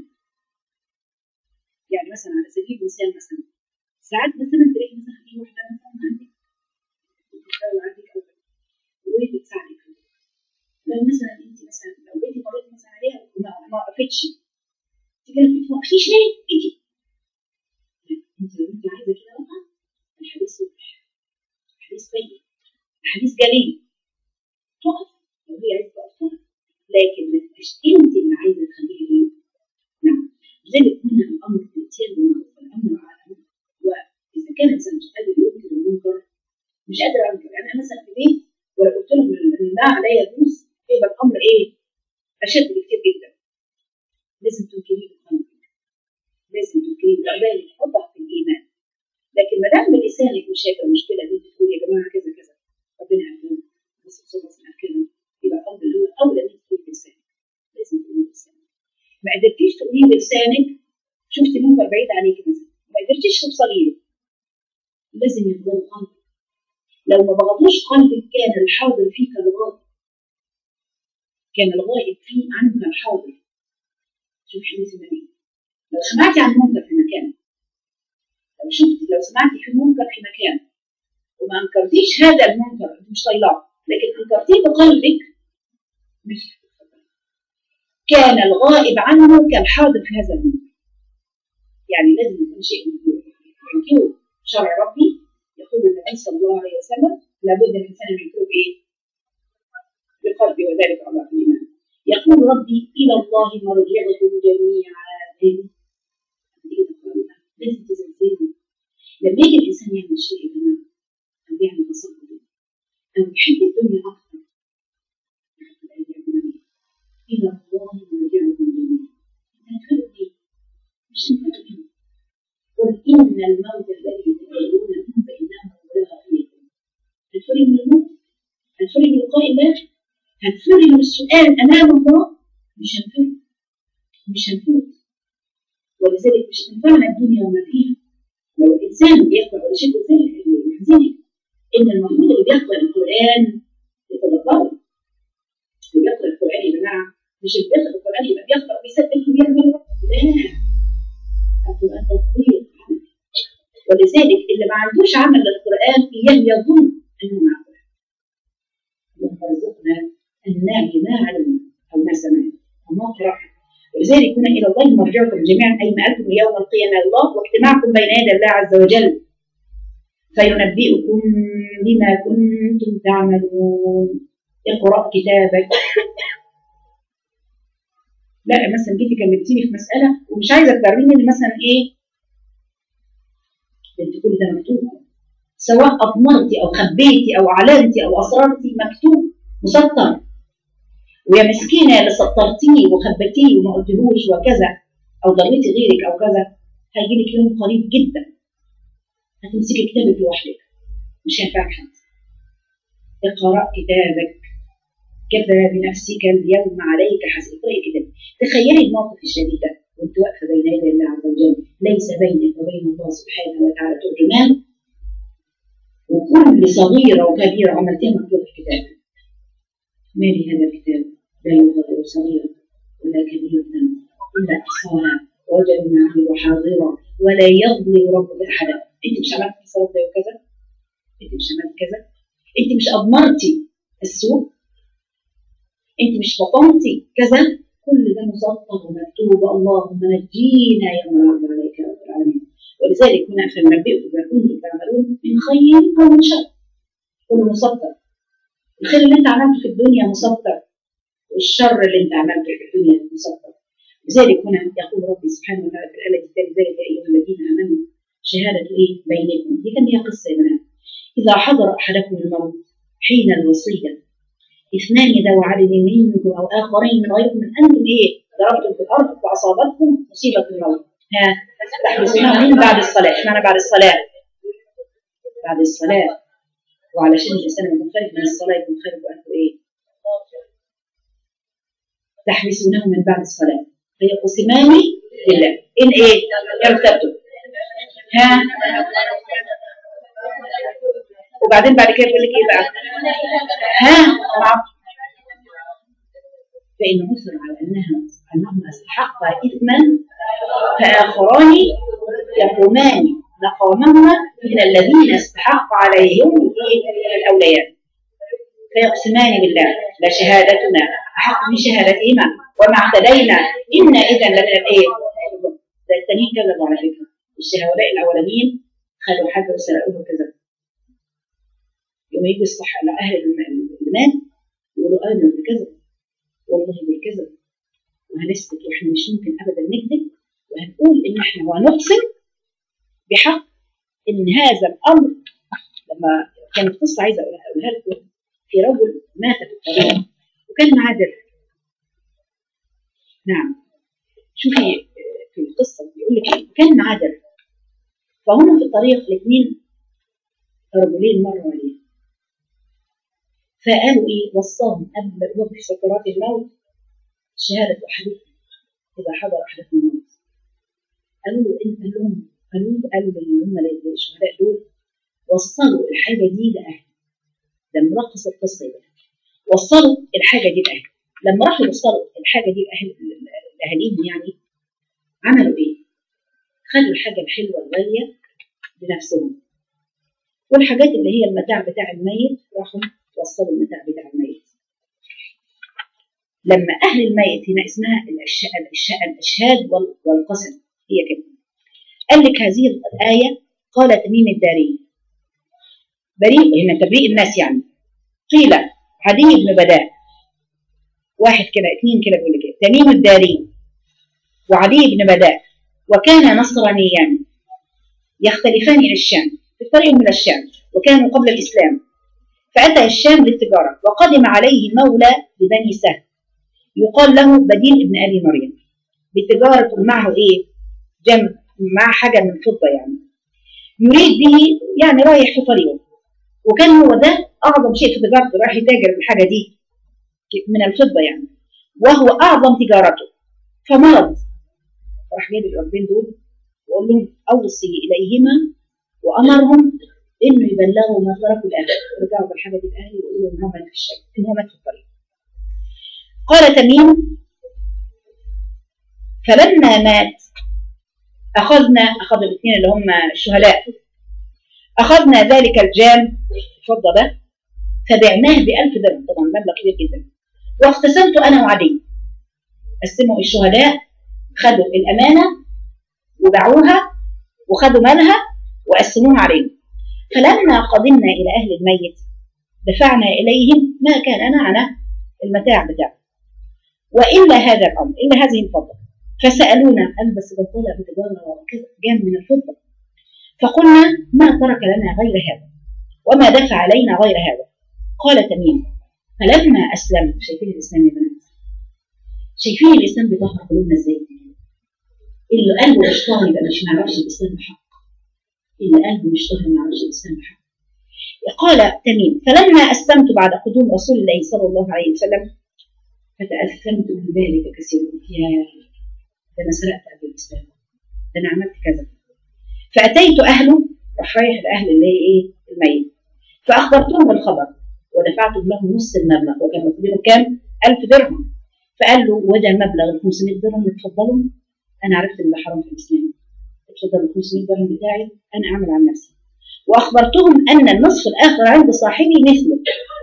يعني مثلا على سبيل المثال، مثلا ساعات مثلا تلاقي مثلا في واحده مثلا عندك بتشتغل عندك او وبتساعدك، لو مثلا انت مثلا لو بقيتي مريتي مثلا عليها وما وقفتش، تيجي ما توقفيش ليه؟ انت انت لو انت عايزه كده بقى الحديث صبح، الحديث طيب، الحديث جليل، تقف لو هي عايزه تقف، لكن ما تبقاش انت اللي عايزه تخليها ايه؟ نعم. لذلك هنا الامر الاتيان بالمعروف والامر على الامر. واذا كان الانسان مش قادر ينكر المنكر، مش قادر انكر، انا مثلا في بيت ولو قلت لهم ان ده عليا يجوز، يبقى الامر ايه؟ اشد بكتير جدا. لازم تنكريه بقلبك، لازم تنكريه بقلبك، تحطها في الايمان. لكن ما دام بلسانك مش هيبقى المشكله دي، تقول يا جماعه كذا كذا، ربنا اكرمك، بس بصوت بس اكرمك، يبقى الامر اللي هو اولى انك تقولي بلسانك، لازم تقولي بلسانك. ما قدرتيش تقوليه بلسانك، شفتي منكر بعيد عليك مثلا، ما قدرتيش توصلي له، لازم يفضل قلبك. لو ما بغضوش قلبك كان الحاضر فيك الغائب، كان الغائب فيه عنك الحاضر. شوف حديث النبي، لو سمعتي عن منكر في مكان، لو شفتي لو سمعتي في منكر في مكان وما انكرتيش هذا المنكر، انت مش طايلاه، لكن انكرتيه بقلبك، مش هتتقبلي. كان الغائب عنه كالحاضر في هذا المنكر. يعني لازم يكون شيء ينكره شرع ربي. يقول النبي صلى الله عليه وسلم لابد الانسان من ينكره بايه؟ بقلبه، وذلك على الايمان. يقول ربي الى الله مرجعكم جميعا. لازم تزلزلوا. لما يجي الانسان يعمل شيء يا جماعه، او يعمل تصرف او يحب الدنيا اكثر، الى الله مرجعكم جميعا. هنفرق ايه؟ مش هنفرق ايه؟ قل ان الموت الذي تدعونه فانه ملاقيكم. هنفرق من الموت؟ هنفرق من لقاء الله؟ هنفرق من السؤال امام الله؟ مش هنفرق، مش هنفوت. ولذلك مش هتنفعنا الدنيا وما فيها. لو الانسان بيقرا ولا شيء ذلك يحزنك ان المفروض اللي بيقرا القران يتدبر. اللي بيقرا القران يا جماعه مش اللي بيقرا القران يبقى بيقرا ويثبت ويعمل، لا، القران تطبيق. ولذلك اللي ما عندوش عمل للقران يظن انه مع القران. اللهم ارزقنا ان نعي ما علمنا او ما سمعنا وما قرانا. ولذلك هنا الى الله مرجعكم جميعا، اي مآلكم يوم القيامه الله، واجتماعكم بين يدي الله عز وجل فينبئكم بما كنتم تعملون. اقرأ كتابك. لا مثلا جيتي كلمتيني في مساله ومش عايزه توريني ان مثلا ايه، انت كل ده مكتوب، سواء اضمرتي او خبيتي او اعلنتي او اسررتي، مكتوب مسطر. ويا مسكينه اللي سطرتيه وخبتيه وما قلتلوش وكذا، او ضريتي غيرك او كذا، هيجي لك يوم قريب جدا هتمسكي كتابك لوحدك، مش هينفعك حد. اقرأ كتابك كفى بنفسك اليوم عليك حسب. اقرأي كتابك. تخيلي الموقف الشديد ده وانت واقفه بين يدي الله عز وجل، ليس بينك وبين الله سبحانه وتعالى ترجمان، وكل صغيره وكبيره عملتيها مكتوب في كتابك. ما لهذا الكتاب لا يغادر صغيرة ولا كبيرة إلا أحصاها ووجدوا ما عملوا حاضرا ولا يظلم ربك أحدا. أنت مش عملت صلاة وكذا، أنت مش عملت كذا، أنت مش أضمرتي السوء، أنت مش فطنتي كذا، كل ده مسطر ومكتوب. اللهم نجينا يوم العرض عليك يا رب العالمين. ولذلك هنا فننبئكم بما كنتم تعملون من خير أو من شر، كله مسطر. الخير اللي انت عملته في الدنيا مسطر، والشر اللي انت عملته في الدنيا مسطر. لذلك هنا يقول ربي سبحانه وتعالى في الآية الثالثة ذلك يا أيها الذين آمنوا شهادة إيه بينكم. دي كان ليها قصة يا بنات. إذا حضر أحدكم الموت حين الوصية اثنان ذوي عدل منكم أو آخرين من غيركم من أنتم إيه ضربتم في الأرض فأصابتكم مصيبة الموت ها تحبسونها من بعد الصلاة. اشمعنى بعد الصلاة؟ بعد الصلاة، وعلشان الإنسان لما يكون خارج من الصلاة يكون خارج وقته إيه؟ تحبسونه من بعد الصلاة فيقسمان بالله إن إيه؟ ارتبتم. ها وبعدين بعد كده يقول لك إيه بقى؟ ها معه فإن مصر على أنها أنهم استحقا إثما فآخران يقومان مقامهما من الذين استحق عليهم الأولياء فيقسمان بالله لا شهادتنا أحق من شهادتهما وما اعتدينا إنا إذا لمن الإيه؟ ده التانيين كذبوا على فكرة. الشهداء الأولانيين خدوا حاجة وسرقوها كذا. يوم يجي الصح على أهل الإيمان يقولوا أنا بكذب والله بالكذب وهنسكت وإحنا مش ممكن أبدا نكذب وهنقول إن إحنا وهنقسم بحق إن هذا الأمر. لما كانت قصة عايزة أقولها لكم في رجل مات في الطريق وكان معاه درع. نعم شوفي في القصة بيقول لك كان معاه درع فهم في الطريق الاثنين رجلين مروا عليه فقالوا ايه وصاهم قبل ما يروحوا في سكرات الموت شهادة أحدكم إذا حضر أحدكم الموت. قالوا له انت لهم قالوا قالوا اللي هم الشهداء دول وصلوا الحاجة دي لأهل. لما رقص القصة يبقى وصلوا الحاجة دي لأهل. لما راحوا وصلوا الحاجة دي لأهل لأهاليهم يعني عملوا ايه؟ خدوا الحاجة الحلوة الغالية لنفسهم والحاجات اللي هي المتاع بتاع الميت راحوا وصلوا المتاع بتاع الميت. لما أهل الميت هنا اسمها الأشهاد والقسم هي كده. قال لك هذه الآية قال تميم الداري بريء هنا تبريء الناس يعني. قيل عدي بن بداء واحد كده اثنين كده بيقول لك تميم الداري وعدي بن بداء وكان نصرانيان يختلفان إلى الشام في الطريق من الشام وكانوا قبل الإسلام فأتى الشام للتجارة وقدم عليه مولى ببني سهل يقال له بديل ابن أبي مريم بالتجارة معه إيه جمع مع حاجة من فضة يعني يريد به يعني رايح في طريقه وكان هو ده أعظم شيء في تجارته رايح يتاجر بالحاجة دي من الفضة يعني وهو أعظم تجارته فمرض راح جايب الأربين دول وقال لهم أوصي إليهما وأمرهم إنه يبلغوا ما تركوا الأهل يرجعوا بالحاجة دي الأهل ويقولوا إن هو مات في الشارع إن هو مات في الطريق. قال تميم فلما مات أخذنا أخذ الاثنين اللي هم الشهداء أخذنا ذلك الجام الفضة ده فبعناه بألف درهم طبعا مبلغ كبير جدا واقتسمت أنا وعدي قسموا الشهداء خدوا الأمانة وباعوها وخدوا مالها وقسموها عليهم. فلما قدمنا إلى أهل الميت دفعنا إليهم ما كان معنا المتاع بتاعه وإلا هذا الأمر إلا هذه الفضة فسألونا قال بس بطلع بتجارة وكذا جام من الفضة فقلنا ما ترك لنا غير هذا وما دفع علينا غير هذا. قال تميم فلما أسلمت شايفين الإسلام يا بنات شايفين الإسلام بيطهر قلوبنا إزاي اللي قلبه مش طاهر يبقى مش معرفش الإسلام بحق اللي قلبه مش طاهر ما يعرفش الإسلام بحق. قال تميم فلما أسلمت بعد قدوم رسول الله صلى الله عليه وسلم فتأثمت من ذلك كثيرا يا ده أنا سرقت قبل الإسلام ده أنا عملت كذا. فأتيت أهله راح رايح لأهل اللي هي إيه الميت فأخبرتهم بالخبر ودفعت لهم نص المبلغ وكان مقدمه كام؟ ألف درهم. فقال له وده مبلغ ال خمسمائة درهم اتفضلوا أنا عرفت إن ده حرام في الإسلام اتفضلوا ال خمسمائة درهم بتاعي أنا أعمل عن نفسي. وأخبرتهم أن النصف الآخر عند صاحبي مثله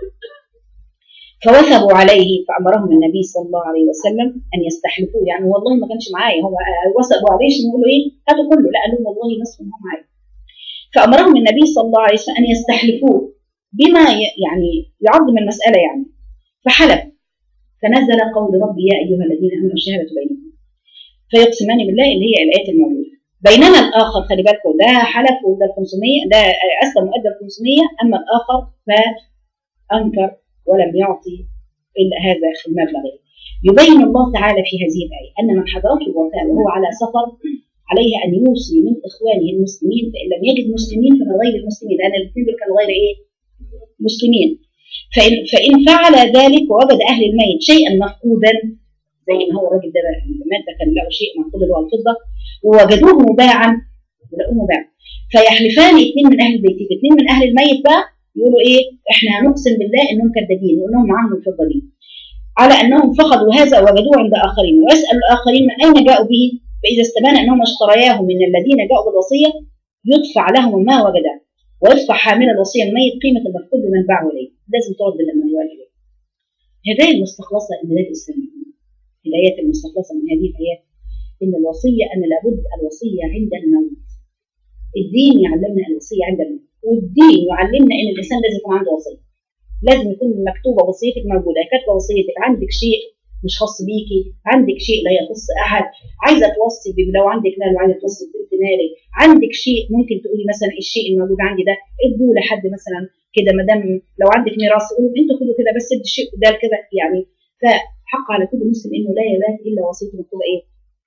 فوثبوا عليه فأمرهم النبي صلى الله عليه وسلم أن يستحلفوه يعني والله ما كانش معايا هو وثبوا عليه عشان يقولوا إيه هاتوا كله لا قالوا والله نصف ما هو معايا. فأمرهم النبي صلى الله عليه وسلم أن يستحلفوه بما يعني يعظم المسألة يعني فحلف فنزل قول ربي يا أيها الذين آمنوا شهادة بينكم فيقسمان بالله اللي هي الآيات الموجودة. بينما الآخر خلي بالكم ده حلف وده الخمسمية ده أسلم وأدى الخمسمية أما الآخر فأنكر ولم يعطي إلا هذا المبلغ. يبين الله تعالى في هذه الآية أن من حضرته الوفاة وهو على سفر عليه أن يوصي من إخوانه المسلمين، فإن لم يجد مسلمين فمن غير المسلمين، لأن الاثنين دول كانوا غير إيه؟ مسلمين. فإن, فإن فعل ذلك ووجد أهل الميت شيئا مفقودا، زي ما هو الراجل ده المات ده كان له شيء مفقود اللي هو الفضة، ووجدوه مباعا ولقوه مباعا، فيحلفان اثنين من أهل البيت، اثنين من أهل الميت بقى يقولوا إيه؟ إحنا هنقسم بالله إنهم كذابين وإنهم معاهم الفضة دي، على أنهم فقدوا هذا ووجدوه عند آخرين، ويسأل الآخرين من أين جاءوا به، فإذا استبان أنهم اشترياه من الذين جاءوا بالوصية يدفع لهم ما وجده، ويدفع حامل الوصية الميت قيمة المفقود لمن باعه إليه، لازم ترد الأموال إليه. هذه المستخلصة من هذه الإسلامية، الآيات المستخلصة من هذه الآيات إن الوصية أن لابد الوصية عند الموت. الدين يعلمنا الوصية عند الموت، والدين يعلمنا إن الإنسان لازم يكون عنده وصية، لازم يكون مكتوبة وصيتك موجودة، كاتبة وصيتك، عندك شيء مش خاص بيكي، عندك شيء لا يخص أحد، عايزة توصي لو عندك مال وعايزة توصي بثلث مالك، عندك شيء ممكن تقولي مثلا الشيء الموجود عندي ده ادوه لحد مثلا كده، ما دام لو عندك ميراث قولوا انتوا خدوا كده بس ادي الشيء ده كده يعني. فحق على كل مسلم انه لا يبات الا وصيته مكتوبة ايه؟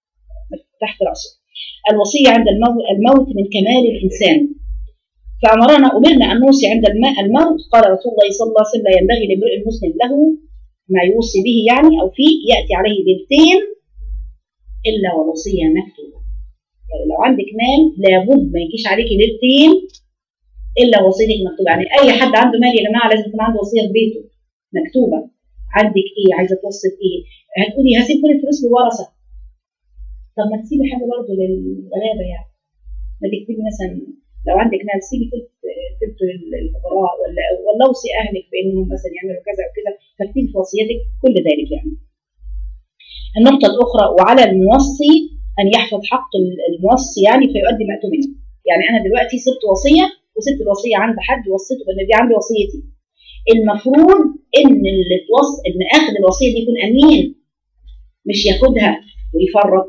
تحت رأسه. الوصية عند الموت, الموت من كمال الإنسان، فأمرنا أمرنا أن نوصي عند الموت. قال رسول الله صلى الله عليه وسلم لا ينبغي لامرئ مسلم له ما يوصي به يعني أو فيه يأتي عليه ليلتين إلا ووصية مكتوبة. يعني لو عندك مال لابد ما يجيش عليك ليلتين إلا وصيتك مكتوبة. يعني أي حد عنده مال يا جماعة لازم يكون عنده وصية في بيته مكتوبة. عندك إيه؟ عايزة توصي إيه؟ هتقولي هسيب كل الفلوس للورثة. طب ما تسيبي حاجة برضه للغلابة يعني. ما تكتبي مثلا لو عندك مال سيبي تلت للفقراء ولا ولا اوصي اهلك بانهم مثلا يعملوا كذا وكذا، فاكتبي في وصيتك كل ذلك يعني. النقطة الأخرى وعلى الموصي أن يحفظ حق الموصي يعني فيؤدي ما أتمنه. يعني أنا دلوقتي صرت وصية وسبت الوصية عند حد وصيته بأن دي عندي وصيتي، المفروض إن اللي توص إن آخذ الوصية دي يكون أمين، مش ياخدها ويفرط،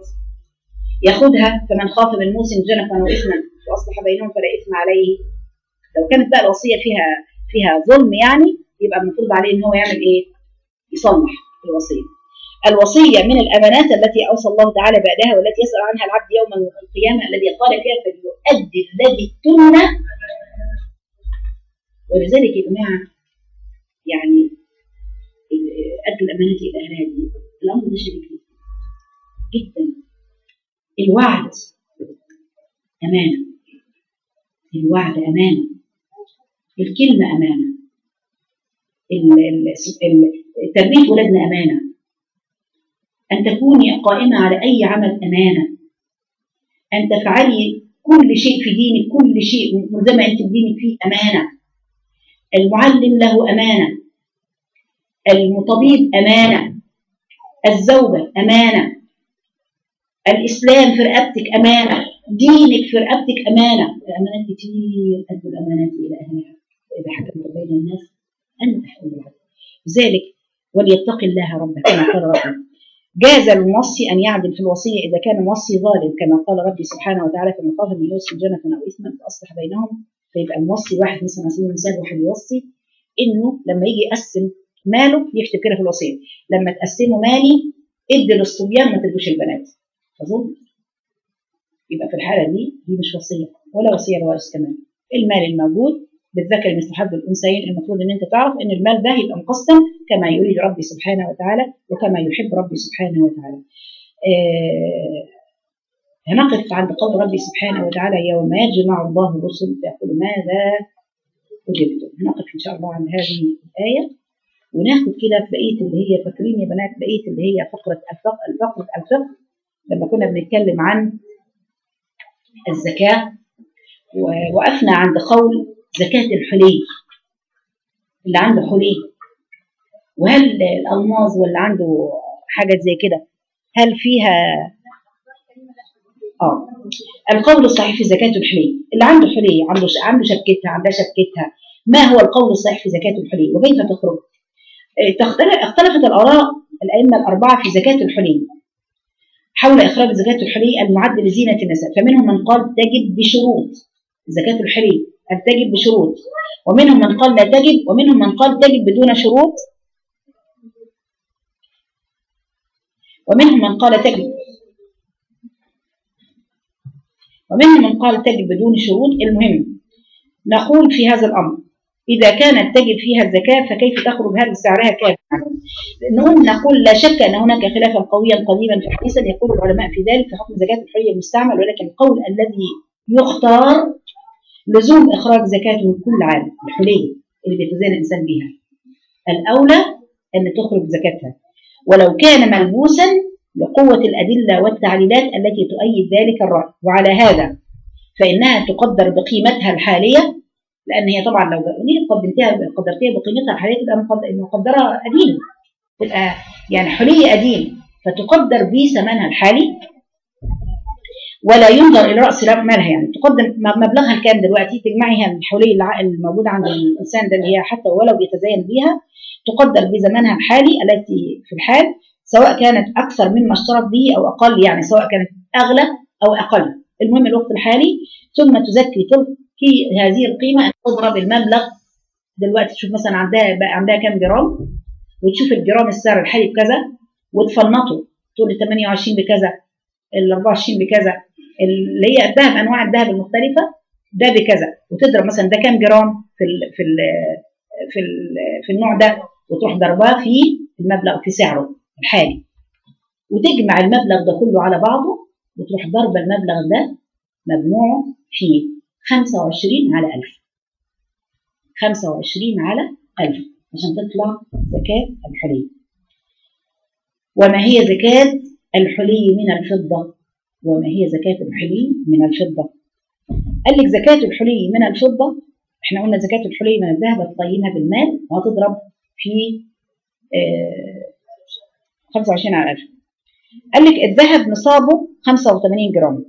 ياخدها فمن خاف من موصٍ جنفا وإثما وأصلح بينهم فلا إثم عليه. لو كانت بقى الوصية فيها فيها ظلم يعني يبقى المفروض عليه إن هو يعمل إيه؟ يصلح الوصية. الوصية من الأمانات التي أوصى الله تعالى بأدائها والتي يسأل عنها العبد يوم القيامة الذي قال فيها فليؤدي الذي اؤتمن. ولذلك يا جماعة يعني أدوا الأمانات إلى أهلها دي الأمر ده شديد جدا. الوعد أمانة، الوعد أمانة، الكلمة أمانة، تربية ولادنا أمانة، أن تكوني قائمة على أي عمل أمانة، أن تفعلي كل شيء في دينك، كل شيء ملزمة أنت بدينك فيه أمانة. المعلم له أمانة، المطبيب أمانة، الزوجة أمانة، الإسلام في رقبتك أمانة، دينك في رقبتك أمانة. الأمانات كتير، أدوا الأمانات إلى أهلها وإذا حكمت بين الناس أن تحكم بالعدل. لذلك وليتق الله ربك كما قال ربنا. جاز للموصي أن يعدل في الوصية إذا كان موصي ظالم كما قال ربي سبحانه وتعالى فمن خاف من يوصي جنفا أو إثما فأصلح بينهم. فيبقى الموصي واحد مثلا على سبيل المثال واحد يوصي إنه لما يجي يقسم ماله يكتب كده في الوصية لما تقسموا مالي ادي للصبيان ما تدوش البنات. أظن يبقى في الحالة دي دي مش وصية ولا وصية لوارث كمان. المال الموجود بالذكر مثل حظ الأنثيين، المفروض إن أنت تعرف إن المال ده يبقى مقسم كما يريد ربي سبحانه وتعالى وكما يحب ربي سبحانه وتعالى. آه هنقف عند قول ربي سبحانه وتعالى يوم يجمع الله الرسل فيقول ماذا أجبتم. هنقف إن شاء الله عند هذه الآية وناخد كده في بقية اللي هي فاكرين يا بنات بقية اللي هي فقرة الفقه الفقه الفقه لما كنا بنتكلم عن الزكاة ووقفنا عند قول زكاة الحلي اللي عنده حلي، وهل الألماظ واللي عنده حاجة زي كده هل فيها آه القول الصحيح في زكاة الحلي اللي عنده حلي عنده عنده شبكتها عندها شبكتها، ما هو القول الصحيح في زكاة الحلي وكيف تخرج؟ اختلفت الآراء الأئمة الأربعة في زكاة الحلي حول إخراج زكاة الحلي المعد لزينة النساء. فمنهم من قال تجب بشروط، زكاة الحلي أن تجب بشروط، ومنهم من قال لا تجب، ومنهم من قال تجب بدون شروط، ومنهم من قال تجب ومنهم من قال تجب بدون شروط. المهم نقول في هذا الأمر إذا كانت تجب فيها الزكاة فكيف تخرج هذا سعرها كام؟ نقول نقول لا شك أن هناك خلافا قويا قديما فحديثا يقول العلماء في ذلك في حكم زكاة الحلي المستعمل، ولكن القول الذي يختار لزوم إخراج زكاته كل عام الحلي اللي بيتزين الإنسان بها الأولى أن تخرج زكاتها، ولو كان ملبوسا لقوة الأدلة والتعليلات التي تؤيد ذلك الرأي. وعلى هذا فإنها تقدر بقيمتها الحالية، لأن هي طبعا لو قدرتها قدرتها بقيمتها الحالية تبقى مقدرة قديم، تبقى يعني حلي قديم فتقدر بثمنها الحالي ولا ينظر إلى رأس مالها، يعني تقدر مبلغها الكام دلوقتي تجمعيها الحلي الموجودة عند الإنسان ده اللي هي حتى ولو بيتزين بيها تقدر بزمنها الحالي التي في الحال، سواء كانت أكثر مما اشترط به أو أقل، يعني سواء كانت أغلى أو أقل، المهم الوقت الحالي. ثم تزكي في هذه القيمة أن تضرب المبلغ دلوقتي، تشوف مثلا عندها بقى عندها كام جرام وتشوف الجرام السعر الحالي بكذا وتفنطه، تقول ال ثمانية وعشرين بكذا، ال أربعة وعشرين بكذا، اللي هي الذهب أنواع الذهب المختلفة ده بكذا، وتضرب مثلا ده كام جرام في ال في ال في ال في النوع ده، وتروح ضرباه في المبلغ في سعره الحالي، وتجمع المبلغ ده كله على بعضه وتروح ضرب المبلغ ده مجموعه في خمسة وعشرين على ألف، خمسة وعشرين على ألف عشان تطلع زكاة الحلي. وما هي زكاة الحلي من الفضة؟ وما هي زكاة الحلي من الفضة؟ قال لك زكاة الحلي من الفضة، احنا قلنا زكاة الحلي من الذهب تطينها بالمال وهتضرب في خمسة وعشرين على ألف. قال لك الذهب نصابه خمسة وثمانين جرام،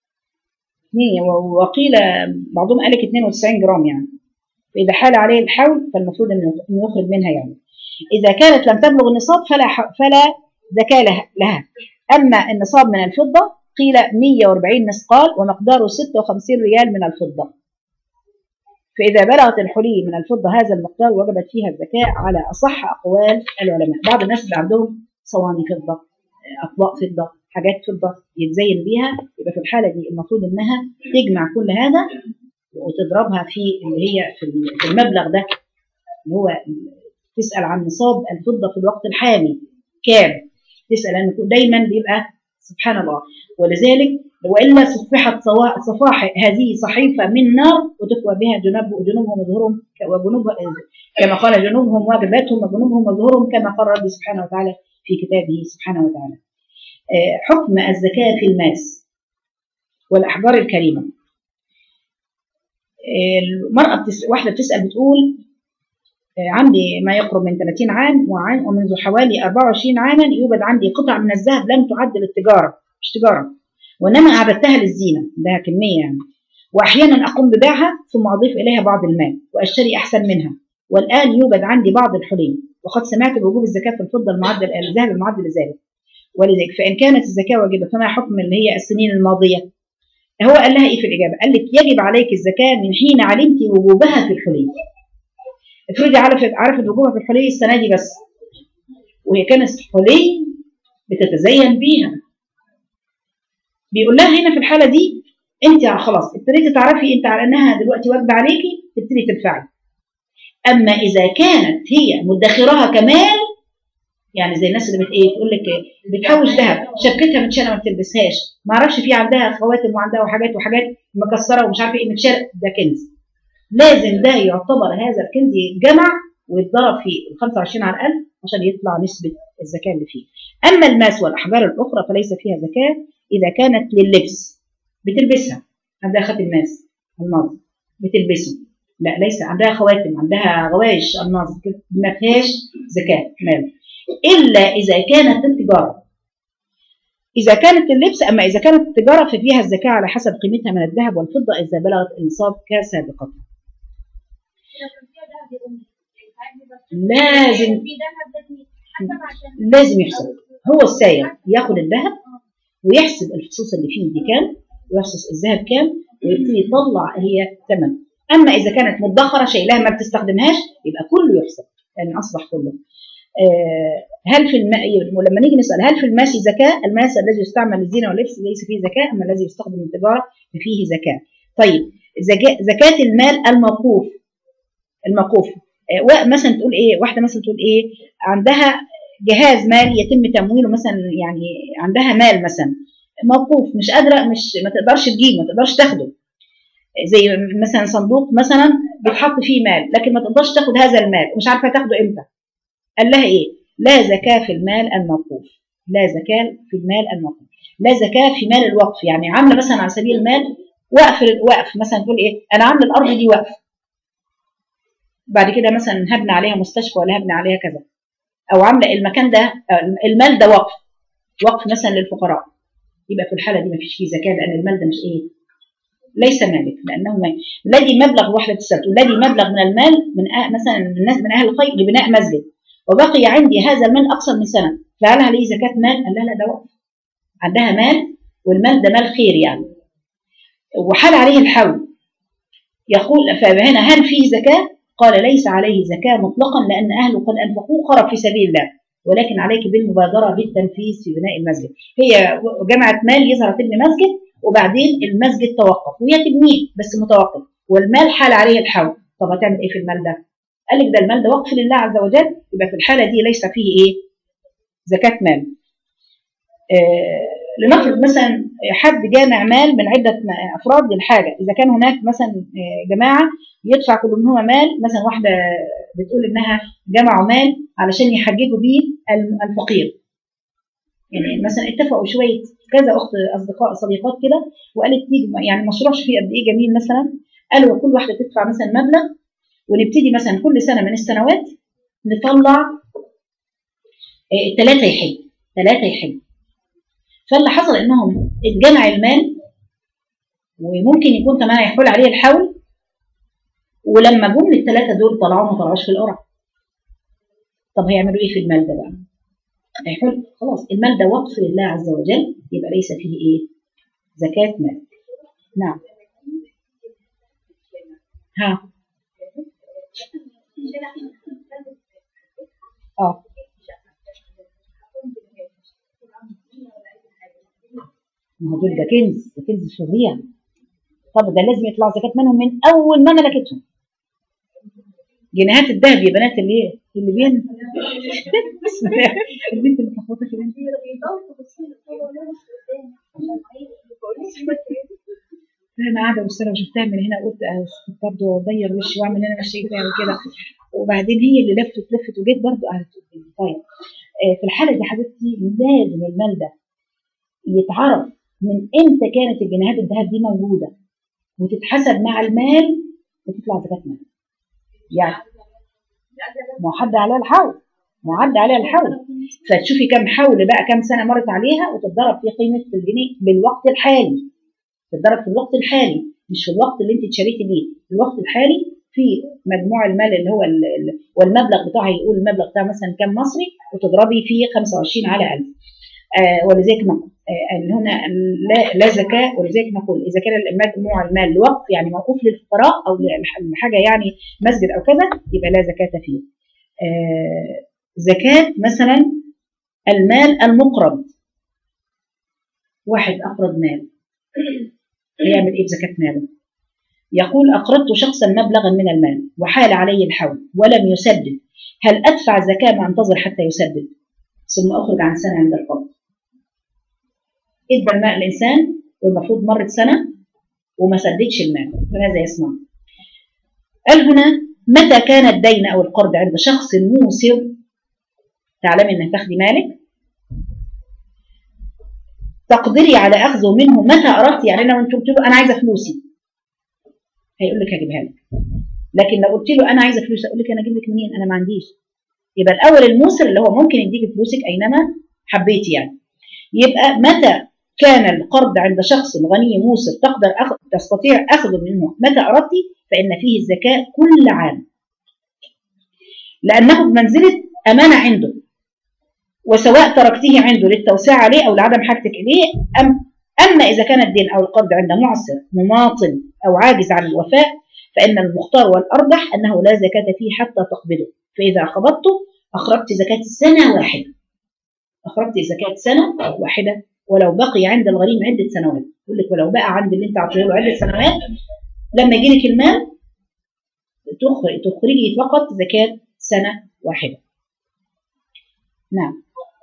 وقيل بعضهم قال لك اثنين وتسعين جرام، يعني فإذا حال عليه الحول فالمفروض أن يخرج منها. يعني إذا كانت لم تبلغ النصاب فلا فلا زكاة لها. أما النصاب من الفضة قيل مئة وأربعين مثقال ومقداره ستة وخمسين ريال من الفضة، فإذا بلغت الحلي من الفضة هذا المقدار وجبت فيها الزكاة على أصح أقوال العلماء. بعض الناس اللي عندهم صواني فضة، أطباق فضة، حاجات فضة يتزين بيها، يبقى في الحالة دي المفروض إنها تجمع كل هذا وتضربها في اللي هي في المبلغ ده اللي هو تسأل عن نصاب الفضة في الوقت الحالي كام، تسأل أنه دايما بيبقى سبحان الله. ولذلك وإلا صفحت صفاح هذه صحيفة من نار وتكوى بها جنوب جنوبهم وظهورهم، وجنوب كما قال جنوبهم واجباتهم وجنوبهم وظهورهم كما قال ربي سبحانه وتعالى في كتابه سبحانه وتعالى. حكم الزكاة في الماس والأحجار الكريمة. المرأة بتس... واحدة بتسأل بتقول عندي ما يقرب من ثلاثين عام ومنذ حوالي أربعة وعشرين عاما يوجد عندي قطع من الذهب لم تعد للتجارة، مش تجارة، وإنما أعددتها للزينة، ده كمية يعني، وأحيانا أقوم ببيعها ثم أضيف إليها بعض المال وأشتري أحسن منها، والآن يوجد عندي بعض الحلي وقد سمعت بوجوب الزكاة في الفضة المعدل الذهب المعدل لذلك، ولذلك فإن كانت الزكاة واجبة فما حكم اللي هي السنين الماضية؟ هو قال لها إيه في الإجابة؟ قال لك يجب عليك الزكاة من حين علمت وجوبها في الحلي. افرضي عرفت عرفت وجوبها في الحلي السنة دي بس، وهي كانت حلي بتتزين بيها، بيقول لها هنا في الحالة دي أنت خلاص ابتديتي تعرفي أنت على أنها دلوقتي واجبة عليكي تبتدي تدفعي. أما إذا كانت هي مدخراها كمان، يعني زي الناس اللي بت ايه تقول لك بتحوش ذهب شبكتها متشاله ما بتلبسهاش، ما اعرفش في عندها خواتم وعندها حاجات وحاجات مكسره ومش عارفه ايه متشاله، ده كنز، لازم ده يعتبر هذا الكنز يتجمع ويتضرب في خمسة وعشرين على الألف عشان يطلع نسبه الزكاه اللي فيه. اما الماس والاحجار الاخرى فليس فيها زكاه اذا كانت لللبس بتلبسها، عندها خاتم ماس الماس بتلبسه، لا ليس عندها خواتم، عندها غوايش الماس ما فيهاش زكاه مال، إلا إذا كانت التجارة. إذا كانت اللبس، أما إذا كانت التجارة ففيها الزكاة على حسب قيمتها من الذهب والفضة إذا بلغت النصاب كسابقة. لازم لازم يحسب، هو السائل ياخد الذهب ويحسب الفصوص اللي فيه دي كام ويحسب الذهب كام ويبتدي يطلع هي ثمن. أما إذا كانت مدخرة شيء لها ما بتستخدمهاش يبقى كله يحسب، لأن يعني أصبح كله. هل في الماء، ولما نيجي نسأل هل في الماس زكاة؟ الماس الذي يستعمل للزينة واللبس ليس فيه زكاة، أما الذي يستخدم للتجارة فيه زكاة. طيب زكاة المال الموقوف، الموقوف مثلا تقول ايه، واحدة مثلا تقول ايه، عندها جهاز مالي يتم تمويله مثلا، يعني عندها مال مثلا موقوف مش قادرة، مش ما تقدرش تجيب، ما تقدرش تاخده، زي مثلا صندوق مثلا بيتحط فيه مال لكن ما تقدرش تاخد هذا المال ومش عارفة تاخده امتى. قال لها ايه؟ لا زكاة في المال الموقوف، لا زكاة في المال الموقوف، لا زكاة في مال الوقف. يعني عاملة مثلا على سبيل المال وقف، وقف مثلا تقول ايه، انا عاملة الارض دي وقف، بعد كده مثلا هبني عليها مستشفى ولا هبني عليها كذا، او عاملة المكان ده المال ده وقف، وقف مثلا للفقراء، يبقى في الحالة دي ما فيش فيه زكاة، لان المال ده مش ايه، ليس مالك، لانه الذي مبلغ وحدة السبت، والذي مبلغ من المال من مثلا من الناس من اهل الخير لبناء مسجد، وبقي عندي هذا المال اكثر من سنه، فهل عليه زكاه مال؟ قال لا لا ده وقف، عندها مال والمال ده مال خير يعني، وحال عليه الحول. يقول فهنا هل فيه زكاه؟ قال ليس عليه زكاه مطلقا، لان اهله قد انفقوه خرج في سبيل الله، ولكن عليك بالمبادره بالتنفيذ في بناء المسجد. هي جمعت مال يظهر تبني مسجد، وبعدين المسجد توقف وهي تبنيه بس متوقف، والمال حال عليه الحول، طب هتعمل ايه في المال ده؟ قال لك ده المال ده وقف لله عز وجل، يبقى في الحاله دي ليس فيه ايه؟ زكاه مال. آه لنفرض مثلا حد جامع مال من عده افراد للحاجه، اذا كان هناك مثلا جماعه يدفع كل منهما مال، مثلا واحده بتقول انها جمعوا مال علشان يحججوا بيه الفقير، يعني مثلا اتفقوا شويه كذا اخت اصدقاء صديقات كده، وقالت تيجي يعني مشروع فيه قد ايه جميل، مثلا قالوا كل واحده تدفع مثلا مبلغ، ونبتدي مثلا كل سنه من السنوات نطلع ثلاثه يحج، ثلاثه يحج. فاللي حصل انهم اتجمع المال، وممكن يكون كمان هيحول عليه الحول، ولما جم الثلاثه دول طلعوا ما طلعوش في القرعه، طب هيعملوا ايه في المال ده بقى؟ هيحول خلاص، المال ده وقف لله عز وجل، يبقى ليس فيه ايه؟ زكاه مال. نعم. ها اه ما هو دول ده كنز، ده كنز فظيع، طب ده لازم يطلع زكاه منهم من اول ما ملكتهم. جنيهات الذهب يا بنات اللي اللي بين البنت متلخبطه كده، انا قاعده والسنه وشفتها من هنا، قلت برضه اغير وشي واعمل انا مش شايفاها وكده، وبعدين هي اللي لفت لفت وجيت برضه قعدت قدامي. طيب في الحاله دي حبيبتي لازم المال ده يتعرف من امتى كانت الجنيهات الذهب دي موجوده، وتتحسب مع المال وتطلع زكاه مال. يعني معد عليها الحول، معد عليها الحول، فتشوفي كم حول بقى، كم سنه مرت عليها، وتتضرب في قيمه الجنيه بالوقت الحالي، تتضرب في الوقت الحالي مش في الوقت اللي انت اتشريتي بيه، في الوقت الحالي في مجموع المال اللي هو والمبلغ بتاعه، يقول المبلغ بتاعه مثلا كم مصري، وتضربي فيه خمسة وعشرين على ألف. آه ولذلك نقول آه هنا لا, لا زكاة، ولذلك نقول إذا كان مجموع المال لوقف يعني موقوف للفقراء أو لحاجة يعني مسجد أو كذا، يبقى لا زكاة فيه. آه زكاة مثلا المال المقرض، واحد أقرض مال، هيعمل إيه بزكاة ماله؟ يقول أقرضت شخصا مبلغا من المال وحال عليه الحول ولم يسدد، هل أدفع زكاة ما أنتظر حتى يسدد ثم أخرج عن سنة عند القبض؟ ادى المال الإنسان والمفروض مرت سنة وما سددش المال، فماذا يصنع؟ قال هنا متى كان الدين أو القرض عند شخص موسر، تعلمي أنك تاخدي مالك تقدري على أخذه منه متى أردت، يعني لو أنت قلت له أنا عايزة فلوسي هيقول لك هجيبها لك، لكن لو قلت له أنا عايزة فلوس أقول لك أنا أجيب لك منين، أنا ما عنديش. يبقى الأول الموسر اللي هو ممكن يديك فلوسك أينما حبيتي يعني. يبقى متى كان القرض عند شخص غني موسر تقدر أخذ تستطيع أخذه منه متى أردت، فإن فيه الزكاة كل عام، لأنه بمنزلة أمانة عنده، وسواء تركته عنده للتوسيع عليه أو لعدم حاجتك إليه. أم أما إذا كان الدين أو القرض عند معسر مماطل أو عاجز عن الوفاء، فإن المختار والأرجح أنه لا زكاة فيه حتى تقبضه، فإذا قبضته أخرجت زكاة سنة واحدة، أخرجت زكاة سنة واحدة ولو بقي عند الغريم عدة سنوات. يقول لك ولو بقى عند اللي أنت عطيه له عدة سنوات، لما يجي لك المال تخرجي فقط زكاة سنة واحدة. نعم.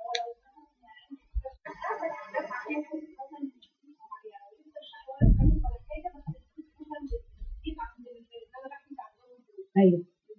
أيوه.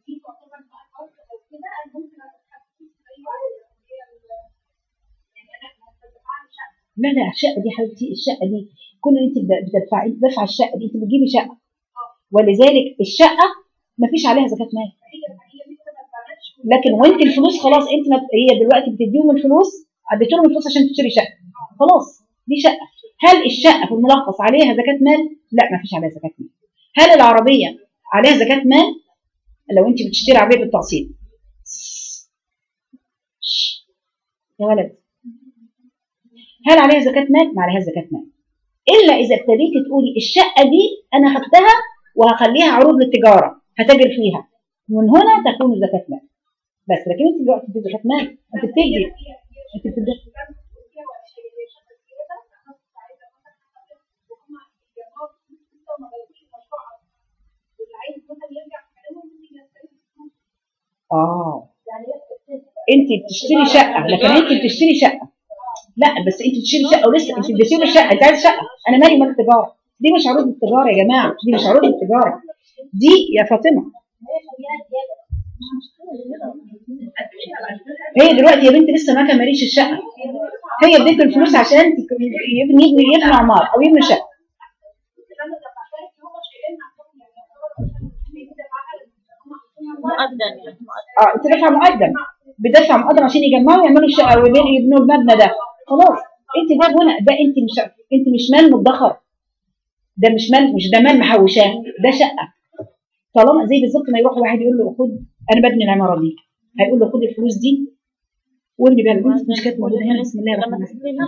لا لا الشقة دي حبيبتي، الشقة دي كل اللي انت بتدفعي، انت دافعه الشقة دي، انت بتجيبي شقة، ولذلك الشقة ما فيش عليها زكاة مال. لكن وانت الفلوس خلاص انت ما هي دلوقتي بتديهم الفلوس، اديتوا لهم الفلوس عشان تشتري شقة، خلاص دي شقة. هل الشقة في الملخص عليها زكاة مال؟ لا ما فيش عليها زكاة مال. هل العربية عليها زكاة مال؟ لو انت بتشتري عربية بالتقسيط يا ولد، هل عليها زكاة مال؟ ما عليها زكاة مال، إلا إذا ابتديتي تقولي الشقة دي أنا خدتها وهخليها عروض للتجارة هتاجر فيها، من هنا تكون زكاة مال. بس لكن أنت دلوقتي بتدي زكاة مال، أنت بتدي أنت بتدي آه أنت بتشتري شقة، لكن أنت بتشتري شقة، لا بس انت بتشتري شقه ولسه انت بتشتري الشقه، انت عايز شقه، انا مالي مال التجاره، دي مش عروض التجاره يا جماعه، دي مش عروض التجاره دي يا فاطمه. هي دلوقتي يا بنت لسه ما كمليش الشقه، هي اديت الفلوس عشان يبني يبني عمار او يبني شقه. مقدم اه انت دافعه مقدم، بدفع مقدم عشان يجمعوا يعملوا الشقه ويبنوا المبنى ده، خلاص انت ده هنا ده انت مش انت مش مال مدخر، ده مش مال، مش ده مال محوشاه، ده شقه. طالما زي بالظبط ما يروح واحد يقول له خد انا ببني العماره دي، هيقول له خد الفلوس دي وابني بيها. الفلوس مش كانت موجوده هنا، بسم الله الرحمن الرحيم.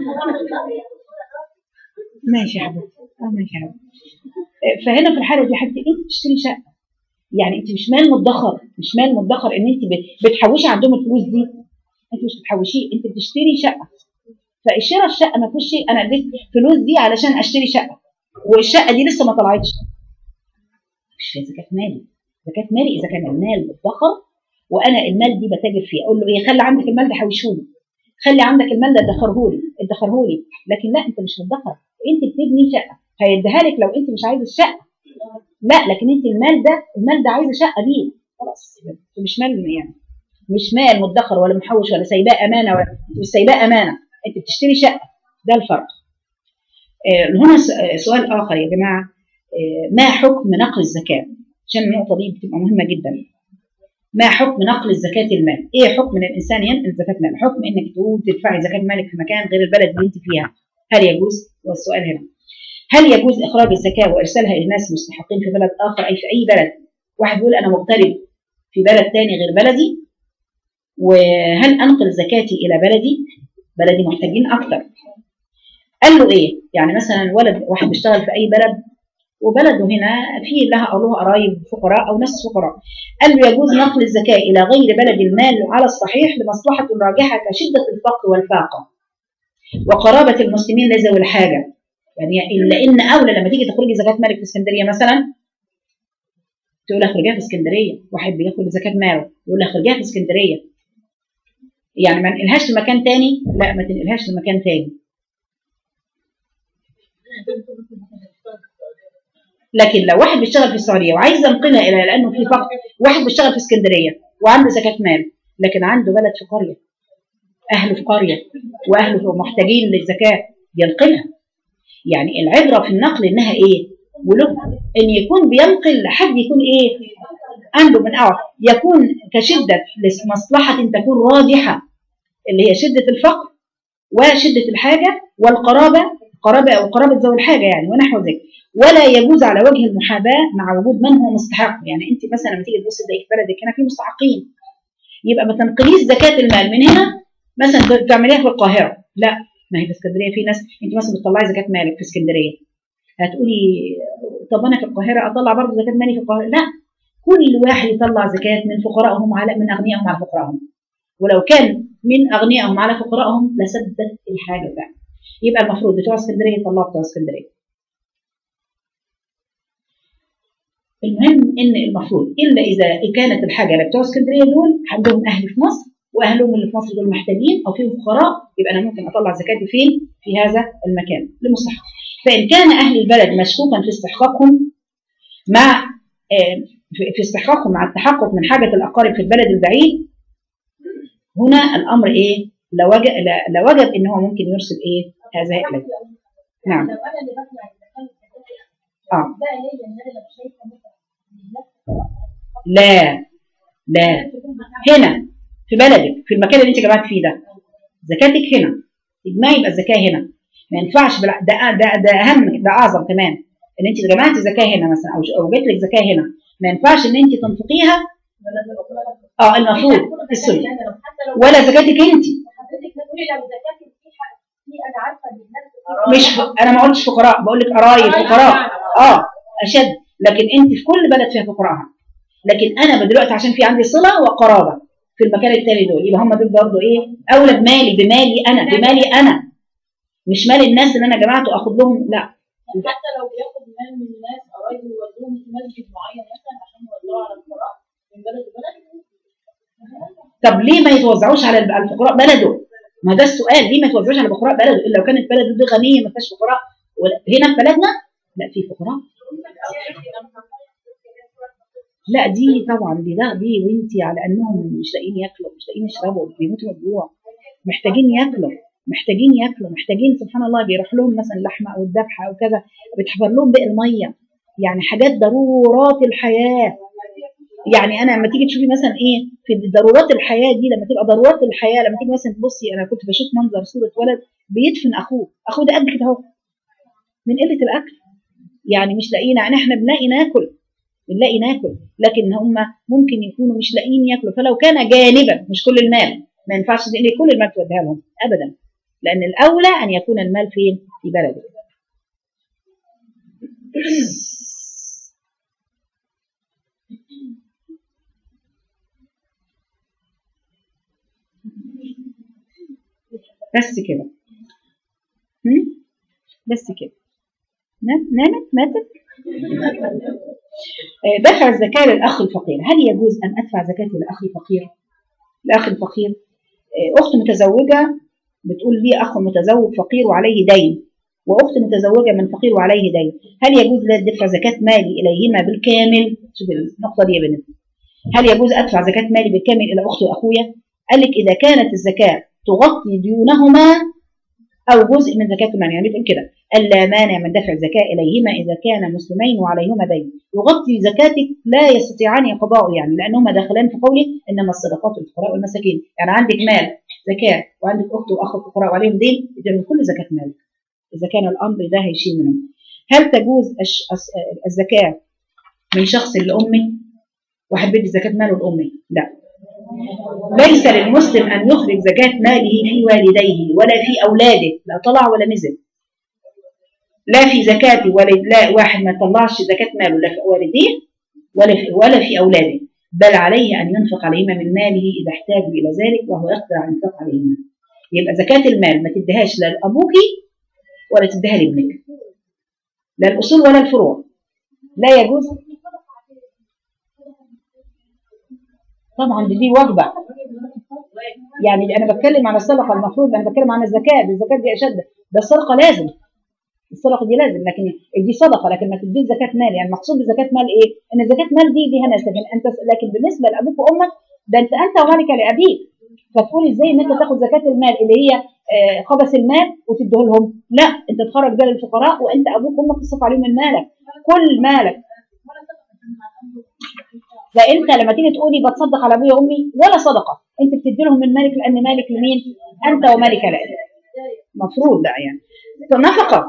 ماشي يا حبيبتي، اه ماشي يا حبيبتي. فهنا في الحاله دي حبيبتي انت بتشتري شقه، يعني انت مش مال مدخر، مش مال مدخر ان انت بتحوشي عندهم الفلوس دي، انت مش بتحوشيه، انت بتشتري شقه. فالشراء الشقه ما فيش شيء، انا اديت فلوس دي علشان اشتري شقه والشقه دي لسه ما طلعتش، مش في زكاه مالي. زكاه مالي اذا كان المال مدخر وانا المال دي بتاجر فيه، اقول له ايه خلي عندك المال ده حوشه لي، خلي عندك المال ده ادخره لي ادخره لي، لكن لا انت مش مدخر، انت بتبني شقه هيديها لك لو انت مش عايز الشقه، لا لكن انت المال ده المال ده عايزه شقه بيه، خلاص مش مال، يعني مش مال مدخر ولا محوش ولا سايباه امانه، ولا مش سايباه امانه، انت بتشتري شقه، ده الفرق. آه هنا سؤال اخر يا جماعه، آه ما حكم نقل الزكاه؟ عشان النقطه دي بتبقى مهمه جدا. ما حكم نقل الزكاه المال؟ ايه حكم ان الانسان ينقل زكاه مال؟ حكم انك تقول تدفعي زكاه مالك في مكان غير البلد اللي انت فيها، هل يجوز؟ والسؤال هنا هل يجوز اخراج الزكاه وارسالها الى الناس المستحقين في بلد اخر، اي في اي بلد؟ واحد يقول انا مغترب في بلد ثاني غير بلدي، وهل انقل زكاتي الى بلدي؟ بلدي محتاجين اكتر. قال له ايه؟ يعني مثلا ولد واحد بيشتغل في اي بلد وبلده هنا في لها له قرايب فقراء او ناس فقراء، قال له يجوز نقل الزكاه الى غير بلد المال على الصحيح لمصلحه راجحه كشده الفقر والفاقه وقرابه المسلمين لذوي الحاجه. يعني الا ان اولى لما تيجي تخرجي زكاه مالك في اسكندريه مثلا تقول اخرجيها في اسكندريه، واحد بياخد زكاه ماله يقول اخرجيها في اسكندريه، يعني ما نقلهاش لمكان تاني، لا ما تنقلهاش لمكان تاني. لكن لو واحد بيشتغل في السعوديه وعايز ينقلها الى، لانه في فقر، واحد بيشتغل في اسكندريه وعنده زكاه مال لكن عنده بلد في قريه، اهله في قريه واهله محتاجين للزكاه، ينقلها. يعني العبره في النقل انها ايه؟ وله ان يكون بينقل لحد يكون ايه؟ عنده من اعرف يكون كشده لمصلحه تكون راجحه اللي هي شده الفقر وشده الحاجه والقرابه، قرابه او قرابه ذوي الحاجه يعني ونحو ذلك. ولا يجوز على وجه المحاباه مع وجود من هو مستحق. يعني انت مثلا لما تيجي تبصي تلاقي في بلدك هنا في مستحقين، يبقى ما تنقليش زكاه المال من هنا مثلا تعمليها في القاهره، لا ما هي في اسكندريه في ناس، انت مثلا بتطلعي زكاه مالك في اسكندريه هتقولي طب انا في القاهره اطلع برضه زكاه مالي في القاهره؟ لا، كل واحد يطلع زكاه من فقرائهم على من اغنيائهم على فقرائهم، ولو كان من اغنيائهم على فقرائهم لسدت الحاجه بتاعتهم. يبقى المفروض بتوع اسكندريه يطلعوا بتوع اسكندريه. المهم ان المفروض الا اذا كانت الحاجه اللي بتوع اسكندريه دول عندهم اهل في مصر واهلهم اللي في مصر دول محتاجين او فيهم فقراء، يبقى انا ممكن اطلع زكاتي فين؟ في هذا المكان لمستحق. فان كان اهل البلد مشكوكا في استحقاقهم مع في استحقاقهم مع التحقق من حاجه الاقارب في البلد البعيد، هنا الامر ايه؟ لوجب لوجب ان هو ممكن يرسل ايه؟ هذا البلد. نعم. اه لا لا هنا في بلدك في المكان اللي انت جمعت فيه ده زكاتك هنا اجماعي، يبقى الزكاه هنا. ما ينفعش بلا ده ده ده اهم ده اعظم كمان ان انت جمعتي زكاه هنا مثلا او او جات لك زكاه هنا، ما ينفعش ان انت تنفقيها اه المفروض في السنه ولا زكاتك انت. مش ف... انا ما قلتش فقراء، بقول لك قرايب فقراء اه اشد، لكن انت في كل بلد فيها فقراءها. لكن انا دلوقتي عشان في عندي صله وقرابه في المكان التاني دول، يبقى هم دول برضه ايه؟ اولى بمالي بمالي انا بمالي انا، مش مال الناس اللي انا جمعته اخد لهم، لا. حتى لو بياخد مال من الناس قرايبه يودوهم في مسجد معين مثلا عشان يوزعوا على الفقراء من بلد لبلد. طب ليه ما يتوزعوش على الفقراء بلده؟ ما ده السؤال، ليه ما يتوزعوش على الفقراء بلده؟ الا لو كانت بلده دي غنيه ما فيهاش فقراء. هنا في بلدنا لا في فقراء. لا دي طبعا دي لا دي وانتي على انهم مش لاقيين ياكلوا مش لاقيين يشربوا بيموتوا من الجوع، محتاجين ياكلوا محتاجين ياكلوا محتاجين سبحان الله بيروح لهم مثلا اللحمه او الذبحه او كذا بتحضر لهم بئر الميه، يعني حاجات ضرورات الحياه. يعني انا لما تيجي تشوفي مثلا ايه في ضرورات الحياه دي، لما تبقى ضرورات الحياه لما تيجي مثلا تبصي، انا كنت بشوف منظر صوره ولد بيدفن اخوه، اخوه ده قد كده اهو من قله الاكل، يعني مش لاقيين، يعني احنا بنلاقي ناكل بنلاقي ناكل لكن هم ممكن يكونوا مش لاقيين ياكلوا. فلو كان جانبا مش كل المال، ما ينفعش ان كل المال توديها لهم ابدا، لان الاولى ان يكون المال فين؟ في بلده. بس كده بس كده نامت ماتت. دفع الزكاة للأخ الفقير، هل يجوز أن أدفع زكاتي لأخ الفقير؟ الأخ الفقير أخت متزوجة بتقول لي أخ متزوج فقير وعليه دين، وأخت متزوجة من فقير وعليه دين، هل يجوز لي دفع زكاة مالي إليهما بالكامل؟ شوف النقطة دي يا بنت، هل يجوز أدفع زكاة مالي بالكامل إلى أختي وأخويا؟ قال لك إذا كانت الزكاة تغطي ديونهما أو جزء من زكاة المال، يعني بتقول كده ألا مانع من دفع الزكاة إليهما إذا كان مسلمين وعليهما دين يغطي زكاتك لا يستطيعان قضاءه، يعني لأنهما داخلان في قوله إنما الصدقات للفقراء والمساكين. يعني عندك مال زكاة وعندك أخت وأخ فقراء وعليهم دين، يديرهم كل زكاة مالك إذا كان الأمر ده هيشيل منهم. هل تجوز الزكاة من شخص لأمه؟ واحد بيدي زكاة ماله لأمه؟ لا، ليس للمسلم أن يخرج زكاة ماله في والديه ولا في أولاده، لا طلع ولا نزل، لا في زكاة والد، لا واحد ما يطلعش زكاة ماله لا في والديه ولا في ولا في أولاده، بل عليه أن ينفق عليهما من ماله إذا احتاجوا إلى ذلك وهو يقدر على الإنفاق عليهما. يبقى زكاة المال ما تديهاش لا لأبوك ولا تديها لابنك، لا الأصول ولا الفروع، لا يجوز. طبعا دي, دي وجبة، يعني أنا بتكلم عن الصدقة المفروض، أنا بتكلم عن الزكاة، الزكاة دي أشد، ده الصدقة لازم، الصدقة دي لازم، لكن دي صدقة لكن ما تديش زكاة مال. يعني المقصود بزكاة مال إيه؟ إن زكاة مال دي دي ناس، لكن أنت لكن بالنسبة لأبوك وأمك ده أنت أنت ومالك لأبيك، فتقول إزاي إن أنت تاخد زكاة المال اللي هي آه خبث المال وتديه لهم؟ لا، أنت تخرج ده للفقراء وأنت أبوك وأمك تصرف عليهم من مالك كل مالك. فانت لما تيجي تقولي بتصدق على ابويا وامي ولا صدقه، انت بتدي لهم من مالك، لان مالك لمين؟ انت ومالك لأبيك، المفروض ده يعني نفقه.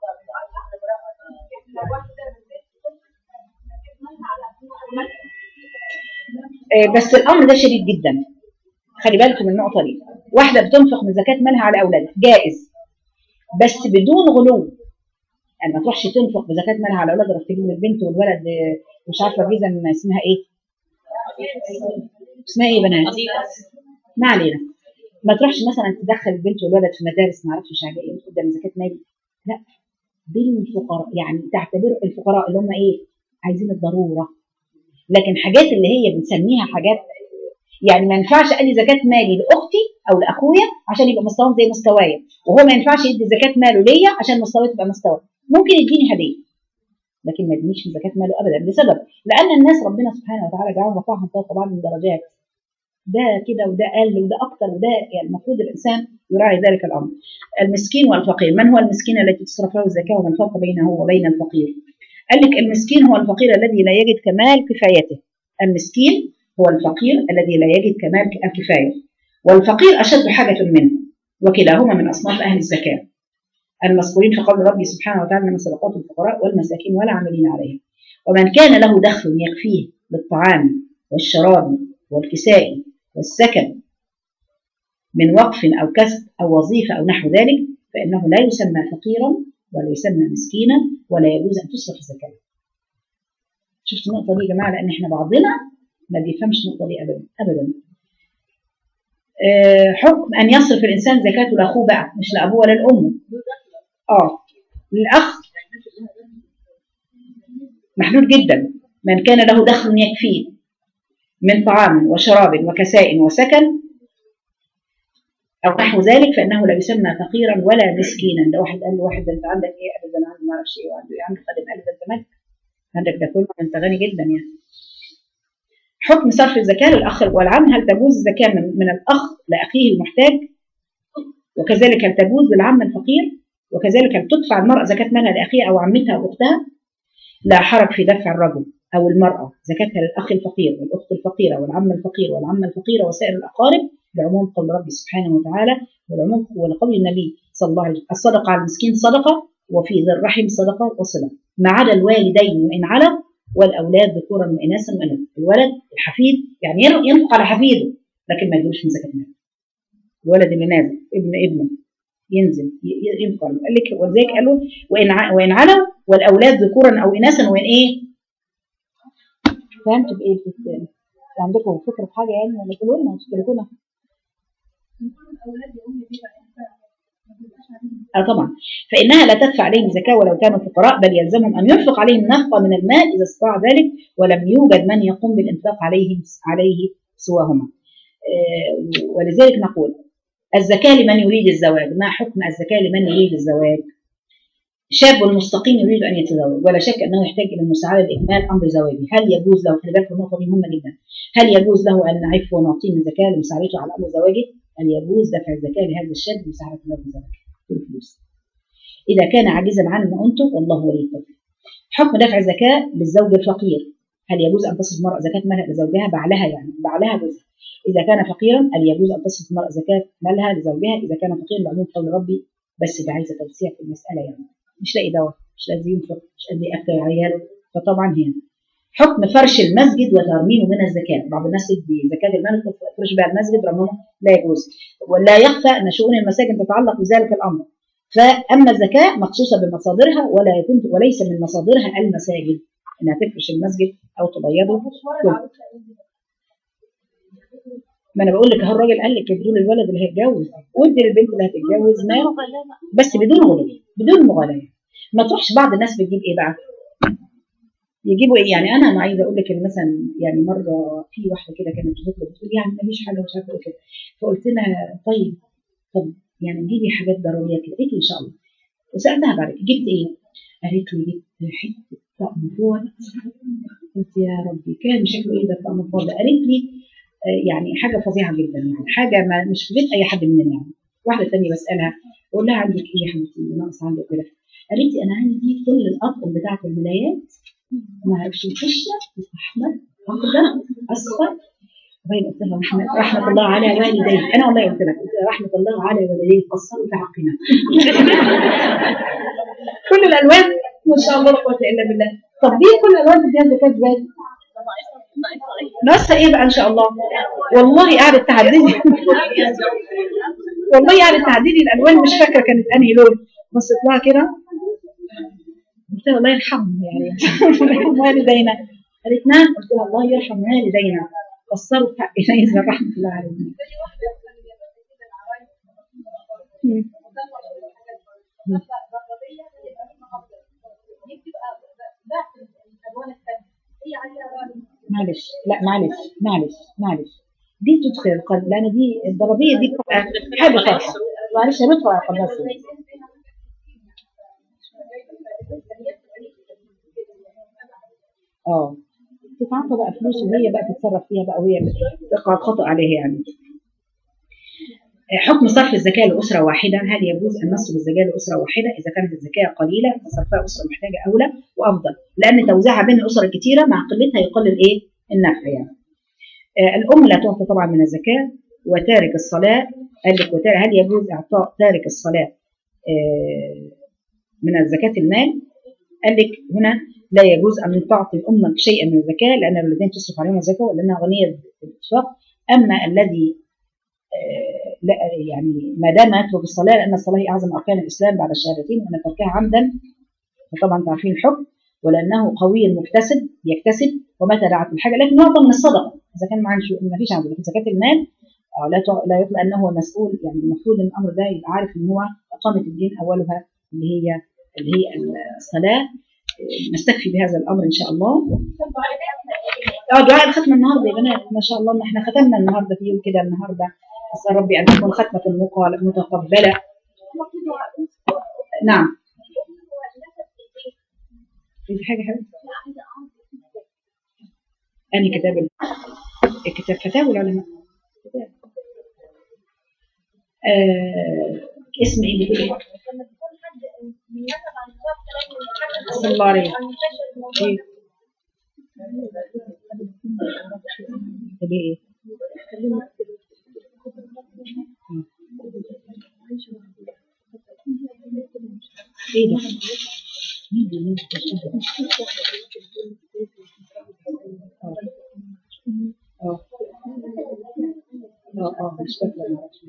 بس الامر ده شديد جدا، خلي بالكم من النقطه دي. واحده بتنفق من زكاه مالها على اولادها جائز، بس بدون غلو، يعني ما تروحش تنفق بزكاه مالها على اولادها، تروح تجيب البنت والولد مش عارفه الفيزا اسمها ايه؟ اسمها ايه يا بنات؟ ما علينا. ما تروحش مثلا تدخل البنت والولد في مدارس ما اعرفش مش عارفه ايه قدام زكاه مال. لا، بالفقراء، يعني تعتبر الفقراء اللي هم ايه؟ عايزين الضروره. لكن حاجات اللي هي بنسميها حاجات يعني ما ينفعش ادي زكاه مالي لاختي او لاخويا عشان يبقى مستواهم زي مستوايا، وهو ما ينفعش يدي زكاه ماله ليا عشان مستواي تبقى مستوى. ممكن يديني هديه لكن ما يدينيش من زكاه ماله ابدا، لسبب لان الناس ربنا سبحانه وتعالى جعلهم رفعهم فوق بعض من درجات، ده كده وده اقل وده اكتر وده، يعني المفروض الانسان يراعي ذلك الامر. المسكين والفقير، من هو المسكين التي تصرف له الزكاه ومن فرق بينه وبين الفقير؟ قال لك المسكين هو الفقير الذي لا يجد كمال كفايته. المسكين هو الفقير الذي لا يجد كمال الكفايه، والفقير اشد حاجه منه، وكلاهما من اصناف اهل الزكاه المذكورين في قول ربي سبحانه وتعالى من صدقات الفقراء والمساكين والعاملين عليها. ومن كان له دخل يكفيه للطعام والشراب والكساء والسكن من وقف او كسب او وظيفه او نحو ذلك فانه لا يسمى فقيرا ولا يسمى مسكينا ولا يجوز ان تصرف الزكاه. شفت النقطه دي يا جماعه؟ لان احنا بعضنا ما بيفهمش النقطه دي ابدا ابدا. أه حكم ان يصرف الانسان زكاته لاخوه بقى، مش لابوه ولا لامه. اه للاخ محدود جدا. من كان له دخل يكفيه من طعام وشراب وكساء وسكن او نحو ذلك فانه لا يسمى فقيرا ولا مسكينا. ده واحد قال له واحد انت عندك ايه؟ قال له انا عندي ما اعرفش ايه وعنده ايه، عنده خادم. قال له انت مالك؟ عندك ده كله، انت غني جدا يعني. حكم صرف الزكاه للاخ والعم، هل تجوز الزكاه من, من الاخ لاخيه المحتاج؟ وكذلك هل تجوز للعم الفقير؟ وكذلك هل تدفع المراه زكاه مالها لاخيها او عمتها او اختها؟ لا حرج في دفع الرجل او المراه زكاتها للاخ الفقير والاخت الفقيره والعم الفقير والعمه الفقيره وسائر الاقارب بعموم قول ربي سبحانه وتعالى والعموم ولقول النبي صلى الله عليه وسلم الصدقه على المسكين صدقه وفي ذي الرحم صدقه وصله ما عدا الوالدين وان علوا والاولاد ذكورا واناثا وانثى. الولد الحفيد يعني ينفق على حفيده لكن ما يجوش من زكاه ماله. الولد اللي نازل ابن ابنه ينزل ينفق. قال لك ولذلك قالوا وان وان علوا والاولاد ذكورا او اناثا وان ايه؟ فهمتوا بايه الكلام؟ عندكم فكره في حاجه يعني ولا تقولوا لنا تقولوا لنا؟ اه طبعا فانها لا تدفع عليهم زكاه ولو كانوا فقراء بل يلزمهم ان ينفق عليهم نفقه من المال اذا استطاع ذلك ولم يوجد من يقوم بالانفاق عليهم عليه سواهما. آه ولذلك نقول الزكاه لمن يريد الزواج. ما حكم الزكاه لمن يريد الزواج؟ شاب مستقيم يريد ان يتزوج ولا شك انه يحتاج الى المساعده لاكمال امر زواجه. هل يجوز له، خلي بالك النقطه دي مهمه جدا، هل يجوز له ان نعفه ونعطيه من زكاه لمساعدته على امر زواجه؟ هل يجوز دفع الزكاه لهذا الشاب لمساعدته له بزواجه بالفلوس اذا كان عاجزا عن مؤونته والله ولي التوفيق. حكم دفع الزكاه للزوج الفقير، هل يجوز ان تصرف المراه زكاه مالها لزوجها بعلها يعني بعلها جزء اذا كان فقيرا؟ هل يجوز ان تصرف المراه زكاه مالها لزوجها اذا كان فقيرا لعموم قول ربي؟ بس ده عايزه توسيع في المساله يعني مش لاقي دواء مش لاقي ينفق مش قادر ياكل عياله فطبعا هنا. حكم فرش المسجد وترميمه من الزكاه. بعض الناس تدي زكاه المال تفرش بها المسجد رممه لا يجوز ولا يخفى ان شؤون المساجد تتعلق بذلك الامر. فاما الزكاه مخصوصه بمصادرها ولا يكون وليس من مصادرها المساجد انها تفرش المسجد او تبيضه. ما انا بقول لك اهو الراجل قال لك ادوا للولد اللي هيتجوز وادي للبنت اللي هتتجوز مال بس بدون غلو بدون مغالاه. ما تروحش بعض الناس بتجيب ايه بقى؟ يجيبوا ايه يعني؟ انا ما عايزه اقول لك ان مثلا يعني مره في واحده كده كانت بتطلب بتقول يعني ما فيش حاجه مش عارفه ايه كده، فقلت لها طيب طب يعني جيبي حاجات ضروريه كده. قالت لي ان شاء الله. وسالتها بعد جبت ايه؟ قالت لي جبت حته طقم فوط. قلت يا ربي كان شكله ايه ده الطقم الفوط ده؟ قالت لي يعني حاجه فظيعه جدا يعني حاجه ما مش في بيت اي حد مننا يعني. واحده ثانيه بسالها بقول لها عندك ايه يا حبيبتي ناقص عندك كده؟ قالت لي انا عندي كل الاطقم بتاعه الولايات ما اعرفش الخشة احمر اخضر اصفر. وبين قلت لها رحمه, رحمة الله على والدي. انا والله قلت لك رحمه الله على والدي قصروا في حقنا. كل الالوان ما شاء الله لا قوه الا بالله. طب دي كل الالوان فيها زكاه ازاي؟ ناقصه ايه بقى ان شاء الله؟ والله قاعده تعددي والله قاعده تعددي الالوان مش فاكره كانت انهي لون. بصيت لها كده قلت لها الله يرحمهم يعني يرحم والدينا. قالت نعم. قلت لها الله يرحم والدينا قصروا في حق نيزة رحمة الله عليهم. معلش لا معلش معلش معلش دي تدخل القلب، لان دي الضربيه دي بتبقى حاجه فرحه. معلش هندخل على القلب بس. اه تتعاطى بقى فلوس وهي بقى تتصرف فيها بقى وهي تقع خطأ عليها يعني. حكم صرف الزكاة لأسرة واحدة، هل يجوز أن نصرف الزكاة لأسرة واحدة إذا كانت الزكاة قليلة فصرفها أسرة محتاجة أولى وأفضل، لأن توزيعها بين الأسر الكثيرة مع قلتها يقلل إيه النفع يعني. آه الأم لا تعطى طبعا من الزكاة، وتارك الصلاة قال لك وتارك، هل يجوز إعطاء تارك الصلاة آه من الزكاة المال؟ قال لك هنا لا يجوز أن تعطي أمك شيئا من الزكاة لأن الذين تصرف عليهم الزكاة ولأنها غنية بالإنفاق. أما الذي آه لا يعني ما دامت بالصلاة، لأن الصلاة هي أعظم أركان الإسلام بعد الشهادتين، وأن تركها عمدا فطبعا تعرفين الحكم، ولأنه قوي مكتسب يكتسب ومتى دعت الحاجة، لكن يعطى من الصدقة إذا كان معاه ما فيش عنده. لكن زكاة المال آه لا لا يطلق أنه هو مسؤول، يعني المفروض أن الأمر ده يبقى عارف أن هو إقامة الدين أولها اللي هي اللي هي الصلاة. نستكفي بهذا الامر ان شاء الله. اه دعاء الختمه النهارده يا بنات ما شاء الله، ان احنا ختمنا النهارده في يوم كده النهارده، اسال ربي ان تكون ختمه متقبله. نعم في حاجه حلوه. انهي كتاب؟ الكتاب فتاوى العلماء. آه اسم ايه بتقولي؟ صلى الله عليه وسلم. ايه ايه ده؟ اه اه اه مش فاكره ما اعرفش.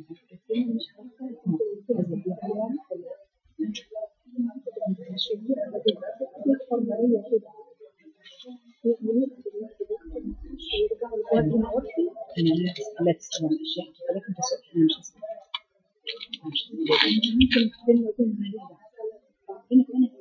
أنا لا تسأل عن أشياء ولكن تسأل أنا مش أسأل. ممكن تكلم وكلمة هذه بينك وبينك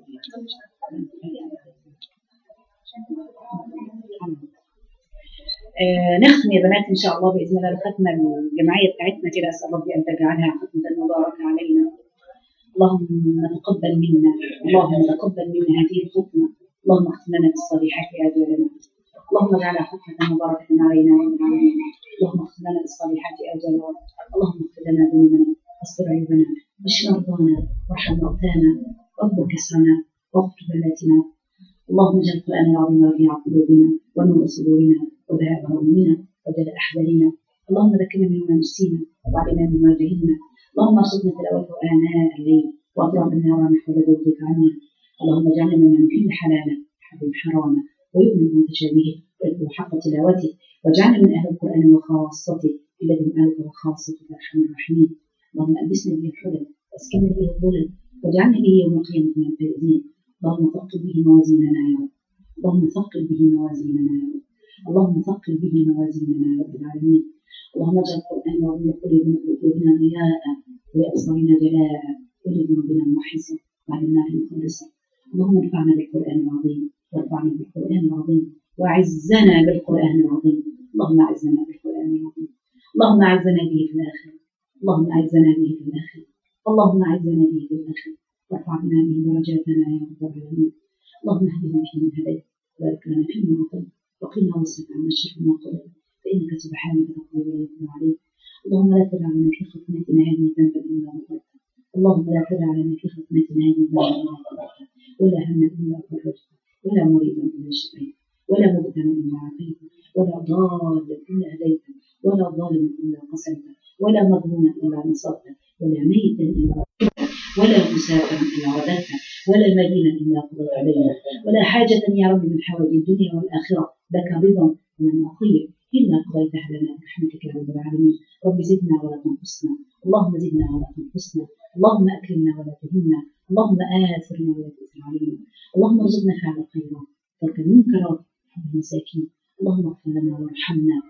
نختم يا بنات إن شاء الله بإذن الله الختمة الجماعية بتاعتنا كده. أسأل ربي أن تجعلها ختمة مباركة علينا. اللهم تقبل منا، اللهم تقبل منا هذه الختمة، اللهم اختم لنا بالصالحات آجالنا، اللهم اجعلها ختمة مباركة علينا يا رب العالمين. اللهم اختم لنا بالصالحات آجالنا، اللهم اغفر لنا ذنوبنا واستر عيوبنا واشف مرضانا وارحم موتانا واكبر كسرنا واغفر ذلاتنا. اللهم اجعل القرآن العظيم ربيع قلوبنا ونور صدورنا وذهاب همومنا وجلاء أحزاننا. اللهم ذكرنا مما نسينا وعلمنا مما جهلنا. اللهم ارزقنا تلاوته آناء الليل وأطراف النهار نحو ذكرك عنا. اللهم اجعلنا ممن يحب حلالا يحرم حراما ويؤمن بمتشابهه ويتلو حق تلاوته، واجعلنا من أهل القرآن وخاصته الذين أهلك وخاصتك أرحم الراحمين. اللهم ألبسنا به الحلل واسكننا به الظلل واجعلنا به يوم القيامة من الفائزين. اللهم ثقل به موازيننا يا رب، اللهم ثقل به موازيننا يا رب، اللهم ثقل به موازيننا يا رب العالمين. اللهم اجعل القرآن العظيم قلوبنا ضياء وأبصارنا جلاء ولذنوبنا محصا وعلى النار مخلصا. اللهم انفعنا بالقرآن العظيم وارفعنا بالقرآن العظيم وأعزنا بالقرآن العظيم. اللهم أعزنا بالقرآن العظيم، اللهم أعزنا به في الآخرة، اللهم أعزنا به في الآخرة، اللهم أعزنا به في الآخرة وارفع بنا به درجاتنا يا رب العالمين. اللهم اهدنا فيمن هديت وبارك لنا فيما أعطيت وقنا واصرف عنا شر ما قضيت فإنك سبحانك تقضي ولا يقضى عليك. اللهم لا تدع لنا في ختمتنا هذه ذنبا إلا غفرته، اللهم لا تدع لنا في ختمتنا هذه ذنبا إلا غفرته، ولا هما إلا فرجته، ولا مريضا إلا شفيته، ولا مبتلا إلا عافيته، ولا ضالا إلا هديته، ولا ظالما إلا قسمته، ولا مظلوما إلا نصرته، ولا ميتا إلا رحمته، ولا مسافرا إلا رددته، ولا مدينا إلا قضيت علينا، ولا حاجة يا رب من حوائج الدنيا والآخرة لك رضا من المعطية إلا قضيتها لنا برحمتك يا رب العالمين. رب زدنا ولا تنقصنا، اللهم زدنا ولا تنقصنا، اللهم أكرمنا ولا تهنا، اللهم آثرنا ولا تؤثر علينا، اللهم ارزقنا فعل الخيرات ترك المنكرات وحب المساكين. اللهم اغفر لنا وارحمنا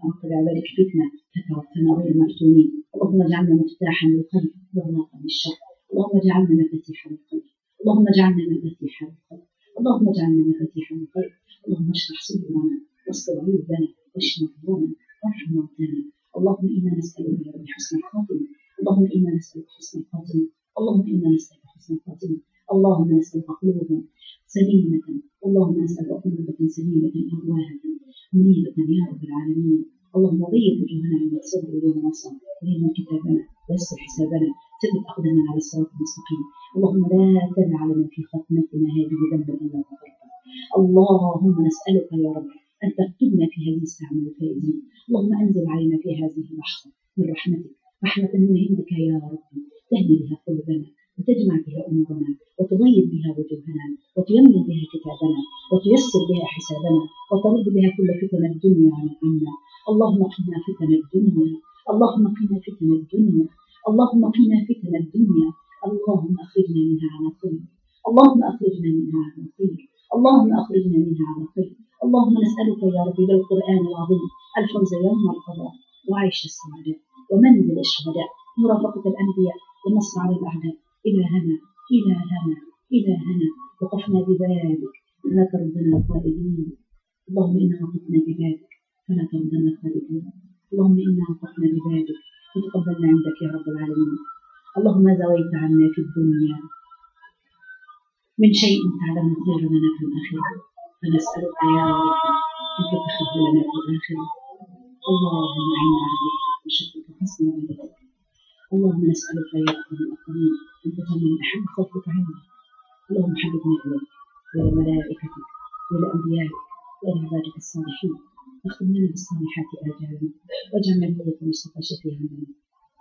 أردت بعبادك فتنة فتوفنا غير مفتونين. اللهم اجعلنا مفتاحا للخير وغلاقا للشر. اللهم اجعلنا مفاتيحا للخير. اللهم اجعلنا مفاتيحا للخير. اللهم اجعلنا مفاتيحا للخير. اللهم اشرح صدورنا واستر عيوبنا واشف مرضانا وارحم موتانا. اللهم إنا نسألك يا رب حسن الخاتمة. اللهم إنا نسألك حسن الخاتمة. اللهم إنا نسألك حسن الخاتمة. اللهم نسألك قلوبا سليمة. اللهم نسألك قلوبا سليمة أواهة منيبة يا رب العالمين. اللهم بيض وجوهنا عند صدر وجوهنا صار ويمن كتابنا ويسر حسابنا ثبت أقدامنا على الصراط المستقيم. اللهم لا تدع لنا في ختمتنا هذه ذنبا إلا غفرته. اللهم نسألك يا رب أن تكتبنا في هذه الساعة من الفائزين. اللهم أنزل علينا في هذه اللحظة من رحمتك رحمة من عندك يا رب تهدي بها قلوبنا وتجمع بها أمورنا وتضيق بها وجوهنا وتيمن بها كتابنا وتيسر بها حسابنا وترد بها كل فتن الدنيا عنا. اللهم قنا فتن الدنيا. اللهم قنا فتن الدنيا. اللهم قنا فتن الدنيا. اللهم أخرجنا منها على خير. اللهم أخرجنا منها على خير. اللهم أخرجنا منها على خير. اللهم نسألك يا رب بالقرآن العظيم الفوز يوم القضاء وعيش السعداء ومنزل الشهداء مرافقة الأنبياء والنصر على الأعداء. إلهنا إلهنا إلهنا وقفنا ببابك فلا تردنا خائبين. اللهم إنا وقفنا ببابك فلا تردنا خائبين. اللهم إنا وقفنا ببابك فتقبلنا عندك يا رب العالمين. اللهم زويت عنا في الدنيا من شيء تعلم خير لنا في الآخرة فنسألك يا رب أن تتخذ لنا في الآخرة. اللهم أعنا عليك بشكرك حسن عبادتك. اللهم نسألك يا أكرم الأكرمين أن تجعلنا من أحب خلقك عندك. اللهم حببنا إليك وإلى ملائكتك وإلى أنبيائك وإلى عبادك الصالحين. واختم لنا بالصالحات آجالنا واجعلنا بنية المصطفى شفيعا لنا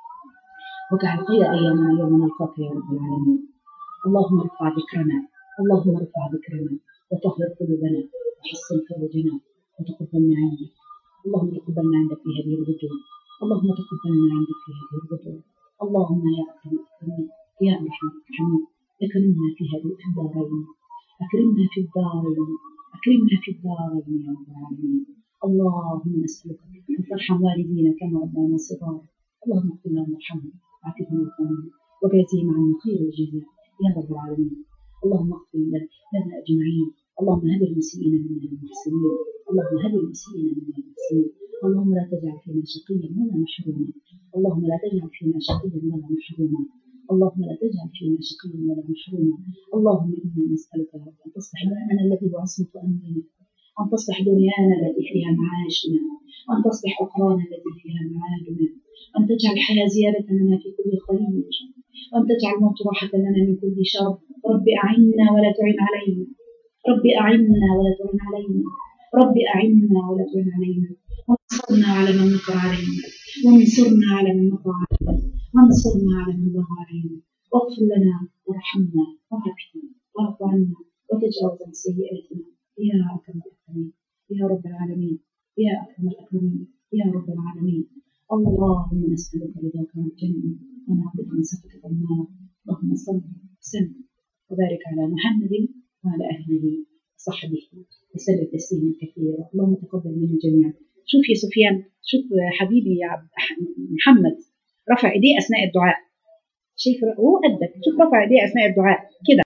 واجعل خير أيامنا يوم نلقاك يا رب العالمين. اللهم ارفع ذكرنا. اللهم ارفع ذكرنا وطهر قلوبنا وحسن فروجنا وتقبلنا عندك. اللهم تقبلنا عندك في هذه الغدوة. اللهم تقبلنا عندك في هذه الغدوة. اللهم يا أكرم الأكرمين يا أرحم الراحمين أكرمنا في هذه الدارين. أكرمنا في الدارين. أكرمنا في الدارين يا رب العالمين. اللهم نسألك أن ترحم والدينا كما ربنا صغارا. اللهم اغفر لهم وارحمهم وعافهم وارحمهم وجازهم عنا خير الجزاء يا رب العالمين. اللهم اغفر لنا أجمعين. اللهم هب المسيئين منا المحسنين. اللهم هب المسيئين منا المحسنين. اللهم لا تجعل فينا شقيا ولا محروما. اللهم لا تجعل فينا شقيا ولا محروما. اللهم لا تجعل فينا شقيا ولا محروما. اللهم إنا نسألك يا رب أن تصلح ديننا الذي هو عصمة أمرنا، أن تصلح دنيانا التي فيها معاشنا، وأن تصلح أخرانا التي فيها معادنا، أن تجعل الحياة زيادة لنا في كل خير، وأن تجعل الموت راحة لنا من كل شر. رب أعنا ولا تعن علينا. رب أعنا ولا تعن علينا. رب أعنا ولا تعن علينا. وانصرنا على من مكر علينا. وانصرنا على من مكر علينا. وانصرنا على من بغى علينا. واغفر لنا وارحمنا وعافنا واعف عنا وتجاوز عن سيئاتنا يا أكرم الأكرمين يا رب العالمين يا أكرم الأكرمين يا رب العالمين. اللهم نسألك رضاك والجنة ونعوذ من سخطك النار. اللهم صل وسلم وبارك على محمد وعلى أهله وصحبه وسلم تسليما كثيرا. اللهم تقبل منا جميعا. شوف يا سفيان، شوف حبيبي يا محمد رفع ايديه اثناء الدعاء. شايف هو قدك، شوف رفع ايديه اثناء الدعاء كده.